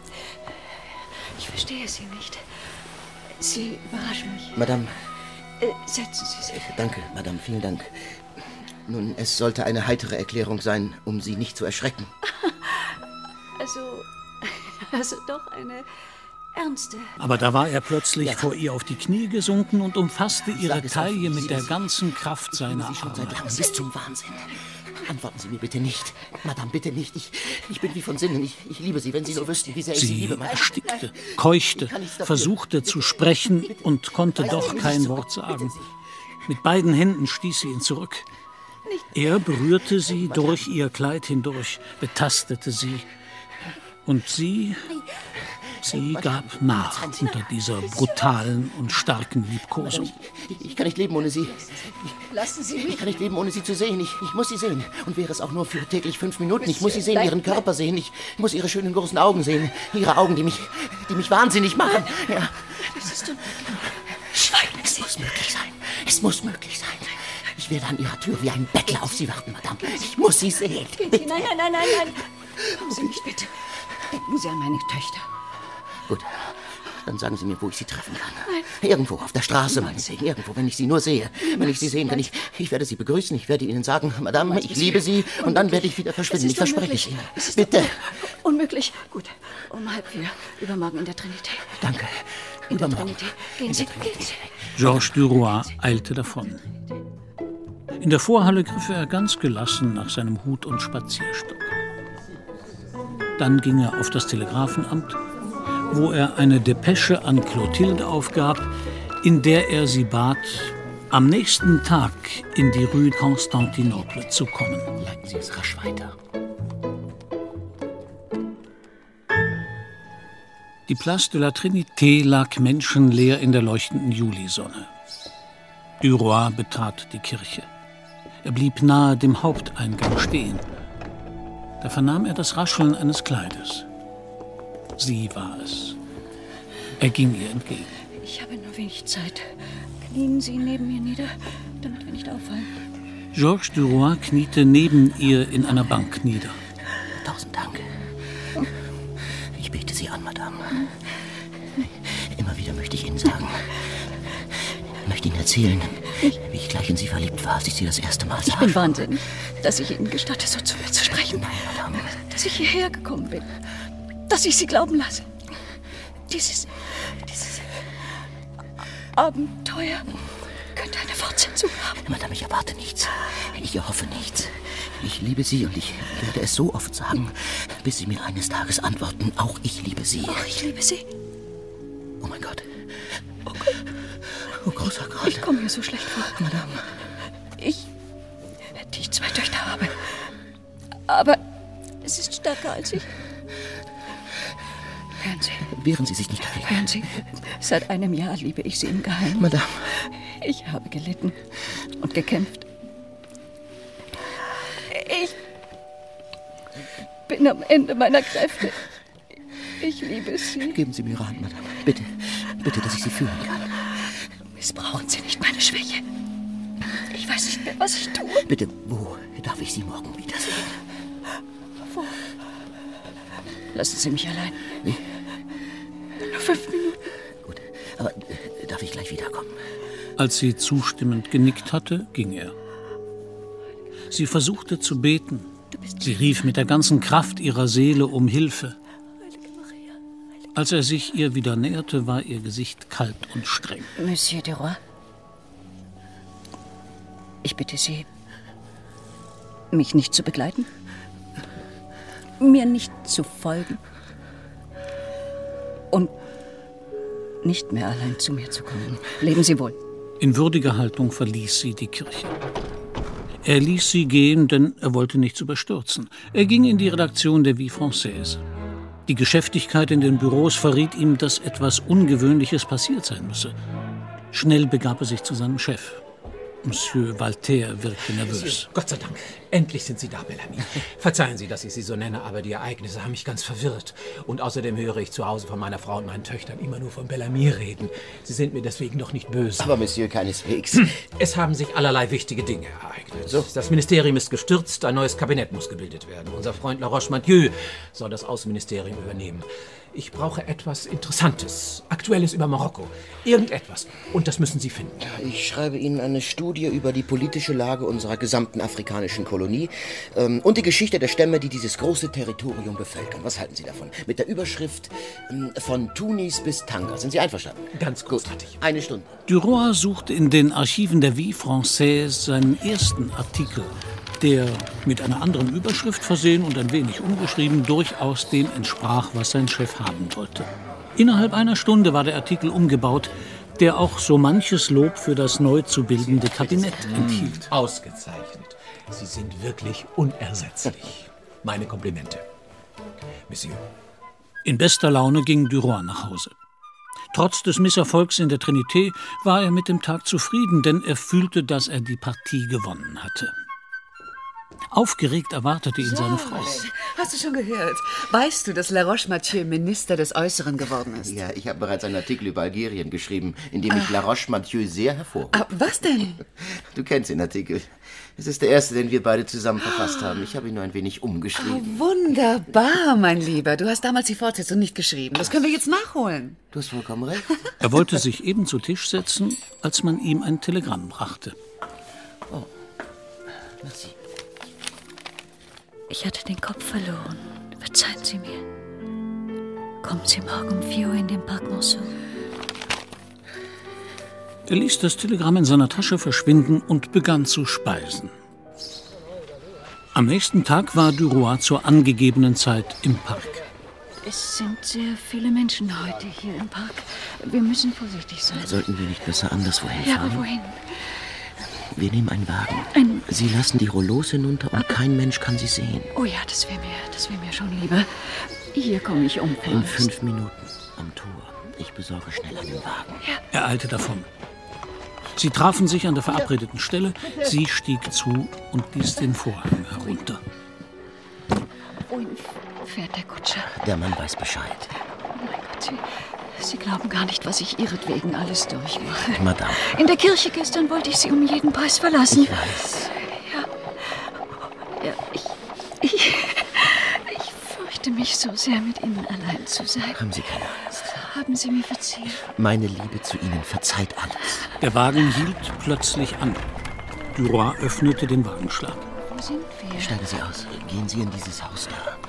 ich verstehe Sie nicht. Sie überraschen mich. Madame. Äh, setzen Sie sich. Danke, Madame, vielen Dank. Nun, es sollte eine heitere Erklärung sein, um Sie nicht zu erschrecken. Also, also doch eine ernste. Aber da war er plötzlich ja. vor ihr auf die Knie gesunken und umfasste ihre Taille mit der ganzen Kraft seiner Arme. Seit langem bis zum Wahnsinn. Antworten Sie mir bitte nicht. Madame, bitte nicht. Ich, ich bin wie von Sinnen. Ich, ich liebe Sie, wenn Sie nur wüssten, wie sehr ich Sie liebe. Sie erstickte, keuchte, versuchte zu sprechen und konnte doch kein Wort sagen. Mit beiden Händen stieß sie ihn zurück. Er berührte sie durch ihr Kleid hindurch, betastete sie. Und sie, sie gab nach unter dieser brutalen und starken Liebkosung. Ich, ich kann nicht leben ohne Sie. Lassen Sie mich. Ich kann nicht leben, ohne Sie zu sehen. Ich, ich muss Sie sehen. Und wäre es auch nur für täglich fünf Minuten. Ich muss Sie sehen, Ihren Körper sehen. Ich muss Ihre schönen großen Augen sehen. Ihre Augen, die mich, die mich wahnsinnig machen. Ja. Das ist unmöglich. Schweigen Sie. Es muss möglich sein. Es muss möglich sein. Ich werde an Ihrer Tür wie ein Bettler auf Sie warten, Madame. Ich muss Sie sehen. Bitte. Nein, nein, nein, nein, nein. Kommen Sie nicht, bitte. Denken Sie an meine Töchter. Gut, dann sagen Sie mir, wo ich Sie treffen kann. Nein. Irgendwo, auf der Straße, meinetwegen. Irgendwo, wenn ich Sie nur sehe. Wenn ich Sie sehen kann, ich, ich werde Sie begrüßen. Ich werde Ihnen sagen, Madame, ich liebe Sie. Und dann werde ich wieder verschwinden. Ich verspreche es Ihnen. Bitte. Unmöglich. Gut, um halb vier. Übermorgen in der Trinité. Danke. In der Trinité. Gehen Sie, gehen Sie. Georges Duroy eilte davon. In der Vorhalle griff er ganz gelassen nach seinem Hut und Spazierstock. Dann ging er auf das Telegrafenamt, wo er eine Depesche an Clotilde aufgab, in der er sie bat, am nächsten Tag in die Rue Constantinople zu kommen. Leiten Sie es rasch weiter. Die Place de la Trinité lag menschenleer in der leuchtenden Julisonne. Duroy betrat die Kirche. Er blieb nahe dem Haupteingang stehen. Da vernahm er das Rascheln eines Kleides. Sie war es. Er ging ihr entgegen. Ich habe nur wenig Zeit. Knien Sie neben mir nieder, damit wir nicht auffallen. Georges Duroy kniete neben ihr in einer Bank nieder. Tausend Dank. Ich bete Sie an, Madame. Immer wieder möchte ich Ihnen sagen, ich möchte Ihnen erzählen, wie ich gleich in Sie verliebt war, als ich Sie das erste Mal sah. Ich bin wahnsinnig, dass ich Ihnen gestatte, so zu mir zu sprechen. Nein, Madame. Dass ich hierher gekommen bin. Dass ich Sie glauben lasse. Dieses, dieses Abenteuer. Können könnte eine Fortsetzung haben. Madame, ich erwarte nichts. Ich erhoffe nichts. Ich liebe Sie und ich werde es so oft sagen, bis Sie mir eines Tages antworten, auch ich liebe Sie. Auch ich liebe Sie. Oh mein Gott. Oh Gott. Oh großer Gott. Ich komme mir so schlecht vor. Madame. Ich, die ich zwei Töchter habe. Aber es ist stärker als ich. Hören Sie. Wehren Sie sich nicht dagegen. Hören Sie. Seit einem Jahr liebe ich Sie im Geheimen. Madame. Ich habe gelitten und gekämpft. Ich bin am Ende meiner Kräfte. Ich liebe Sie. Geben Sie mir Ihre Hand, Madame. Bitte. Bitte, dass ich Sie fühlen kann. Missbrauchen Sie nicht meine Schwäche. Ich weiß nicht mehr, was ich tue. Bitte, wo darf ich Sie morgen wiedersehen? Wo? Lassen Sie mich allein. Wie? Nur fünf Minuten. Gut, aber äh, darf ich gleich wiederkommen? Als sie zustimmend genickt hatte, ging er. Sie versuchte zu beten. Sie rief mit der ganzen Kraft ihrer Seele um Hilfe. Als er sich ihr wieder näherte, war ihr Gesicht kalt und streng. Monsieur de Roy, ich bitte Sie, mich nicht zu begleiten, mir nicht zu folgen und nicht mehr allein zu mir zu kommen. Leben Sie wohl. In würdiger Haltung verließ sie die Kirche. Er ließ sie gehen, denn er wollte nichts überstürzen. Er ging in die Redaktion der Vie Française. Die Geschäftigkeit in den Büros verriet ihm, dass etwas Ungewöhnliches passiert sein müsse. Schnell begab er sich zu seinem Chef. Monsieur Walter wirkte nervös. Gott sei Dank, endlich sind Sie da, Bellamy. Verzeihen Sie, dass ich Sie so nenne, aber die Ereignisse haben mich ganz verwirrt. Und außerdem höre ich zu Hause von meiner Frau und meinen Töchtern immer nur von Bellamy reden. Sie sind mir deswegen doch nicht böse. Aber Monsieur, keineswegs. Es haben sich allerlei wichtige Dinge ereignet. So. Das Ministerium ist gestürzt, ein neues Kabinett muss gebildet werden. Unser Freund La Roche-Mathieu soll das Außenministerium übernehmen. Ich brauche etwas Interessantes, Aktuelles über Marokko. Irgendetwas. Und das müssen Sie finden. Ich schreibe Ihnen eine Studie über die politische Lage unserer gesamten afrikanischen Kolonie ähm, und die Geschichte der Stämme, die dieses große Territorium bevölkern. Was halten Sie davon? Mit der Überschrift ähm, von Tunis bis Tanga. Sind Sie einverstanden? Ganz großartig. Eine Stunde. Duroy suchte in den Archiven der Vie Française seinen ersten Artikel, der mit einer anderen Überschrift versehen und ein wenig umgeschrieben durchaus dem entsprach, was sein Chef haben wollte. Innerhalb einer Stunde war der Artikel umgebaut, der auch so manches Lob für das neu zu bildende Kabinett enthielt. Ausgezeichnet. Sie sind wirklich unersetzlich. Meine Komplimente. Monsieur. In bester Laune ging Duroy nach Hause. Trotz des Misserfolgs in der Trinité war er mit dem Tag zufrieden, denn er fühlte, dass er die Partie gewonnen hatte. Aufgeregt erwartete ihn seine Frau. Hast du schon gehört? Weißt du, dass La Roche-Mathieu Minister des Äußeren geworden ist? Ja, ich habe bereits einen Artikel über Algerien geschrieben, in dem ich La Roche-Mathieu sehr hervorhob. Ah, was denn? Du kennst den Artikel. Es ist der erste, den wir beide zusammen verfasst haben. Ich habe ihn nur ein wenig umgeschrieben. Oh, wunderbar, mein Lieber. Du hast damals die Fortsetzung nicht geschrieben. Das können wir jetzt nachholen. Du hast vollkommen recht. Er wollte sich eben zu Tisch setzen, als man ihm ein Telegramm brachte. Oh, merci. Ich hatte den Kopf verloren. Verzeihen Sie mir. Kommen Sie morgen um vier Uhr in den Parc Monceau. Er ließ das Telegramm in seiner Tasche verschwinden und begann zu speisen. Am nächsten Tag war Duroy zur angegebenen Zeit im Park. Es sind sehr viele Menschen heute hier im Park. Wir müssen vorsichtig sein. Sollten wir nicht besser anderswo hinfahren? Ja, aber wohin? Wir nehmen einen Wagen. Ein Sie lassen die Rollos hinunter und kein Mensch kann sie sehen. Oh ja, das wäre mir, das wäre mir schon lieber. Hier komme ich um. In fünf Minuten am Tor. Ich besorge schnell einen Wagen. Ja. Er eilte davon. Sie trafen sich an der verabredeten Stelle. Sie stieg zu und ließ den Vorhang herunter. Wohin fährt der Kutscher? Der Mann weiß Bescheid. Oh mein Gott, Sie, Sie glauben gar nicht, was ich ihretwegen alles durchmache. Madame. In der Kirche gestern wollte ich Sie um jeden Preis verlassen. Ich weiß. Ja. Ja, ich, ich, ich fürchte mich so sehr, mit Ihnen allein zu sein. Haben Sie keine Angst. Haben Sie mir verziehen? Meine Liebe zu Ihnen verzeiht alles. Der Wagen hielt plötzlich an. Duroy öffnete den Wagenschlag. Wo sind wir? Steigen Sie aus. Gehen Sie in dieses Haus da.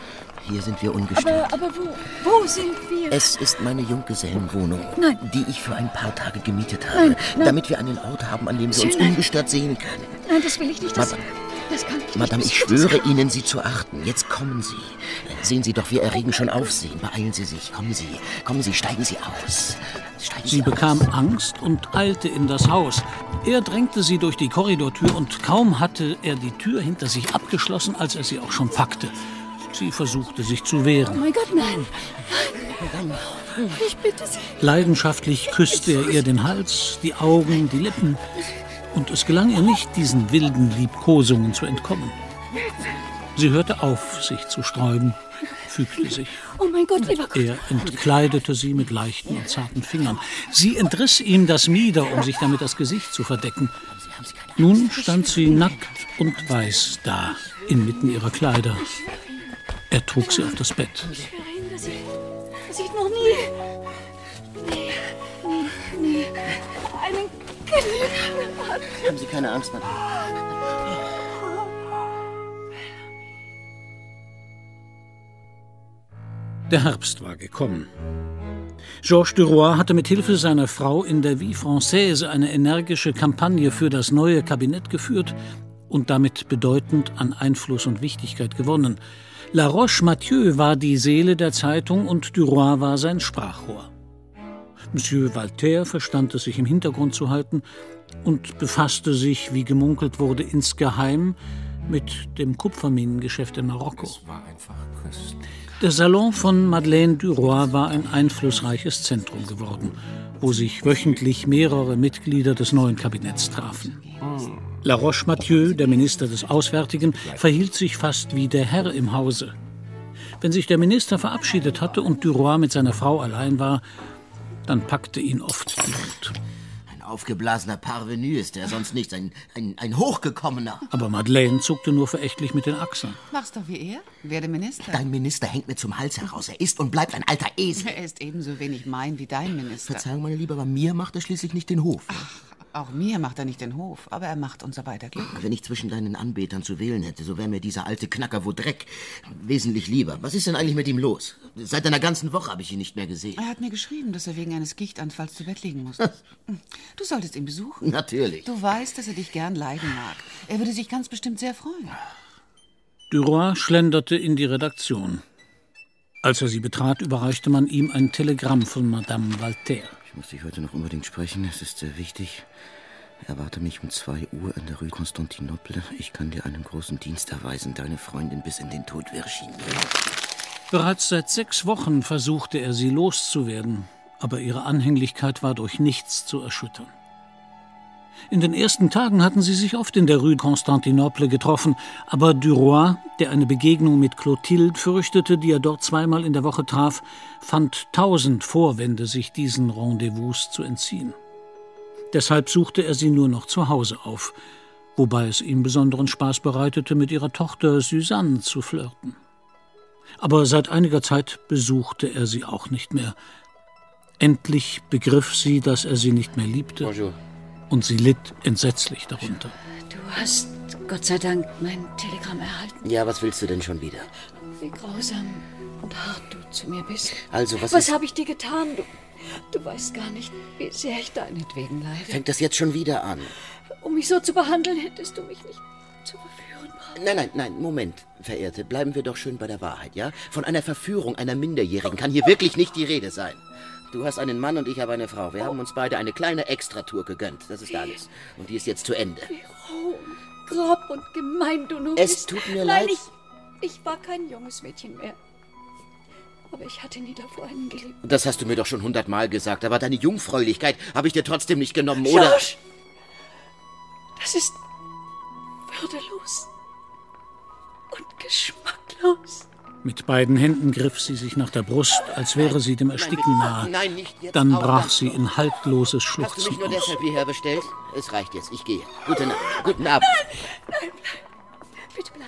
Hier sind wir ungestört. Aber, aber wo, wo sind wir? Es ist meine Junggesellenwohnung, Nein. die ich für ein paar Tage gemietet habe, Nein, nein. damit wir einen Ort haben, an dem wir uns Nein. ungestört sehen können. Nein, das will ich nicht. Das, Madame, das kann ich Madame, nicht. ich schwöre Ihnen, Sie zu achten. Jetzt kommen Sie. Sehen Sie doch, wir erregen schon Aufsehen. Beeilen Sie sich. Kommen Sie. Kommen Sie, steigen Sie aus. Steigen Sie Sie bekam aus. Angst und eilte in das Haus. Er drängte sie durch die Korridortür und kaum hatte er die Tür hinter sich abgeschlossen, als er sie auch schon packte. Sie versuchte sich zu Oh wehren. mein Gott, nein. Nein. Ich bitte Sie. Leidenschaftlich küsste er ihr den Hals, die Augen, die Lippen. Und es gelang ihr nicht, diesen wilden Liebkosungen zu entkommen. Sie hörte auf, sich zu sträuben, fügte sich. Oh mein Gott, lieber Gott. Er entkleidete sie mit leichten und zarten Fingern. Sie entriss ihm das Mieder, um sich damit das Gesicht zu verdecken. Nun stand sie nackt und weiß da, inmitten ihrer Kleider. Er trug sie auf das Bett. Das ich, das ich noch nie... Nee, nie, nie einen Kind hatte. Haben Sie keine Angst, Madame. Der Herbst war gekommen. Georges Duroy hatte mit Hilfe seiner Frau in der Vie Française eine energische Kampagne für das neue Kabinett geführt und damit bedeutend an Einfluss und Wichtigkeit gewonnen. La Roche-Mathieu war die Seele der Zeitung und Duroy war sein Sprachrohr. Monsieur Walter verstand es, sich im Hintergrund zu halten und befasste sich, wie gemunkelt wurde, insgeheim mit dem Kupferminengeschäft in Marokko. Es war einfach köstlich. Der Salon von Madeleine Duroy war ein einflussreiches Zentrum geworden, wo sich wöchentlich mehrere Mitglieder des neuen Kabinetts trafen. La Roche-Mathieu, der Minister des Auswärtigen, verhielt sich fast wie der Herr im Hause. Wenn sich der Minister verabschiedet hatte und Duroy mit seiner Frau allein war, dann packte ihn oft die Wut. Ein aufgeblasener Parvenu ist er, sonst nichts. Ein, ein, ein Hochgekommener. Aber Madeleine zuckte nur verächtlich mit den Achseln. Mach's doch wie er. Werde Minister. Dein Minister hängt mir zum Hals heraus. Er ist und bleibt ein alter Esel. Er ist ebenso wenig mein wie dein Minister. Verzeihung, meine Liebe, aber mir macht er schließlich nicht den Hof. Ach, auch mir macht er nicht den Hof, aber er macht unser beider Glück. Wenn ich zwischen deinen Anbetern zu wählen hätte, so wäre mir dieser alte Knacker Vaudrec wesentlich lieber. Was ist denn eigentlich mit ihm los? Seit einer ganzen Woche habe ich ihn nicht mehr gesehen. Er hat mir geschrieben, dass er wegen eines Gichtanfalls zu Bett liegen musste. Du solltest ihn besuchen. Natürlich. Du weißt, dass er dich gern leiden mag. Er würde sich ganz bestimmt sehr freuen. Duroy schlenderte in die Redaktion. Als er sie betrat, überreichte man ihm ein Telegramm von Madame Walter. Ich muss dich heute noch unbedingt sprechen. Es ist sehr wichtig. Erwarte mich um zwei Uhr in der Rue Constantinople. Ich kann dir einen großen Dienst erweisen. Deine Freundin bis in den Tod, Virginie. Bereits seit sechs Wochen versuchte er, sie loszuwerden, aber ihre Anhänglichkeit war durch nichts zu erschüttern. In den ersten Tagen hatten sie sich oft in der Rue Constantinople getroffen, aber Duroy, der eine Begegnung mit Clotilde fürchtete, die er dort zweimal in der Woche traf, fand tausend Vorwände, sich diesen Rendezvous zu entziehen. Deshalb suchte er sie nur noch zu Hause auf, wobei es ihm besonderen Spaß bereitete, mit ihrer Tochter Suzanne zu flirten. Aber seit einiger Zeit besuchte er sie auch nicht mehr. Endlich begriff sie, dass er sie nicht mehr liebte. Bonjour. Und sie litt entsetzlich darunter. Du hast, Gott sei Dank, mein Telegramm erhalten. Ja, was willst du denn schon wieder? Wie grausam und hart du zu mir bist. Also, was Was ist... habe ich dir getan? Du, du weißt gar nicht, wie sehr ich deinetwegen leide. Fängt das jetzt schon wieder an? Um mich so zu behandeln, hättest du mich nicht zu verführen brauchen. Nein, nein, nein, Moment, Verehrte. Bleiben wir doch schön bei der Wahrheit, ja? Von einer Verführung einer Minderjährigen kann hier wirklich nicht die Rede sein. Du hast einen Mann und ich habe eine Frau. Wir haben uns beide eine kleine Extratour gegönnt. Das ist alles. Und die ist jetzt zu Ende. Wie roh und grob und gemein du nur Es bist. tut mir Nein, leid. Ich, ich war kein junges Mädchen mehr. Aber ich hatte nie davor einen geliebt. Das hast du mir doch schon hundertmal gesagt. Aber deine Jungfräulichkeit habe ich dir trotzdem nicht genommen, oder? George! Das ist würdelos und geschmacklos. Mit beiden Händen griff sie sich nach der Brust, als wäre sie dem Ersticken nahe. Nein, nicht jetzt. Dann Auch brach das sie noch. in haltloses Hast du mich Schluchzen nur aus. deshalb hierher bestellt? Es reicht jetzt. Ich gehe. Gute Nacht. Guten Abend. Nein, nein, bleib. Bitte bleib. Ich bin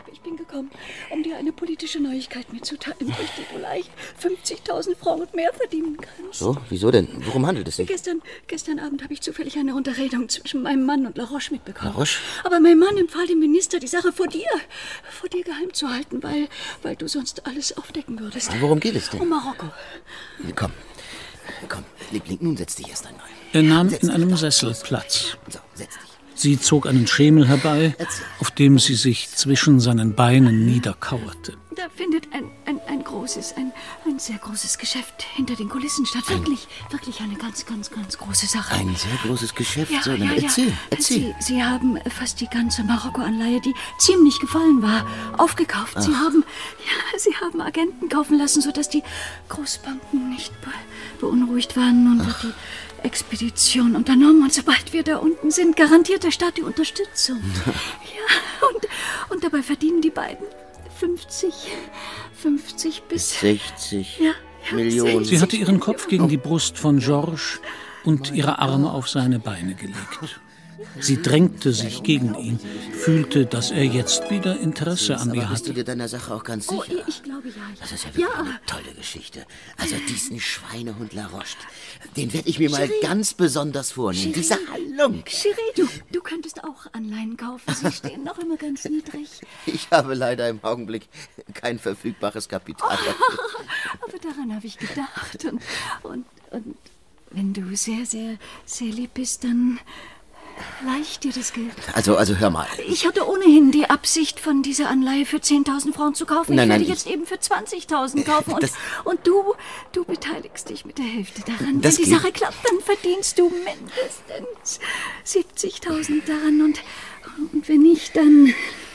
hergekommen, um dir eine politische Neuigkeit mitzuteilen, durch die du leicht fünfzigtausend Francs und mehr verdienen kannst. So, wieso denn? Worum handelt es sich? Gestern, gestern Abend habe ich zufällig eine Unterredung zwischen meinem Mann und La Roche mitbekommen. La Roche? Aber mein Mann empfahl dem Minister, die Sache vor dir, vor dir geheim zu halten, weil, weil du sonst alles aufdecken würdest. Worum geht es denn? Um Marokko. Komm, komm, Liebling, nun setz dich erst einmal. Er nahm in einem Sessel Platz. So, setz dich. Sie zog einen Schemel herbei, auf dem sie sich zwischen seinen Beinen niederkauerte. Da findet ein, ein, ein großes, ein, ein sehr großes Geschäft hinter den Kulissen statt. Wirklich, wirklich eine ganz, ganz, ganz große Sache. Ein sehr großes Geschäft, Ja, so, ja, dann ja. erzähl, erzähl. Sie, Sie haben fast die ganze Marokko-Anleihe, die ziemlich gefallen war, aufgekauft. Sie Ach. haben, ja, Sie haben Agenten kaufen lassen, sodass die Großbanken nicht be beunruhigt waren. Nun wird die Expedition unternommen und sobald wir da unten sind, garantiert der Staat die Unterstützung. Ja, und, und dabei verdienen die beiden fünfzig, fünfzig bis sechzig ja, ja, Millionen. Sie hatte ihren Kopf gegen die Brust von Georges und ihre Arme auf seine Beine gelegt. Sie drängte sich gegen ihn, fühlte, dass er jetzt wieder Interesse an ihr Aber bist du hatte. dir deiner Sache auch ganz sicher? Oh, ich glaube ja. Das ist ja wirklich Ja. eine tolle Geschichte. Also diesen Schweinehund La Roche, den werde ich mir mal Cherie. ganz besonders vornehmen. Cherie. Diese Halunk. Cherie, du, du könntest auch Anleihen kaufen. Sie stehen noch immer ganz niedrig. Ich habe leider im Augenblick kein verfügbares Kapital. Aber daran habe ich gedacht. Und, und, und wenn du sehr, sehr, sehr lieb bist, dann leicht dir das Geld. Also, also hör mal. Ich hatte ohnehin die Absicht, von dieser Anleihe für zehntausend Francs zu kaufen. Nein, ich nein, werde ich- jetzt eben für zwanzigtausend kaufen. Und, Das- und du, du beteiligst dich mit der Hälfte daran. Das Wenn die geht- Sache klappt, dann verdienst du mindestens siebzigtausend daran. Und, und wenn nicht, dann...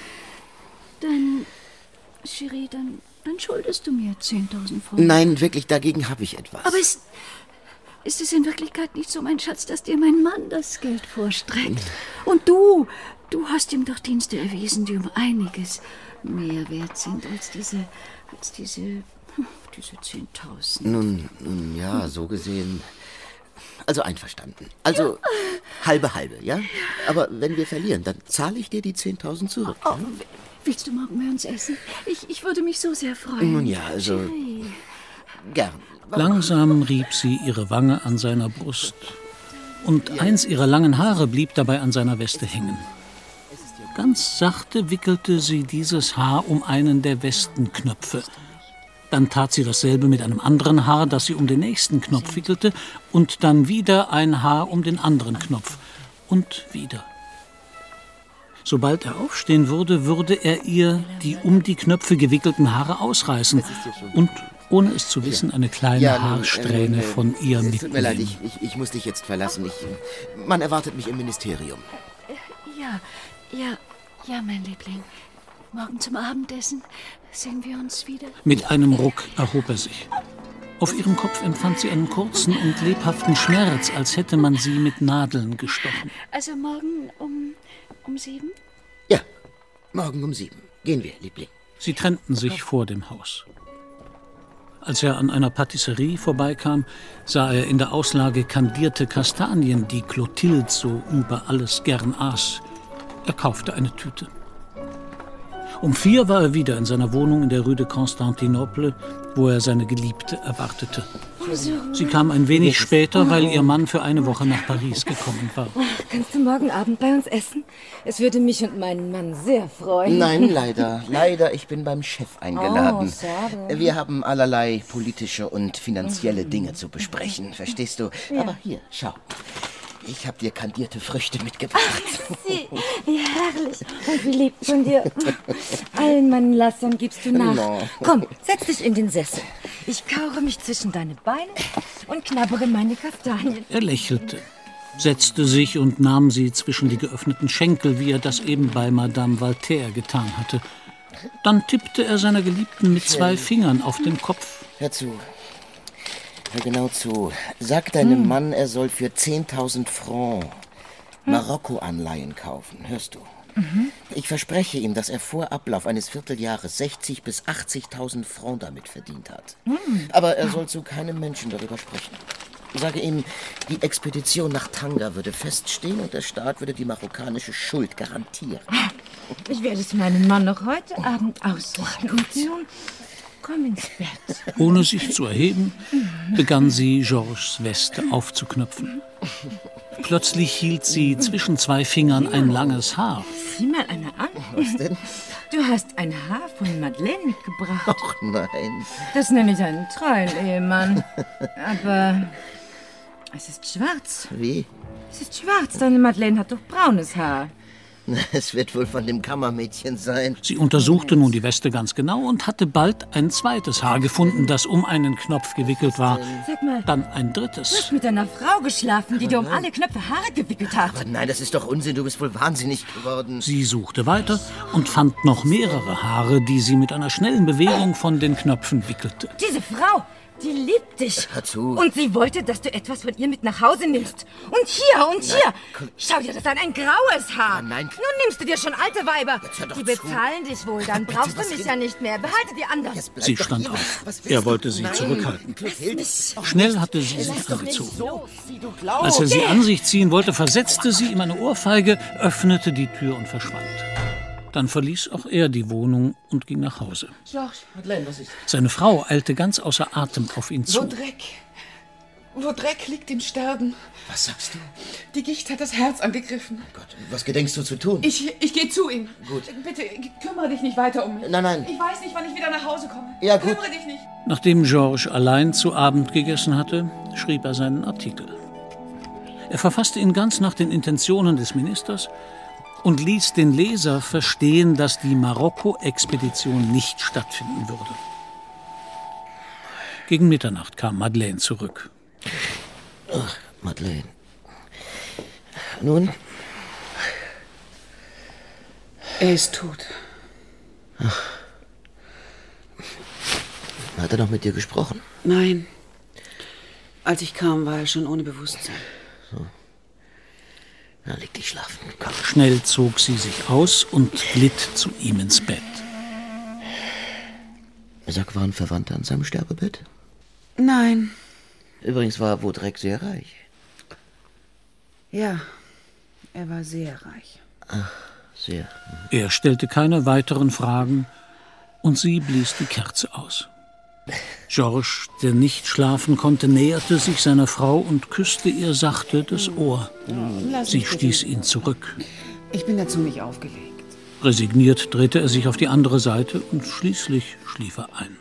Dann... Cherie, dann, dann schuldest du mir zehntausend Francs. Nein, wirklich, dagegen habe ich etwas. Aber ist, ist es in Wirklichkeit nicht so, mein Schatz, dass dir mein Mann das Geld vorstreckt? Und du, du hast ihm doch Dienste erwiesen, die um einiges mehr wert sind als diese, als diese, hm, diese zehntausend. Nun, nun ja, so gesehen. Also einverstanden. Also halbe halbe, ja? Aber wenn wir verlieren, dann zahle ich dir die zehntausend zurück. Oh, w- willst du morgen bei uns essen? Ich, ich würde mich so sehr freuen. Nun ja, also Cherie. gern. Langsam rieb sie ihre Wange an seiner Brust. Und eins ihrer langen Haare blieb dabei an seiner Weste hängen. Ganz sachte wickelte sie dieses Haar um einen der Westenknöpfe. Dann tat sie dasselbe mit einem anderen Haar, das sie um den nächsten Knopf wickelte, und dann wieder ein Haar um den anderen Knopf. Und wieder. Sobald er aufstehen würde, würde er ihr die um die Knöpfe gewickelten Haare ausreißen und, ohne es zu wissen, eine kleine Ja, nun, Haarsträhne äh, äh, von ihr Es tut mir leid, mitnehmen. ich, ich, ich muss dich jetzt verlassen. Ich, man erwartet mich im Ministerium. Ja, ja, ja, mein Liebling. Morgen zum Abendessen sehen wir uns wieder. Mit einem Ruck erhob er sich. Auf ihrem Kopf empfand sie einen kurzen und lebhaften Schmerz, als hätte man sie mit Nadeln gestochen. Also morgen um, um sieben? Ja, morgen um sieben. Gehen wir, Liebling. Sie trennten sich vor dem Haus. Als er an einer Patisserie vorbeikam, sah er in der Auslage kandierte Kastanien, die Clotilde so über alles gern aß. Er kaufte eine Tüte. Um vier war er wieder in seiner Wohnung in der Rue de Constantinople, wo er seine Geliebte erwartete. Sie kam ein wenig später, weil ihr Mann für eine Woche nach Paris gekommen war. Ach, kannst du morgen Abend bei uns essen? Es würde mich und meinen Mann sehr freuen. Nein, leider. Leider, ich bin beim Chef eingeladen. Oh, schade. Wir haben allerlei politische und finanzielle Dinge zu besprechen, verstehst du? Ja. Aber hier, schau. Ich habe dir kandierte Früchte mitgebracht. Sie, wie herrlich und wie lieb von dir. Allen meinen Lastern gibst du nach. No. Komm, setz dich in den Sessel. Ich kauere mich zwischen deine Beine und knabbere meine Kastanien. Er lächelte, setzte sich und nahm sie zwischen die geöffneten Schenkel, wie er das eben bei Madame Voltaire getan hatte. Dann tippte er seiner Geliebten mit zwei Fingern auf den Kopf. Hör zu. Hör genau zu. Sag deinem Hm. Mann, er soll für zehntausend Francs Marokko-Anleihen kaufen. Hörst du? Mhm. Ich verspreche ihm, dass er vor Ablauf eines Vierteljahres sechzigtausend bis achtzigtausend Francs damit verdient hat. Hm. Aber er soll zu keinem Menschen darüber sprechen. Sage ihm, die Expedition nach Tanga würde feststehen und der Staat würde die marokkanische Schuld garantieren. Ich werde es meinem Mann noch heute Abend ausrichten. Und nun, komm ins Bett. Ohne sich zu erheben, begann sie, Georges Weste aufzuknöpfen. Plötzlich hielt sie zwischen zwei Fingern ein langes Haar. Sieh mal einer an. Was denn? Du hast ein Haar von Madeleine mitgebracht. Ach nein. Das nenne ich einen treuen Ehemann. Aber es ist schwarz. Wie? Es ist schwarz. Deine Madeleine hat doch braunes Haar. Es wird wohl von dem Kammermädchen sein. Sie untersuchte nun die Weste ganz genau und hatte bald ein zweites Haar gefunden, das um einen Knopf gewickelt war. Sag mal, dann ein du drittes. hast mit einer Frau geschlafen, die dir um alle Knöpfe Haare gewickelt hat. Aber nein, das ist doch Unsinn. Du bist wohl wahnsinnig geworden. Sie suchte weiter und fand noch mehrere Haare, die sie mit einer schnellen Bewegung von den Knöpfen wickelte. Diese Frau, die liebt dich. Hör zu. Und sie wollte, dass du etwas von ihr mit nach Hause nimmst. Und hier und hier. Nein, Schau dir das an, ein graues Haar. Nein, nein. Nun nimmst du dir schon alte Weiber. doch Die zu. bezahlen dich wohl, dann Bitte, brauchst was du mich will- ja nicht mehr. Behalte die anderen. Sie stand auf. Er wollte sie zurückhalten. Schnell hatte sie sich angezogen. Als er sie an sich ziehen wollte, versetzte sie ihm eine Ohrfeige, öffnete die Tür und verschwand. Dann verließ auch er die Wohnung und ging nach Hause. Georges, Madeleine, was ist? Seine Frau eilte ganz außer Atem auf ihn zu. Vaudrec. Vaudrec liegt im Sterben. Was sagst du? Die Gicht hat das Herz angegriffen. Gott, was gedenkst du zu tun? Ich, ich gehe zu ihm. Gut. Bitte, kümmere dich nicht weiter um mich. Nein, nein. Ich weiß nicht, wann ich wieder nach Hause komme. Ja, gut. Kümmere dich nicht. Nachdem Georges allein zu Abend gegessen hatte, schrieb er seinen Artikel. Er verfasste ihn ganz nach den Intentionen des Ministers und ließ den Leser verstehen, dass die Marokko-Expedition nicht stattfinden würde. Gegen Mitternacht kam Madeleine zurück. Ach, Madeleine. Nun? Er ist tot. Ach. Hat er noch mit dir gesprochen? Nein. Als ich kam, war er schon ohne Bewusstsein. So. Na, leg dich schlafen. Komm. Schnell zog sie sich aus und glitt zu ihm ins Bett. Sag, waren Verwandte an seinem Sterbebett? Nein. Übrigens war Vaudrec sehr reich. Ja, er war sehr reich. Ach, sehr. Er stellte keine weiteren Fragen und sie blies die Kerze aus. Georges, der nicht schlafen konnte, näherte sich seiner Frau und küsste ihr sachte das Ohr. Lass Sie mich bitte. stieß ihn zurück. Ich bin dazu nicht aufgelegt. Resigniert drehte er sich auf die andere Seite und schließlich schlief er ein.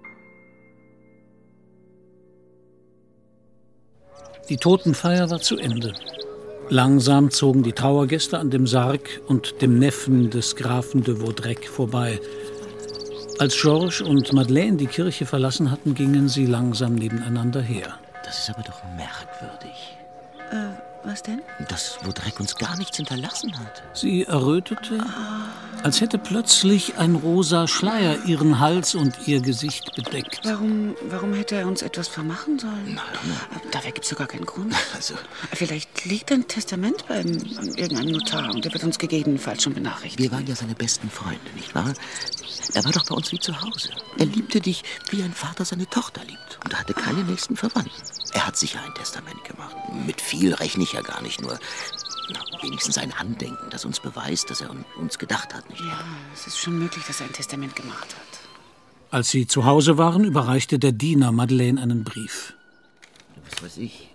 Die Totenfeier war zu Ende. Langsam zogen die Trauergäste an dem Sarg und dem Neffen des Grafen de Vaudrec vorbei. Als Georges und Madeleine die Kirche verlassen hatten, gingen sie langsam nebeneinander her. Das ist aber doch merkwürdig, Äh, was denn? dass Vaudrec uns gar nichts hinterlassen hat. Sie errötete, als hätte plötzlich ein rosa Schleier ihren Hals und ihr Gesicht bedeckt. Warum, warum hätte er uns etwas vermachen sollen? Dafür gibt es ja gar keinen Grund. Also, Vielleicht liegt ein Testament bei irgendeinem Notar und der wird uns gegebenenfalls schon benachrichtigen. wir waren ja seine besten Freunde, nicht wahr? Er war doch bei uns wie zu Hause. Er liebte dich, wie ein Vater seine Tochter liebt. Und er hatte keine nächsten Verwandten. Er hat sicher ein Testament gemacht. Mit viel rechne ich ja gar nicht, nur na, wenigstens ein Andenken, das uns beweist, dass er an uns gedacht hat, nicht wahr? Ja, es ist schon möglich, dass er ein Testament gemacht hat. Als sie zu Hause waren, überreichte der Diener Madeleine einen Brief. Was weiß ich.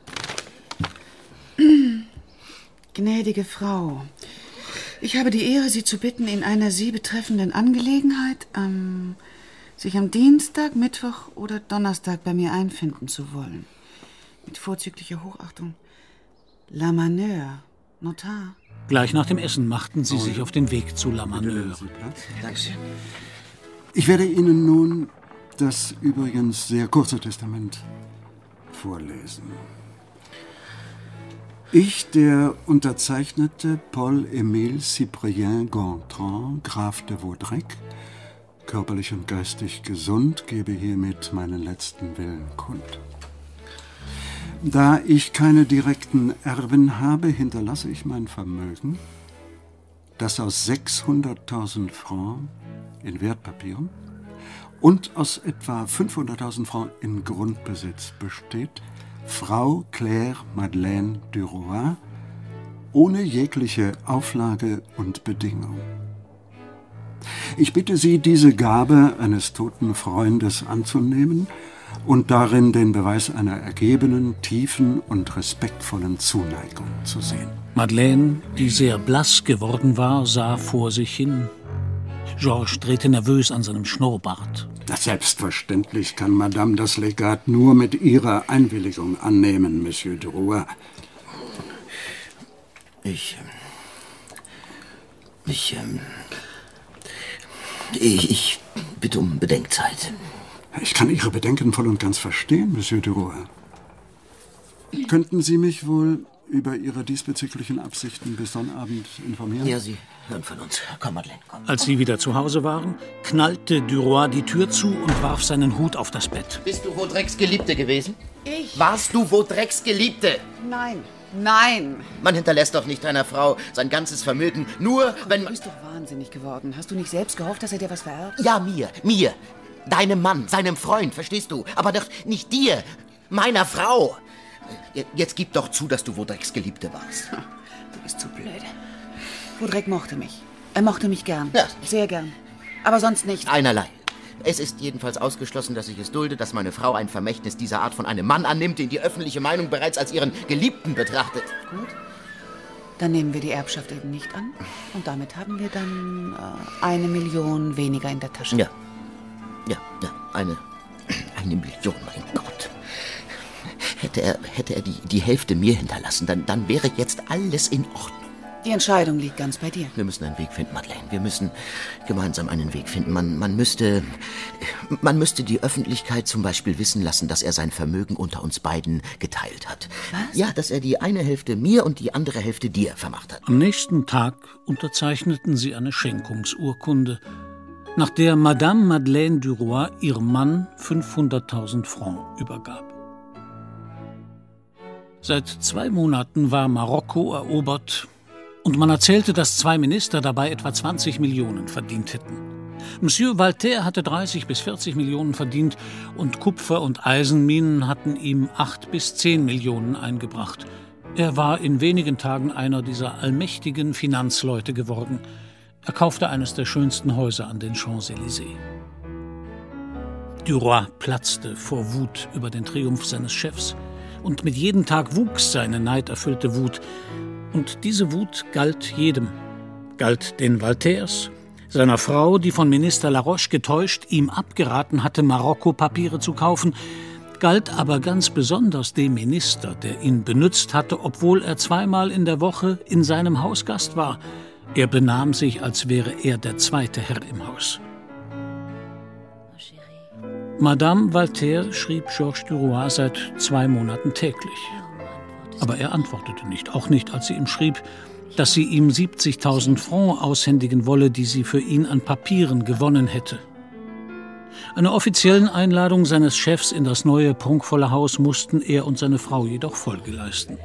Gnädige Frau, ich habe die Ehre, Sie zu bitten, in einer Sie betreffenden Angelegenheit ähm, sich am Dienstag, Mittwoch oder Donnerstag bei mir einfinden zu wollen. Mit vorzüglicher Hochachtung. La Maneur, Notar. Gleich nach dem Essen machten sie sich auf den Weg zu La Maneur. Dankeschön. Ich werde Ihnen nun das übrigens sehr kurze Testament vorlesen. Ich, der unterzeichnete Paul-Émile Cyprien Gontran, Graf de Vaudrec, körperlich und geistig gesund, gebe hiermit meinen letzten Willen kund. Da ich keine direkten Erben habe, hinterlasse ich mein Vermögen, das aus sechshunderttausend Francs in Wertpapieren und aus etwa fünfhunderttausend Francs in Grundbesitz besteht, Frau Claire Madeleine du Roy, ohne jegliche Auflage und Bedingung. Ich bitte Sie, diese Gabe eines toten Freundes anzunehmen und darin den Beweis einer ergebenen, tiefen und respektvollen Zuneigung zu sehen. Madeleine, die sehr blass geworden war, sah vor sich hin. Georges drehte nervös an seinem Schnurrbart. Selbstverständlich kann Madame das Legat nur mit Ihrer Einwilligung annehmen, Monsieur de Roy. Ich... Ich... Ähm, ich, ich bitte um Bedenkzeit. Ich kann Ihre Bedenken voll und ganz verstehen, Monsieur de Roy. Könnten Sie mich wohl über Ihre diesbezüglichen Absichten bis Sonnabend informieren? Ja, Sie hören von uns. Komm, Madeleine, komm. Als sie wieder zu Hause waren, knallte du Roy die Tür zu und warf seinen Hut auf das Bett. Bist du Vaudrecs Geliebte gewesen? Ich? Warst du Vaudrecs Geliebte? Nein, nein. Man hinterlässt doch nicht einer Frau sein ganzes Vermögen, nur Komm, wenn... Du bist doch wahnsinnig geworden. Hast du nicht selbst gehofft, dass er dir was vererbt? Ja, mir, mir. Deinem Mann, seinem Freund, verstehst du? Aber doch nicht dir, meiner Frau. Jetzt gib doch zu, dass du Vaudrecs Geliebte warst. Du bist zu blöde. Vaudrec mochte mich. Er mochte mich gern. Ja. Sehr gern. Aber sonst nicht. Einerlei. Es ist jedenfalls ausgeschlossen, dass ich es dulde, dass meine Frau ein Vermächtnis dieser Art von einem Mann annimmt, den die öffentliche Meinung bereits als ihren Geliebten betrachtet. Gut. Dann nehmen wir die Erbschaft eben nicht an. Und damit haben wir dann äh, eine Million weniger in der Tasche. Ja. Ja, ja. Eine, eine Million, mein Gott. Hätte er, hätte er die, die Hälfte mir hinterlassen, dann, dann wäre jetzt alles in Ordnung. Die Entscheidung liegt ganz bei dir. Wir müssen einen Weg finden, Madeleine. Wir müssen gemeinsam einen Weg finden. Man, man müsste, man müsste die Öffentlichkeit zum Beispiel wissen lassen, dass er sein Vermögen unter uns beiden geteilt hat. Was? Ja, dass er die eine Hälfte mir und die andere Hälfte dir vermacht hat. Am nächsten Tag unterzeichneten sie eine Schenkungsurkunde, nach der Madame Madeleine du Roy ihrem Mann fünfhunderttausend Francs übergab. Seit zwei Monaten war Marokko erobert und man erzählte, dass zwei Minister dabei etwa zwanzig Millionen verdient hätten. Monsieur Voltaire hatte dreißig bis vierzig Millionen verdient und Kupfer- und Eisenminen hatten ihm acht bis zehn Millionen eingebracht. Er war in wenigen Tagen einer dieser allmächtigen Finanzleute geworden. Er kaufte eines der schönsten Häuser an den Champs-Élysées. Du Roy platzte vor Wut über den Triumph seines Chefs. Und mit jedem Tag wuchs seine neiderfüllte Wut. Und diese Wut galt jedem. Galt den Voltaires, seiner Frau, die von Minister Laroche getäuscht ihm abgeraten hatte, Marokko-Papiere zu kaufen, galt aber ganz besonders dem Minister, der ihn benützt hatte, obwohl er zweimal in der Woche in seinem Haus Gast war. Er benahm sich, als wäre er der zweite Herr im Haus. Madame Voltaire schrieb Georges du Roy seit zwei Monaten täglich. Aber er antwortete nicht, auch nicht, als sie ihm schrieb, dass sie ihm siebzigtausend Francs aushändigen wolle, die sie für ihn an Papieren gewonnen hätte. Einer offiziellen Einladung seines Chefs in das neue, prunkvolle Haus mussten er und seine Frau jedoch Folge leisten.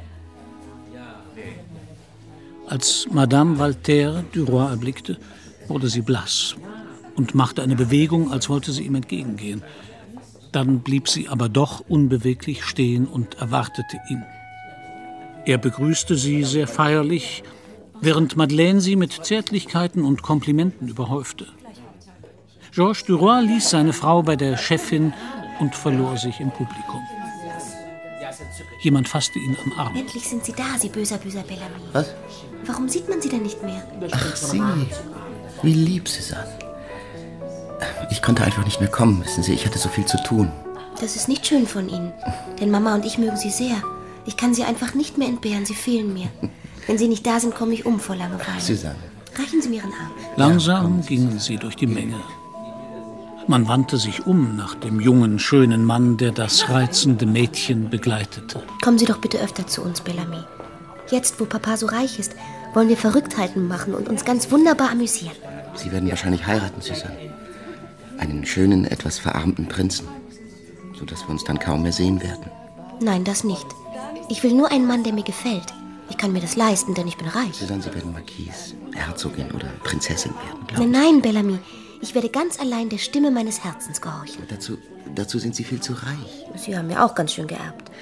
Als Madame Voltaire du Roy erblickte, wurde sie blass und machte eine Bewegung, als wollte sie ihm entgegengehen. Dann blieb sie aber doch unbeweglich stehen und erwartete ihn. Er begrüßte sie sehr feierlich, während Madeleine sie mit Zärtlichkeiten und Komplimenten überhäufte. Georges du Roy ließ seine Frau bei der Chefin und verlor sich im Publikum. Jemand fasste ihn am Arm. Endlich sind Sie da, Sie böser, böser Bellamy. Was? Warum sieht man Sie denn nicht mehr? Ach, Sie. Wie lieb, Susanne. Ich konnte einfach nicht mehr kommen, wissen Sie. Ich hatte so viel zu tun. Das ist nicht schön von Ihnen. Denn Mama und ich mögen Sie sehr. Ich kann Sie einfach nicht mehr entbehren. Sie fehlen mir. Wenn Sie nicht da sind, komme ich um vor Langeweile. Susanne. Reichen Sie mir Ihren Arm. Langsam gingen sie durch die Menge. Man wandte sich um nach dem jungen, schönen Mann, der das reizende Mädchen begleitete. Kommen Sie doch bitte öfter zu uns, Bellamy. Jetzt, wo Papa so reich ist, wollen wir Verrücktheiten machen und uns ganz wunderbar amüsieren. Sie werden wahrscheinlich heiraten, Susanne. Einen schönen, etwas verarmten Prinzen. Sodass wir uns dann kaum mehr sehen werden. Nein, das nicht. Ich will nur einen Mann, der mir gefällt. Ich kann mir das leisten, denn ich bin reich. Susanne, Sie werden Marquise, Herzogin oder Prinzessin werden, glaube Nein, ich. nein, Bellamy. Ich werde ganz allein der Stimme meines Herzens gehorchen. Dazu, dazu sind Sie viel zu reich. Sie haben mir auch ganz schön geerbt.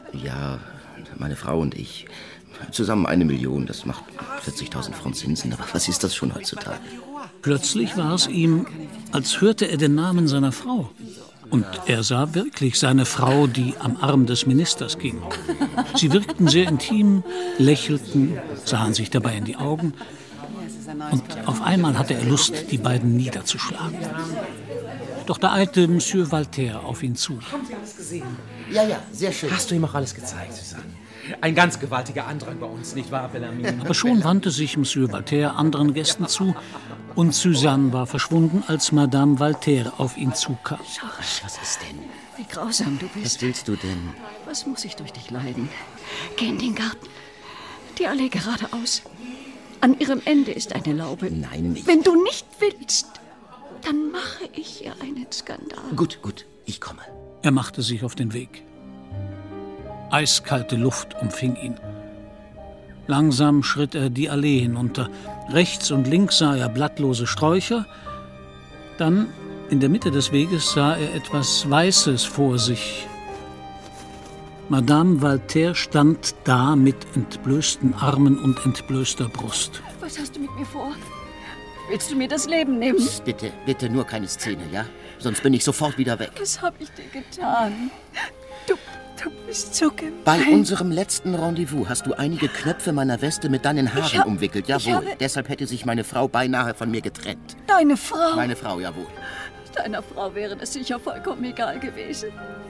Ja, meine Frau und ich. Zusammen eine Million, das macht vierzigtausend Francs Zinsen. Aber was ist das schon heutzutage? Plötzlich war es ihm, als hörte er den Namen seiner Frau. Und er sah wirklich seine Frau, die am Arm des Ministers ging. Sie wirkten sehr intim, lächelten, sahen sich dabei in die Augen. Und auf einmal hatte er Lust, die beiden niederzuschlagen. Doch da eilte Monsieur Voltaire auf ihn zu. Haben Sie alles gesehen? Ja, ja, sehr schön. Hast du ihm auch alles gezeigt, Suzanne? Ein ganz gewaltiger Andrang bei uns, nicht wahr, Bellamy? Aber schon wandte sich Monsieur Voltaire anderen Gästen zu und Suzanne war verschwunden, als Madame Voltaire auf ihn zukam. Georges, was ist denn? Wie grausam du bist. Was willst du denn? Was muss ich durch dich leiden? Geh in den Garten. Die Allee geradeaus. An ihrem Ende ist eine Laube. Nein, nicht. Wenn du nicht willst, dann mache ich ihr einen Skandal. Gut, gut, ich komme. Er machte sich auf den Weg. Eiskalte Luft umfing ihn. Langsam schritt er die Allee hinunter. Rechts und links sah er blattlose Sträucher. Dann, in der Mitte des Weges, sah er etwas Weißes vor sich. Madame Voltaire stand da mit entblößten Armen und entblößter Brust. Was hast du mit mir vor? Willst du mir das Leben nehmen? Psst, bitte, bitte nur keine Szene, ja? Sonst bin ich sofort wieder weg. Was habe ich dir getan? Du, du bist so gemein. Bei unserem letzten Rendezvous hast du einige Knöpfe meiner Weste mit deinen Haaren hab, umwickelt, jawohl. habe... Deshalb hätte sich meine Frau beinahe von mir getrennt. Deine Frau? Meine Frau, jawohl. Deiner Frau wäre das sicher vollkommen egal gewesen.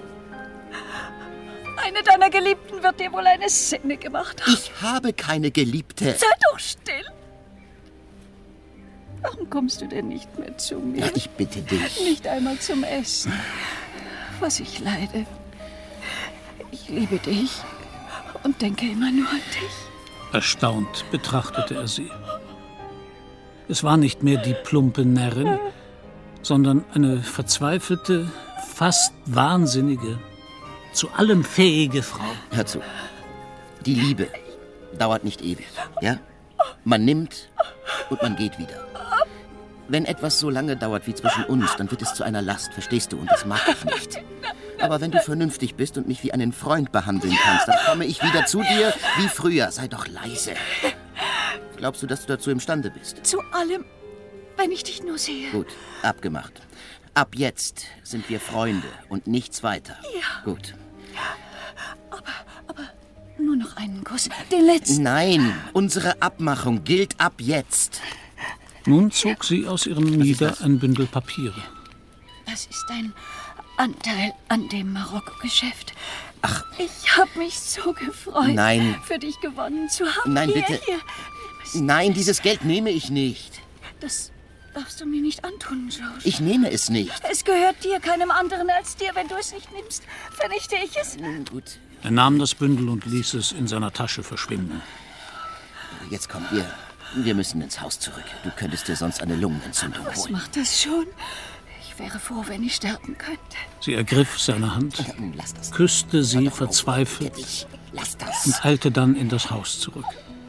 Eine deiner Geliebten wird dir wohl eine Szene gemacht haben. Ich habe keine Geliebte. Sei doch still. Warum kommst du denn nicht mehr zu mir? Ja, ich bitte dich. Nicht einmal zum Essen. Was ich leide. Ich liebe dich und denke immer nur an dich. Erstaunt betrachtete er sie. Es war nicht mehr die plumpe Närrin, sondern eine verzweifelte, fast wahnsinnige, zu allem fähige Frau. Hör zu. Die Liebe dauert nicht ewig, ja? Man nimmt und man geht wieder. Wenn etwas so lange dauert wie zwischen uns, dann wird es zu einer Last, verstehst du? Und das mag ich nicht. Aber wenn du vernünftig bist und mich wie einen Freund behandeln kannst, dann komme ich wieder zu dir wie früher. Sei doch leise. Glaubst du, dass du dazu imstande bist? Zu allem, wenn ich dich nur sehe. Gut, abgemacht. Ab jetzt sind wir Freunde und nichts weiter. Ja. Gut. Aber, aber nur noch einen Kuss, den letzten. Nein, unsere Abmachung gilt ab jetzt. Nun zog sie aus ihrem Mieder ein Bündel Papiere. Das ist dein Anteil an dem Marokko-Geschäft. Ach. Ich habe mich so gefreut, Nein. für dich gewonnen zu haben. Nein, hier, bitte. Hier. Nein, dieses Geld nehme ich nicht. Das darfst du mir nicht antun, Georges. Ich nehme es nicht. Es gehört dir, keinem anderen als dir. Wenn du es nicht nimmst, vernichte ich es. Gut. Er nahm das Bündel und ließ es in seiner Tasche verschwinden. Jetzt kommen wir. Wir müssen ins Haus zurück. Du könntest dir sonst eine Lungenentzündung Was holen. macht das schon? Ich wäre froh, wenn ich sterben könnte. Sie ergriff seine Hand, Lass das. küsste sie verzweifelt Lass das. und eilte dann in das Haus zurück.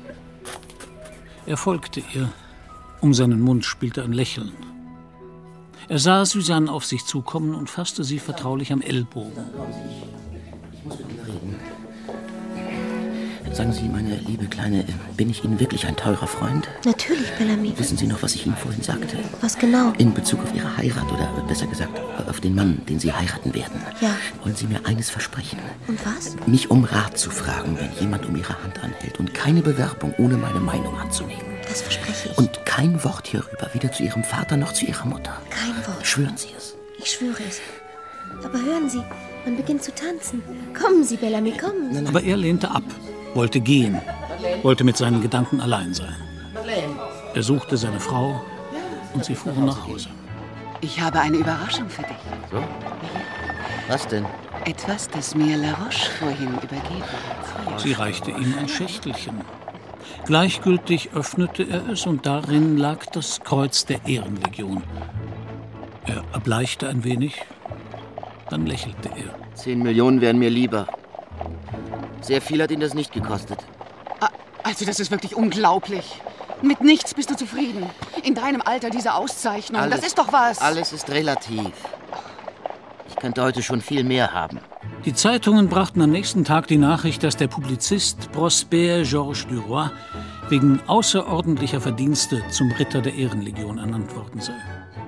Er folgte ihr. Um seinen Mund spielte ein Lächeln. Er sah Suzanne auf sich zukommen und fasste sie vertraulich am Ellbogen. Ich muss mit Ihnen reden. Sagen Sie, meine liebe Kleine, bin ich Ihnen wirklich ein teurer Freund? Natürlich, Bellamy. Wissen Sie noch, was ich Ihnen vorhin sagte? Was genau? In Bezug auf Ihre Heirat oder besser gesagt auf den Mann, den Sie heiraten werden. Ja. Wollen Sie mir eines versprechen? Und was? Mich um Rat zu fragen, wenn jemand um Ihre Hand anhält und keine Bewerbung ohne meine Meinung anzunehmen. Das verspreche ich. Und kein Wort hierüber, weder zu Ihrem Vater noch zu Ihrer Mutter. Kein Wort. Schwören Sie es. Ich schwöre es. Aber hören Sie, man beginnt zu tanzen. Kommen Sie, Bellamy, kommen Sie. Aber er lehnte ab, wollte gehen, wollte mit seinen Gedanken allein sein. Er suchte seine Frau und sie fuhren nach Hause. Ich habe eine Überraschung für dich. So? Was denn? Etwas, das mir La Roche vorhin übergeben hat. Sie reichte ihm ein Schächtelchen. Gleichgültig öffnete er es und darin lag das Kreuz der Ehrenlegion. Er erbleichte ein wenig, dann lächelte er. Zehn Millionen wären mir lieber. Sehr viel hat ihn das nicht gekostet. Also das ist wirklich unglaublich. Mit nichts bist du zufrieden. In deinem Alter diese Auszeichnung, Alles, das ist doch was. Alles ist relativ. Ich könnte heute schon viel mehr haben. Die Zeitungen brachten am nächsten Tag die Nachricht, dass der Publizist Prosper Georges Duroy wegen außerordentlicher Verdienste zum Ritter der Ehrenlegion ernannt worden sei.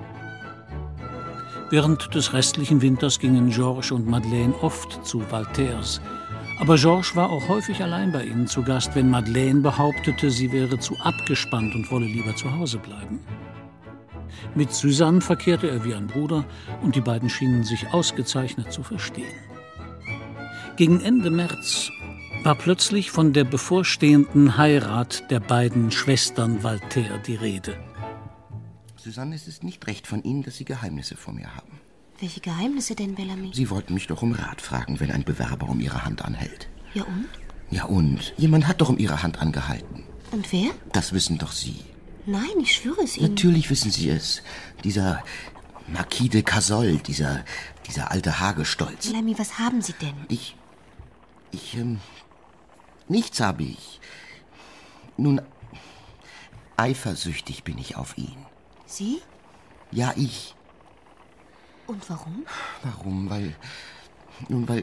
Während des restlichen Winters gingen Georges und Madeleine oft zu Walters. Aber Georges war auch häufig allein bei ihnen zu Gast, wenn Madeleine behauptete, sie wäre zu abgespannt und wolle lieber zu Hause bleiben. Mit Suzanne verkehrte er wie ein Bruder und die beiden schienen sich ausgezeichnet zu verstehen. Gegen Ende März war plötzlich von der bevorstehenden Heirat der beiden Schwestern Walter die Rede. Suzanne, es ist nicht recht von Ihnen, dass Sie Geheimnisse vor mir haben. Welche Geheimnisse denn, Bellamy? Sie wollten mich doch um Rat fragen, wenn ein Bewerber um Ihre Hand anhält. Ja und? Ja und? Jemand hat doch um Ihre Hand angehalten. Und wer? Das wissen doch Sie. Nein, ich schwöre es Ihnen. Natürlich wissen Sie es. Dieser Marquis de Cassol, dieser, dieser alte Hagestolz. Bellamy, was haben Sie denn? Ich... Ich, ähm... Nichts habe ich. Nun, eifersüchtig bin ich auf ihn. Sie? Ja, ich. Und warum? Warum? Weil... Nun, weil...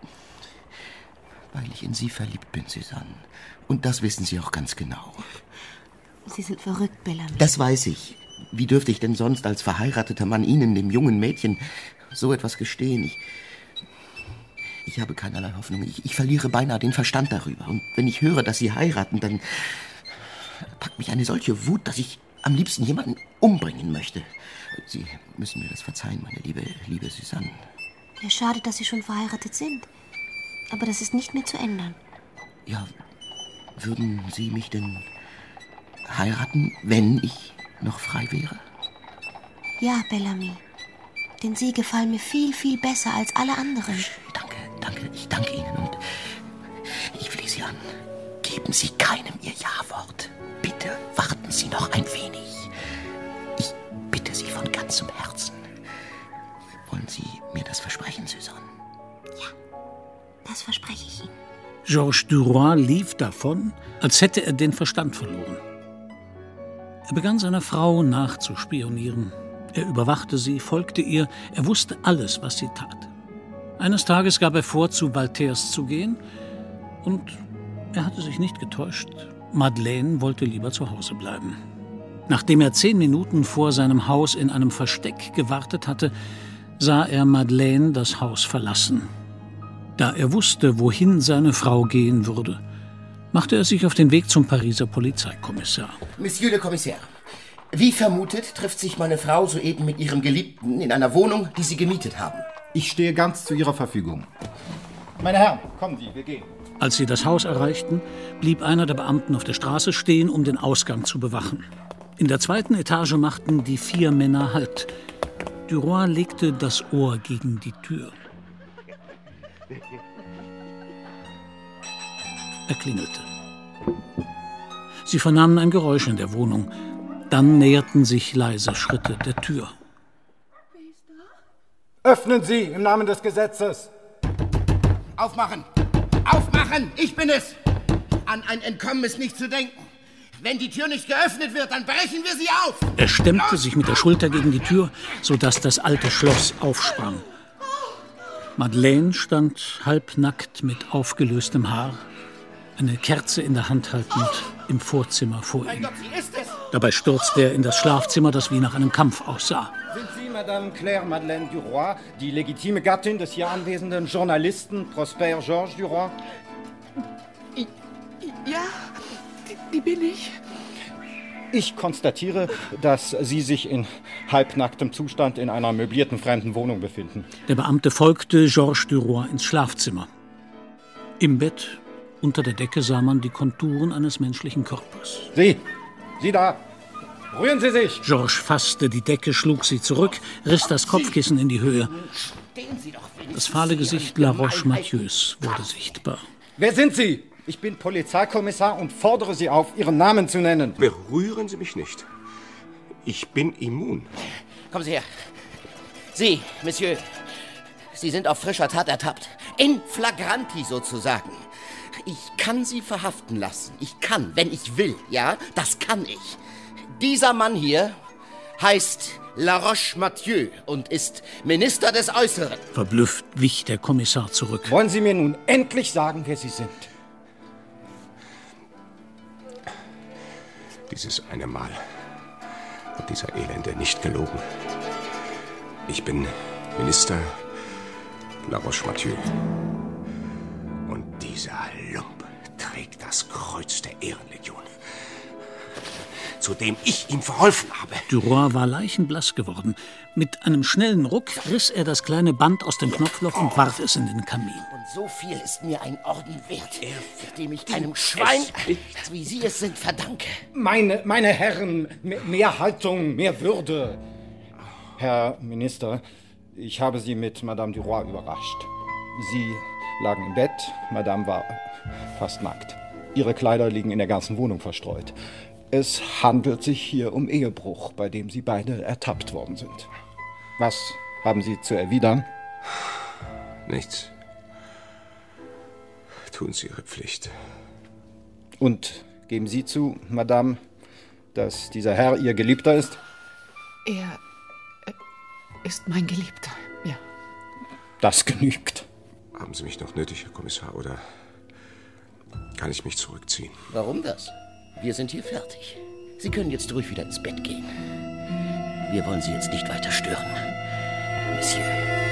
Weil ich in Sie verliebt bin, Suzanne. Und das wissen Sie auch ganz genau. Sie sind verrückt, Bellamy. Das weiß ich. Wie dürfte ich denn sonst als verheirateter Mann Ihnen, dem jungen Mädchen, so etwas gestehen? Ich... Ich habe keinerlei Hoffnung. Ich, ich verliere beinahe den Verstand darüber. Und wenn ich höre, dass Sie heiraten, dann packt mich eine solche Wut, dass ich am liebsten jemanden umbringen möchte. Sie müssen mir das verzeihen, meine liebe, liebe Suzanne. Ja, schade, dass Sie schon verheiratet sind. Aber das ist nicht mehr zu ändern. Ja, würden Sie mich denn heiraten, wenn ich noch frei wäre? Ja, Bellamy. Denn Sie gefallen mir viel, viel besser als alle anderen. Danke, danke, ich danke Ihnen und ich flehe Sie an. Geben Sie keinem Ihr Ja-Wort. Bitte warten Sie noch ein wenig. Ich bitte Sie von ganzem Herzen. Wollen Sie mir das versprechen, Suzanne? Ja, das verspreche ich Ihnen. Georges Duroy lief davon, als hätte er den Verstand verloren. Er begann seiner Frau nachzuspionieren. Er überwachte sie, folgte ihr, er wusste alles, was sie tat. Eines Tages gab er vor, zu Walters zu gehen, und er hatte sich nicht getäuscht. Madeleine wollte lieber zu Hause bleiben. Nachdem er zehn Minuten vor seinem Haus in einem Versteck gewartet hatte, sah er Madeleine das Haus verlassen. Da er wusste, wohin seine Frau gehen würde, machte er sich auf den Weg zum Pariser Polizeikommissar. Monsieur le Commissaire, wie vermutet trifft sich meine Frau soeben mit ihrem Geliebten in einer Wohnung, die sie gemietet haben. Ich stehe ganz zu Ihrer Verfügung. Meine Herren, kommen Sie, wir gehen. Als sie das Haus erreichten, blieb einer der Beamten auf der Straße stehen, um den Ausgang zu bewachen. In der zweiten Etage machten die vier Männer Halt. Duroy legte das Ohr gegen die Tür. Er klingelte. Sie vernahmen ein Geräusch in der Wohnung. Dann näherten sich leise Schritte der Tür. Öffnen Sie im Namen des Gesetzes. Aufmachen! Aufmachen! Ich bin es! An ein Entkommen ist nicht zu denken. Wenn die Tür nicht geöffnet wird, dann brechen wir sie auf! Er stemmte sich mit der Schulter gegen die Tür, sodass das alte Schloss aufsprang. Madeleine stand halbnackt mit aufgelöstem Haar, eine Kerze in der Hand haltend, im Vorzimmer vor ihm. Dabei stürzte er in das Schlafzimmer, das wie nach einem Kampf aussah. Sind Sie Madame Claire Madeleine Duroy, die legitime Gattin des hier anwesenden Journalisten Prosper Georges Duroy? Ja, die, die bin ich. Ich konstatiere, dass Sie sich in halbnacktem Zustand in einer möblierten fremden Wohnung befinden. Der Beamte folgte Georges Duroy ins Schlafzimmer. Im Bett, unter der Decke, sah man die Konturen eines menschlichen Körpers. Sie, Sie da, rühren Sie sich! Georges fasste die Decke, schlug sie zurück, riss das Kopfkissen in die Höhe. Das fahle Gesicht La Roche-Mathieu's wurde sichtbar. Wer sind Sie? Ich bin Polizeikommissar und fordere Sie auf, Ihren Namen zu nennen. Berühren Sie mich nicht. Ich bin immun. Kommen Sie her. Sie, Monsieur, Sie sind auf frischer Tat ertappt. In flagranti sozusagen. Ich kann Sie verhaften lassen. Ich kann, wenn ich will, ja? Das kann ich. Dieser Mann hier heißt La Roche-Mathieu und ist Minister des Äußeren. Verblüfft wich der Kommissar zurück. Wollen Sie mir nun endlich sagen, wer Sie sind? Dieses eine Mal hat dieser Elende nicht gelogen. Ich bin Minister La Roche-Mathieu. Und dieser Lump trägt das Kreuz der Ehrenlegion, zu dem ich ihm verholfen habe. Duroy war leichenblass geworden. Mit einem schnellen Ruck riss er das kleine Band aus dem Knopfloch und warf es in den Kamin. Und so viel ist mir ein Orden wert, dem ich einem Schwein, wie Sie es sind, verdanke. Meine, meine Herren, mehr, mehr Haltung, mehr Würde. Herr Minister, ich habe Sie mit Madame Duroy überrascht. Sie lagen im Bett, Madame war fast nackt. Ihre Kleider liegen in der ganzen Wohnung verstreut. Es handelt sich hier um Ehebruch, bei dem Sie beide ertappt worden sind. Was haben Sie zu erwidern? Nichts. Tun Sie Ihre Pflicht. Und geben Sie zu, Madame, dass dieser Herr Ihr Geliebter ist? Er äh, ist mein Geliebter, ja. Das genügt. Haben Sie mich noch nötig, Herr Kommissar, oder kann ich mich zurückziehen? Warum das? Wir sind hier fertig. Sie können jetzt ruhig wieder ins Bett gehen. Wir wollen Sie jetzt nicht weiter stören, Monsieur.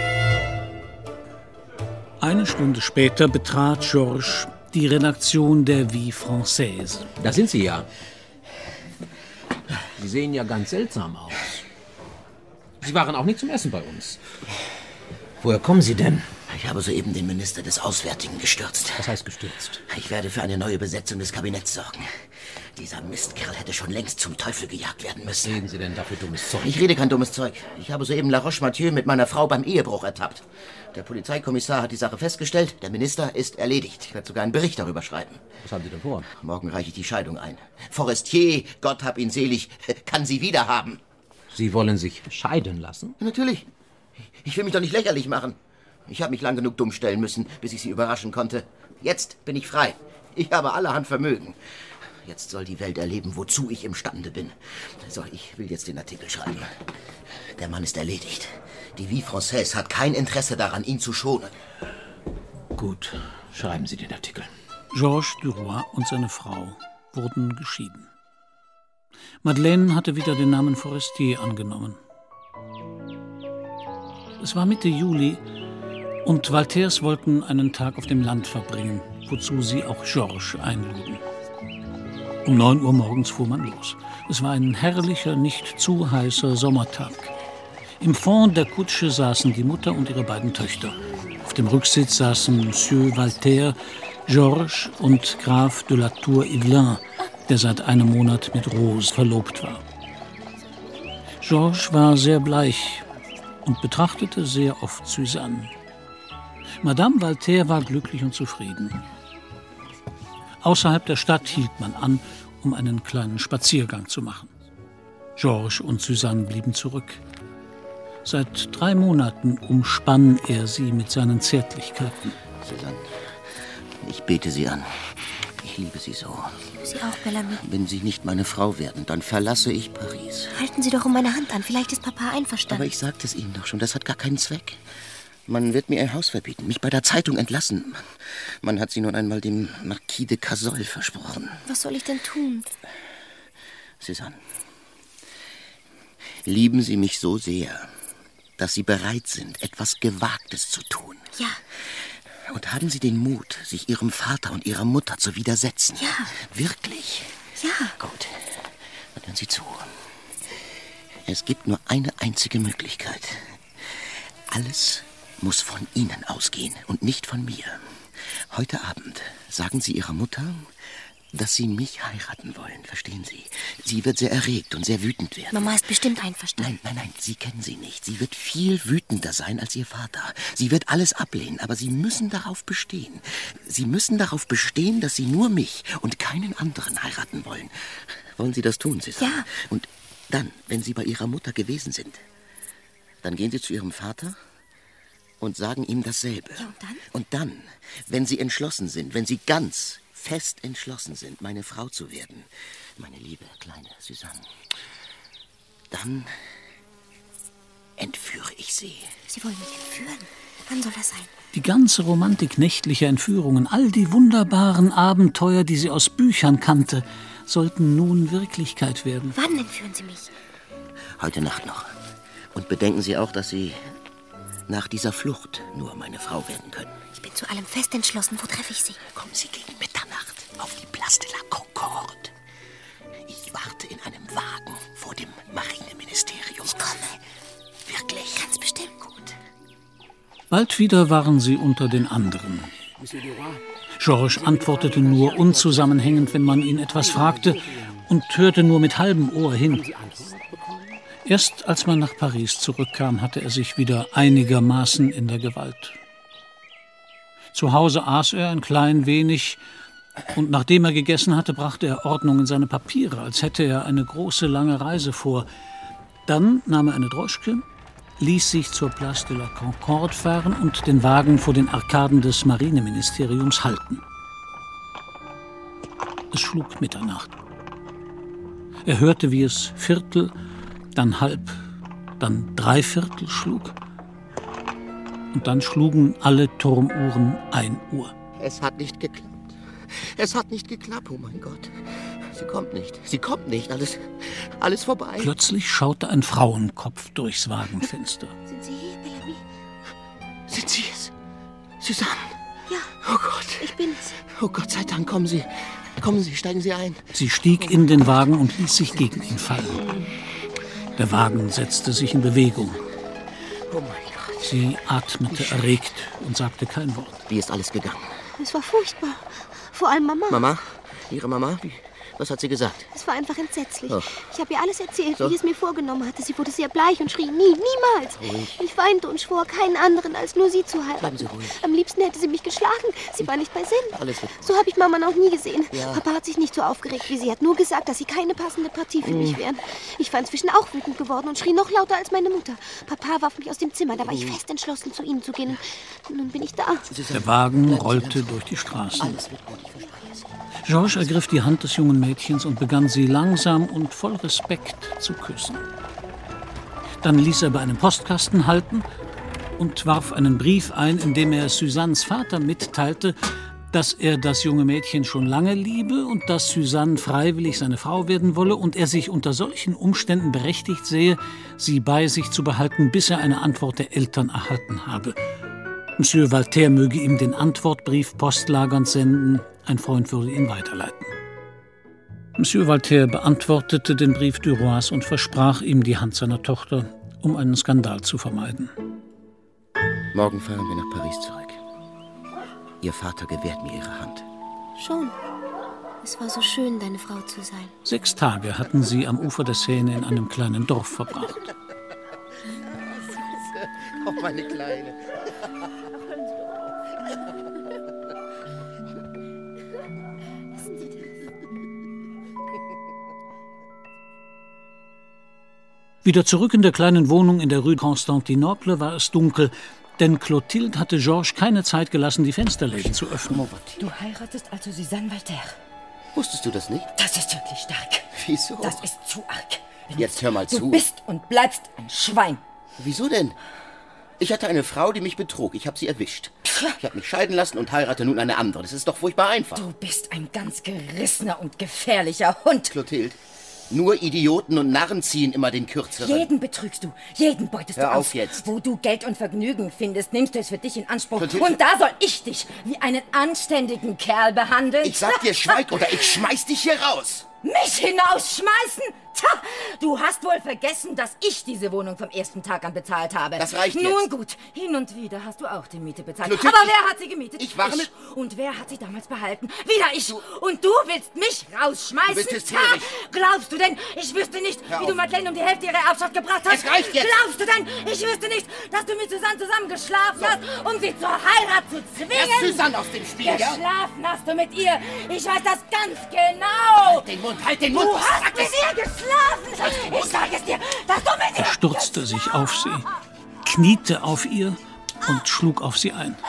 Eine Stunde später betrat Georges die Redaktion der Vie Française. Da sind Sie ja. Sie sehen ja ganz seltsam aus. Sie waren auch nicht zum Essen bei uns. Woher kommen Sie denn? Ich habe soeben den Minister des Auswärtigen gestürzt. Was heißt gestürzt? Ich werde für eine neue Besetzung des Kabinetts sorgen. Dieser Mistkerl hätte schon längst zum Teufel gejagt werden müssen. Reden Sie denn dafür dummes Zeug? Ich rede kein dummes Zeug. Ich habe soeben La Roche-Mathieu mit meiner Frau beim Ehebruch ertappt. Der Polizeikommissar hat die Sache festgestellt. Der Minister ist erledigt. Ich werde sogar einen Bericht darüber schreiben. Was haben Sie denn vor? Morgen reiche ich die Scheidung ein. Forestier, Gott hab ihn selig, kann sie wiederhaben. Sie wollen sich scheiden lassen? Natürlich. Ich will mich doch nicht lächerlich machen. Ich habe mich lang genug dumm stellen müssen, bis ich sie überraschen konnte. Jetzt bin ich frei. Ich habe allerhand Vermögen. Jetzt soll die Welt erleben, wozu ich imstande bin. So, ich will jetzt den Artikel schreiben. Der Mann ist erledigt. Die Vie Française hat kein Interesse daran, ihn zu schonen. Gut, schreiben Sie den Artikel. Georges Duroy und seine Frau wurden geschieden. Madeleine hatte wieder den Namen Forestier angenommen. Es war Mitte Juli und Walters wollten einen Tag auf dem Land verbringen, wozu sie auch Georges einluden. Um neun Uhr morgens fuhr man los. Es war ein herrlicher, nicht zu heißer Sommertag. Im Fond der Kutsche saßen die Mutter und ihre beiden Töchter. Auf dem Rücksitz saßen Monsieur Walter, Georges und Graf de la Tour-Yvelin, der seit einem Monat mit Rose verlobt war. Georges war sehr bleich und betrachtete sehr oft Suzanne. Madame Walter war glücklich und zufrieden. Außerhalb der Stadt hielt man an, um einen kleinen Spaziergang zu machen. Georges und Suzanne blieben zurück. Seit drei Monaten umspann er sie mit seinen Zärtlichkeiten. Suzanne, ich bete Sie an. Ich liebe Sie so. Ich liebe Sie auch, Bellamy. Wenn Sie nicht meine Frau werden, dann verlasse ich Paris. Halten Sie doch um meine Hand an. Vielleicht ist Papa einverstanden. Aber ich sagte es Ihnen doch schon, das hat gar keinen Zweck. Man wird mir ein Haus verbieten, mich bei der Zeitung entlassen. Man, man hat sie nun einmal dem Marquis de Cassel versprochen. Was soll ich denn tun? Suzanne, lieben Sie mich so sehr, dass Sie bereit sind, etwas Gewagtes zu tun. Ja. Und haben Sie den Mut, sich Ihrem Vater und Ihrer Mutter zu widersetzen? Ja. Wirklich? Ja. Gut, dann hören Sie zu. Es gibt nur eine einzige Möglichkeit. Alles muss von Ihnen ausgehen und nicht von mir. Heute Abend sagen Sie Ihrer Mutter, dass Sie mich heiraten wollen, verstehen Sie? Sie wird sehr erregt und sehr wütend werden. Mama ist bestimmt einverstanden. Nein, nein, nein, Sie kennen sie nicht. Sie wird viel wütender sein als Ihr Vater. Sie wird alles ablehnen, aber Sie müssen darauf bestehen. Sie müssen darauf bestehen, dass Sie nur mich und keinen anderen heiraten wollen. Wollen Sie das tun, Suzanne? Ja. Und dann, wenn Sie bei Ihrer Mutter gewesen sind, dann gehen Sie zu Ihrem Vater und sagen ihm dasselbe. Ja, und dann? Und dann, wenn Sie entschlossen sind, wenn Sie ganz fest entschlossen sind, meine Frau zu werden, meine liebe kleine Suzanne, dann Sie? Sie wollen mich entführen. Wann soll das sein? Die ganze Romantik nächtlicher Entführungen, all die wunderbaren Abenteuer, die sie aus Büchern kannte, sollten nun Wirklichkeit werden. Wann entführen Sie mich? Heute Nacht noch. Und bedenken Sie auch, dass Sie nach dieser Flucht nur meine Frau werden können. Ich bin zu allem fest entschlossen. Wo treffe ich Sie? Kommen Sie gegen Mitternacht auf die Place de la Concorde. Ich warte in einem Wagen vor dem Marineministerium. Ich komme. Wirklich? Ganz bestimmt. Gut. Bald wieder waren sie unter den anderen. Georges antwortete nur unzusammenhängend, wenn man ihn etwas fragte, und hörte nur mit halbem Ohr hin. Erst als man nach Paris zurückkam, hatte er sich wieder einigermaßen in der Gewalt. Zu Hause aß er ein klein wenig, und nachdem er gegessen hatte, brachte er Ordnung in seine Papiere, als hätte er eine große, lange Reise vor. Dann nahm er eine Droschke, ließ sich zur Place de la Concorde fahren und den Wagen vor den Arkaden des Marineministeriums halten. Es schlug Mitternacht. Er hörte, wie es Viertel, dann halb, dann Dreiviertel schlug. Und dann schlugen alle Turmuhren ein Uhr. Es hat nicht geklappt. Es hat nicht geklappt, oh mein Gott. Sie kommt nicht. Sie kommt nicht. Alles, alles vorbei. Plötzlich schaute ein Frauenkopf durchs Wagenfenster. Sind Sie hier, Bellamy? Sind Sie es? Susanne? Ja. Oh Gott. Ich bin's. Oh Gott sei Dank, kommen Sie. Kommen Sie, steigen Sie ein. Sie stieg in den Wagen und ließ sich gegen ihn fallen. Der Wagen setzte sich in Bewegung. Oh mein Gott. Sie atmete erregt und sagte kein Wort. Wie ist alles gegangen? Es war furchtbar. Vor allem Mama. Mama? Ihre Mama? Wie, was hat sie gesagt? Es war einfach entsetzlich. Oh. Ich habe ihr alles erzählt, So? wie ich es mir vorgenommen hatte. Sie wurde sehr bleich und schrie, nie, niemals. Ruhig. Ich weinte und schwor, keinen anderen als nur sie zu Bleiben heiraten. Sie ruhig. Am liebsten hätte sie mich geschlagen. Sie war nicht bei Sinn. Alles wird. So habe ich Mama noch nie gesehen. Ja. Papa hat sich nicht so aufgeregt wie sie. Hat nur gesagt, dass sie keine passende Partie für Mm. mich wären. Ich war inzwischen auch wütend geworden und schrie noch lauter als meine Mutter. Papa warf mich aus dem Zimmer. Da war ich Mm. fest entschlossen, zu ihnen zu gehen. Und nun bin ich da. Der Wagen rollte durch die Straßen. Alles wird gut, ich verspreche es. Georges ergriff die Hand des jungen Mädchens und begann sie langsam und voll Respekt zu küssen. Dann ließ er bei einem Postkasten halten und warf einen Brief ein, in dem er Suzannes Vater mitteilte, dass er das junge Mädchen schon lange liebe und dass Suzanne freiwillig seine Frau werden wolle und er sich unter solchen Umständen berechtigt sehe, sie bei sich zu behalten, bis er eine Antwort der Eltern erhalten habe. Monsieur Walter möge ihm den Antwortbrief postlagernd senden, ein Freund würde ihn weiterleiten. Monsieur Walter beantwortete den Brief du Rois und versprach ihm die Hand seiner Tochter, um einen Skandal zu vermeiden. Morgen fahren wir nach Paris zurück. Ihr Vater gewährt mir Ihre Hand. Schon. Es war so schön, deine Frau zu sein. Sechs Tage hatten sie am Ufer der Seine in einem kleinen Dorf verbracht. Auch meine Kleine. Wieder zurück in der kleinen Wohnung in der Rue Constantinople war es dunkel, denn Clotilde hatte Georges keine Zeit gelassen, die Fensterläden zu öffnen. Du heiratest also Suzanne Walter. Wusstest du das nicht? Das ist wirklich stark. Wieso? Das ist zu arg. Jetzt hör mal Du zu. bist und bleibst ein Schwein. Wieso denn? Ich hatte eine Frau, die mich betrog. Ich habe sie erwischt. Ich habe mich scheiden lassen und heirate nun eine andere. Das ist doch furchtbar einfach. Du bist ein ganz gerissener und gefährlicher Hund. Clotilde, nur Idioten und Narren ziehen immer den Kürzeren. Jeden betrügst du, jeden beutest Hör du auf aus. jetzt. Wo du Geld und Vergnügen findest, nimmst du es für dich in Anspruch. Clotilde. Und da soll ich dich wie einen anständigen Kerl behandeln. Ich sag dir, schweig oder ich schmeiß dich hier raus. Mich hinausschmeißen? Tja, du hast wohl vergessen, dass ich diese Wohnung vom ersten Tag an bezahlt habe. Das reicht jetzt. Nun gut, hin und wieder hast du auch die Miete bezahlt. Clotilde, Aber wer hat sie gemietet? ich warne- Ich. Und wer hat sie damals behalten? Wieder ich. Und du willst mich rausschmeißen? Du bist hysterisch. Tja, glaubst du denn, ich wüsste nicht, Hör wie auf. du Madeleine um die Hälfte ihrer Erbschaft gebracht hast? Es reicht jetzt. Glaubst du denn, ich wüsste nicht, dass du mit Susanne zusammen geschlafen hast, um sie zur Heirat zu zwingen? Lass Susanne aus dem Spiel, ja? Geschlafen hast du mit ihr. Ich weiß das ganz genau. Halt den Mund, halt den Mund. Du hast mit ihr geschlafen! Ich sage es dir, dass du mit Er ihr... stürzte sich auf sie, kniete auf ihr und schlug auf sie ein.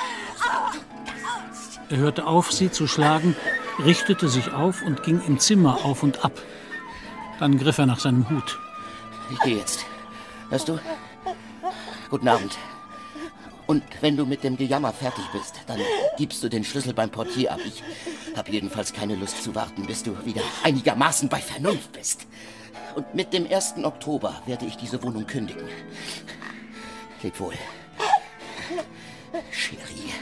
Er hörte auf, sie zu schlagen, richtete sich auf und ging im Zimmer auf und ab. Dann griff er nach seinem Hut. Ich gehe jetzt. Hörst du? Guten Abend. Und wenn du mit dem Gejammer fertig bist, dann gibst du den Schlüssel beim Portier ab. Ich habe jedenfalls keine Lust zu warten, bis du wieder einigermaßen bei Vernunft bist. Und mit dem ersten Oktober werde ich diese Wohnung kündigen. Leb wohl. Chérie.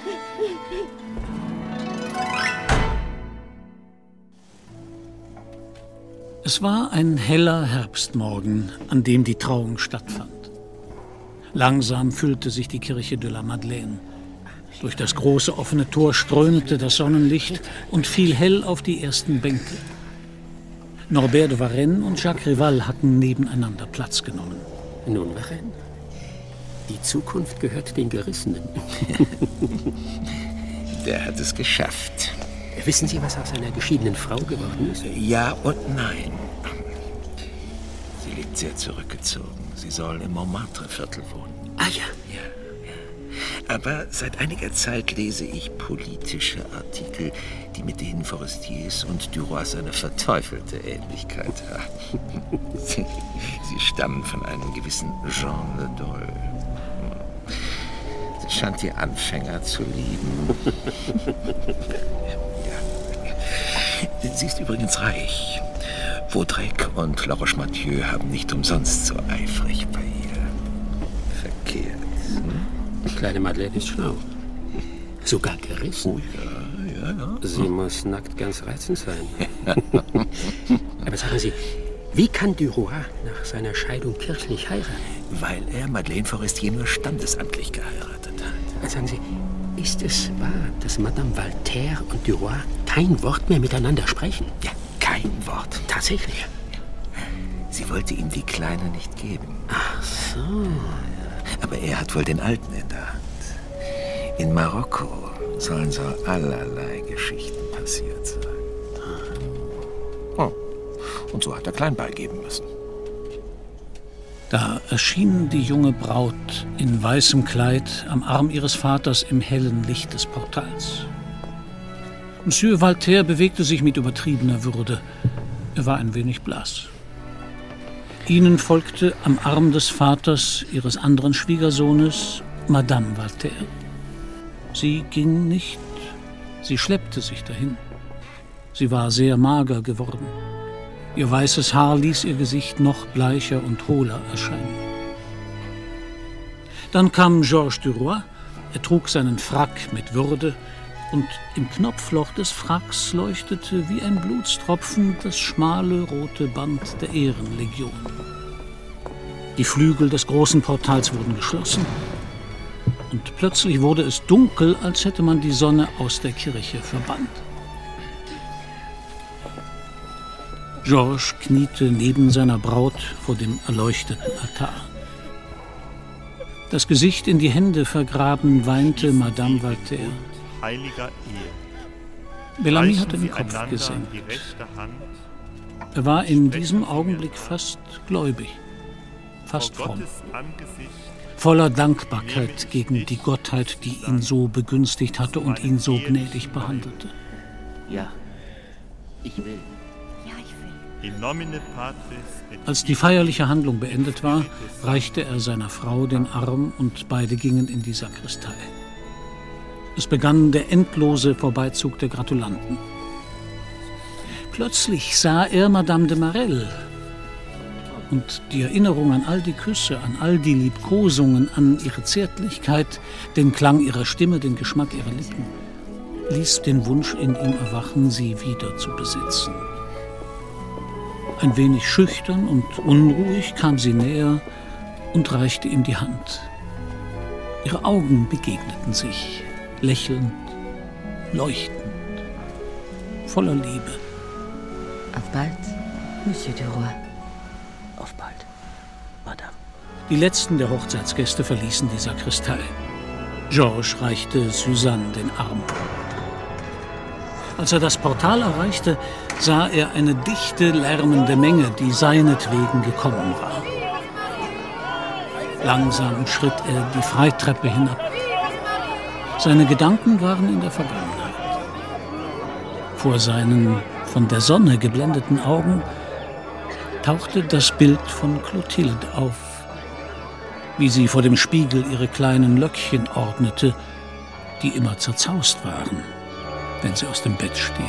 Es war ein heller Herbstmorgen, an dem die Trauung stattfand. Langsam füllte sich die Kirche de la Madeleine. Durch das große offene Tor strömte das Sonnenlicht und fiel hell auf die ersten Bänke. Norbert de Varenne und Jacques Rival hatten nebeneinander Platz genommen. Nun, Varenne, die Zukunft gehört den Gerissenen. Der hat es geschafft. Wissen Sie, was aus seiner geschiedenen Frau geworden ist? Ja und nein. Sie lebt sehr zurückgezogen. Sie soll im Montmartre-Viertel wohnen. Ah ja. Ja, ja. Aber seit einiger Zeit lese ich politische Artikel, die mit denen Forestiers und Duroy eine verteufelte Ähnlichkeit haben. Sie, sie stammen von einem gewissen Jean Le Dol. Sie scheint die Anfänger zu lieben. Ja. Sie ist übrigens reich. Vaudrec und La Roche-Mathieu haben nicht umsonst so eifrig bei ihr verkehrt. Hm? Kleine Madeleine ist schlau. Sogar gerissen. Oh ja, ja, ja. Sie muss nackt ganz reizend sein. Aber sagen Sie, wie kann Duroy nach seiner Scheidung kirchlich heiraten? Weil er Madeleine Forestier nur standesamtlich geheiratet hat. Sagen Sie, ist es wahr, dass Madame Valterre und Duroy kein Wort mehr miteinander sprechen? Ja, kein Wort. Tatsächlich? Sie wollte ihm die Kleine nicht geben. Ach so. Aber er hat wohl den Alten in der Hand. In Marokko sollen so allerlei Geschichten passiert sein. Oh. Und so hat er klein beigeben müssen. Da erschien die junge Braut in weißem Kleid am Arm ihres Vaters im hellen Licht des Portals. Monsieur Valterre bewegte sich mit übertriebener Würde. Er war ein wenig blass. Ihnen folgte am Arm des Vaters ihres anderen Schwiegersohnes Madame Valterre. Sie ging nicht, sie schleppte sich dahin. Sie war sehr mager geworden. Ihr weißes Haar ließ ihr Gesicht noch bleicher und hohler erscheinen. Dann kam Georges Duroy. Er trug seinen Frack mit Würde und im Knopfloch des Fracks leuchtete wie ein Blutstropfen das schmale rote Band der Ehrenlegion. Die Flügel des großen Portals wurden geschlossen und plötzlich wurde es dunkel, als hätte man die Sonne aus der Kirche verbannt. Georges kniete neben seiner Braut vor dem erleuchteten Altar. Das Gesicht in die Hände vergraben, weinte Madame Valterre. Heiliger Ehe. Bellamy hatte den Kopf gesenkt. Er war in diesem Augenblick fast gläubig, fast fromm, voller Dankbarkeit gegen die Gottheit, die ihn so begünstigt hatte und ihn so gnädig behandelte. Ja, ich will. Als die feierliche Handlung beendet war, reichte er seiner Frau den Arm und beide gingen in die Sakristei. Es begann der endlose Vorbeizug der Gratulanten. Plötzlich sah er Madame de Marelle. Und die Erinnerung an all die Küsse, an all die Liebkosungen, an ihre Zärtlichkeit, den Klang ihrer Stimme, den Geschmack ihrer Lippen, ließ den Wunsch in ihm erwachen, sie wieder zu besitzen. Ein wenig schüchtern und unruhig kam sie näher und reichte ihm die Hand. Ihre Augen begegneten sich, lächelnd, leuchtend, voller Liebe. Auf bald, Monsieur Duroy. Auf bald, Madame. Die letzten der Hochzeitsgäste verließen die Sakristei. Georges reichte Suzanne den Arm. Als er das Portal erreichte, sah er eine dichte, lärmende Menge, die seinetwegen gekommen war. Langsam schritt er die Freitreppe hinab. Seine Gedanken waren in der Vergangenheit. Vor seinen von der Sonne geblendeten Augen tauchte das Bild von Clotilde auf. wie sie vor dem Spiegel ihre kleinen Löckchen ordnete, die immer zerzaust waren, wenn sie aus dem Bett stieg.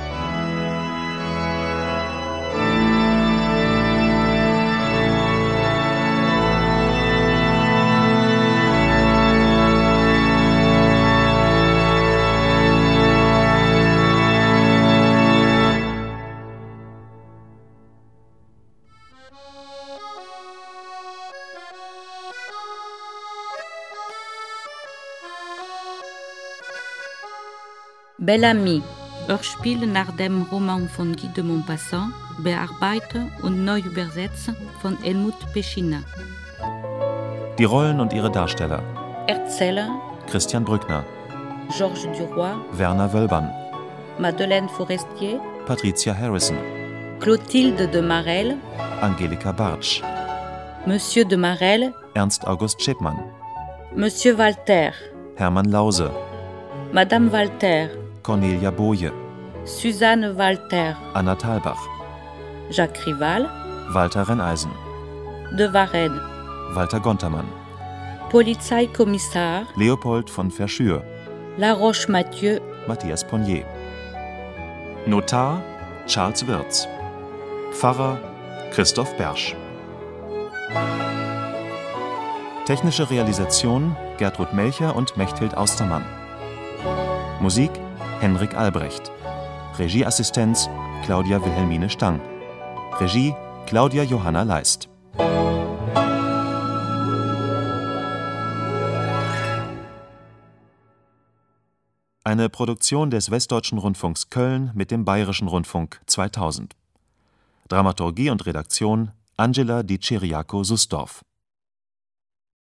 Bel-Ami, Hörspiel nach dem Roman von Guy de Maupassant, bearbeitet und neu übersetzt von Helmut Peschina. Die Rollen und ihre Darsteller: Erzähler Christian Brückner, Georges Duroy, Werner Wölbern, Madeleine Forestier, Patricia Harrison, Clotilde de Marelle, Angelika Bartsch, Monsieur de Marelle, Ernst August Schepmann, Monsieur Walter, Hermann Lause, Madame Walter, Cornelia Boje, Suzanne Walter, Anna Thalbach, Jacques Rival, Walter Renneisen, de Varenne, Walter Gontermann, Polizeikommissar Leopold von Verschür, La Roche-Mathieu, Matthias Ponnier, Notar Charles Wirz, Pfarrer Christoph Bersch. Technische Realisation Gertrud Melcher und Mechthild Austermann. Musik Henrik Albrecht. Regieassistenz Claudia Wilhelmine Stang. Regie Claudia Johanna Leist. Eine Produktion des Westdeutschen Rundfunks Köln mit dem Bayerischen Rundfunk zweitausend. Dramaturgie und Redaktion Angela Di Ciriaco-Susdorf.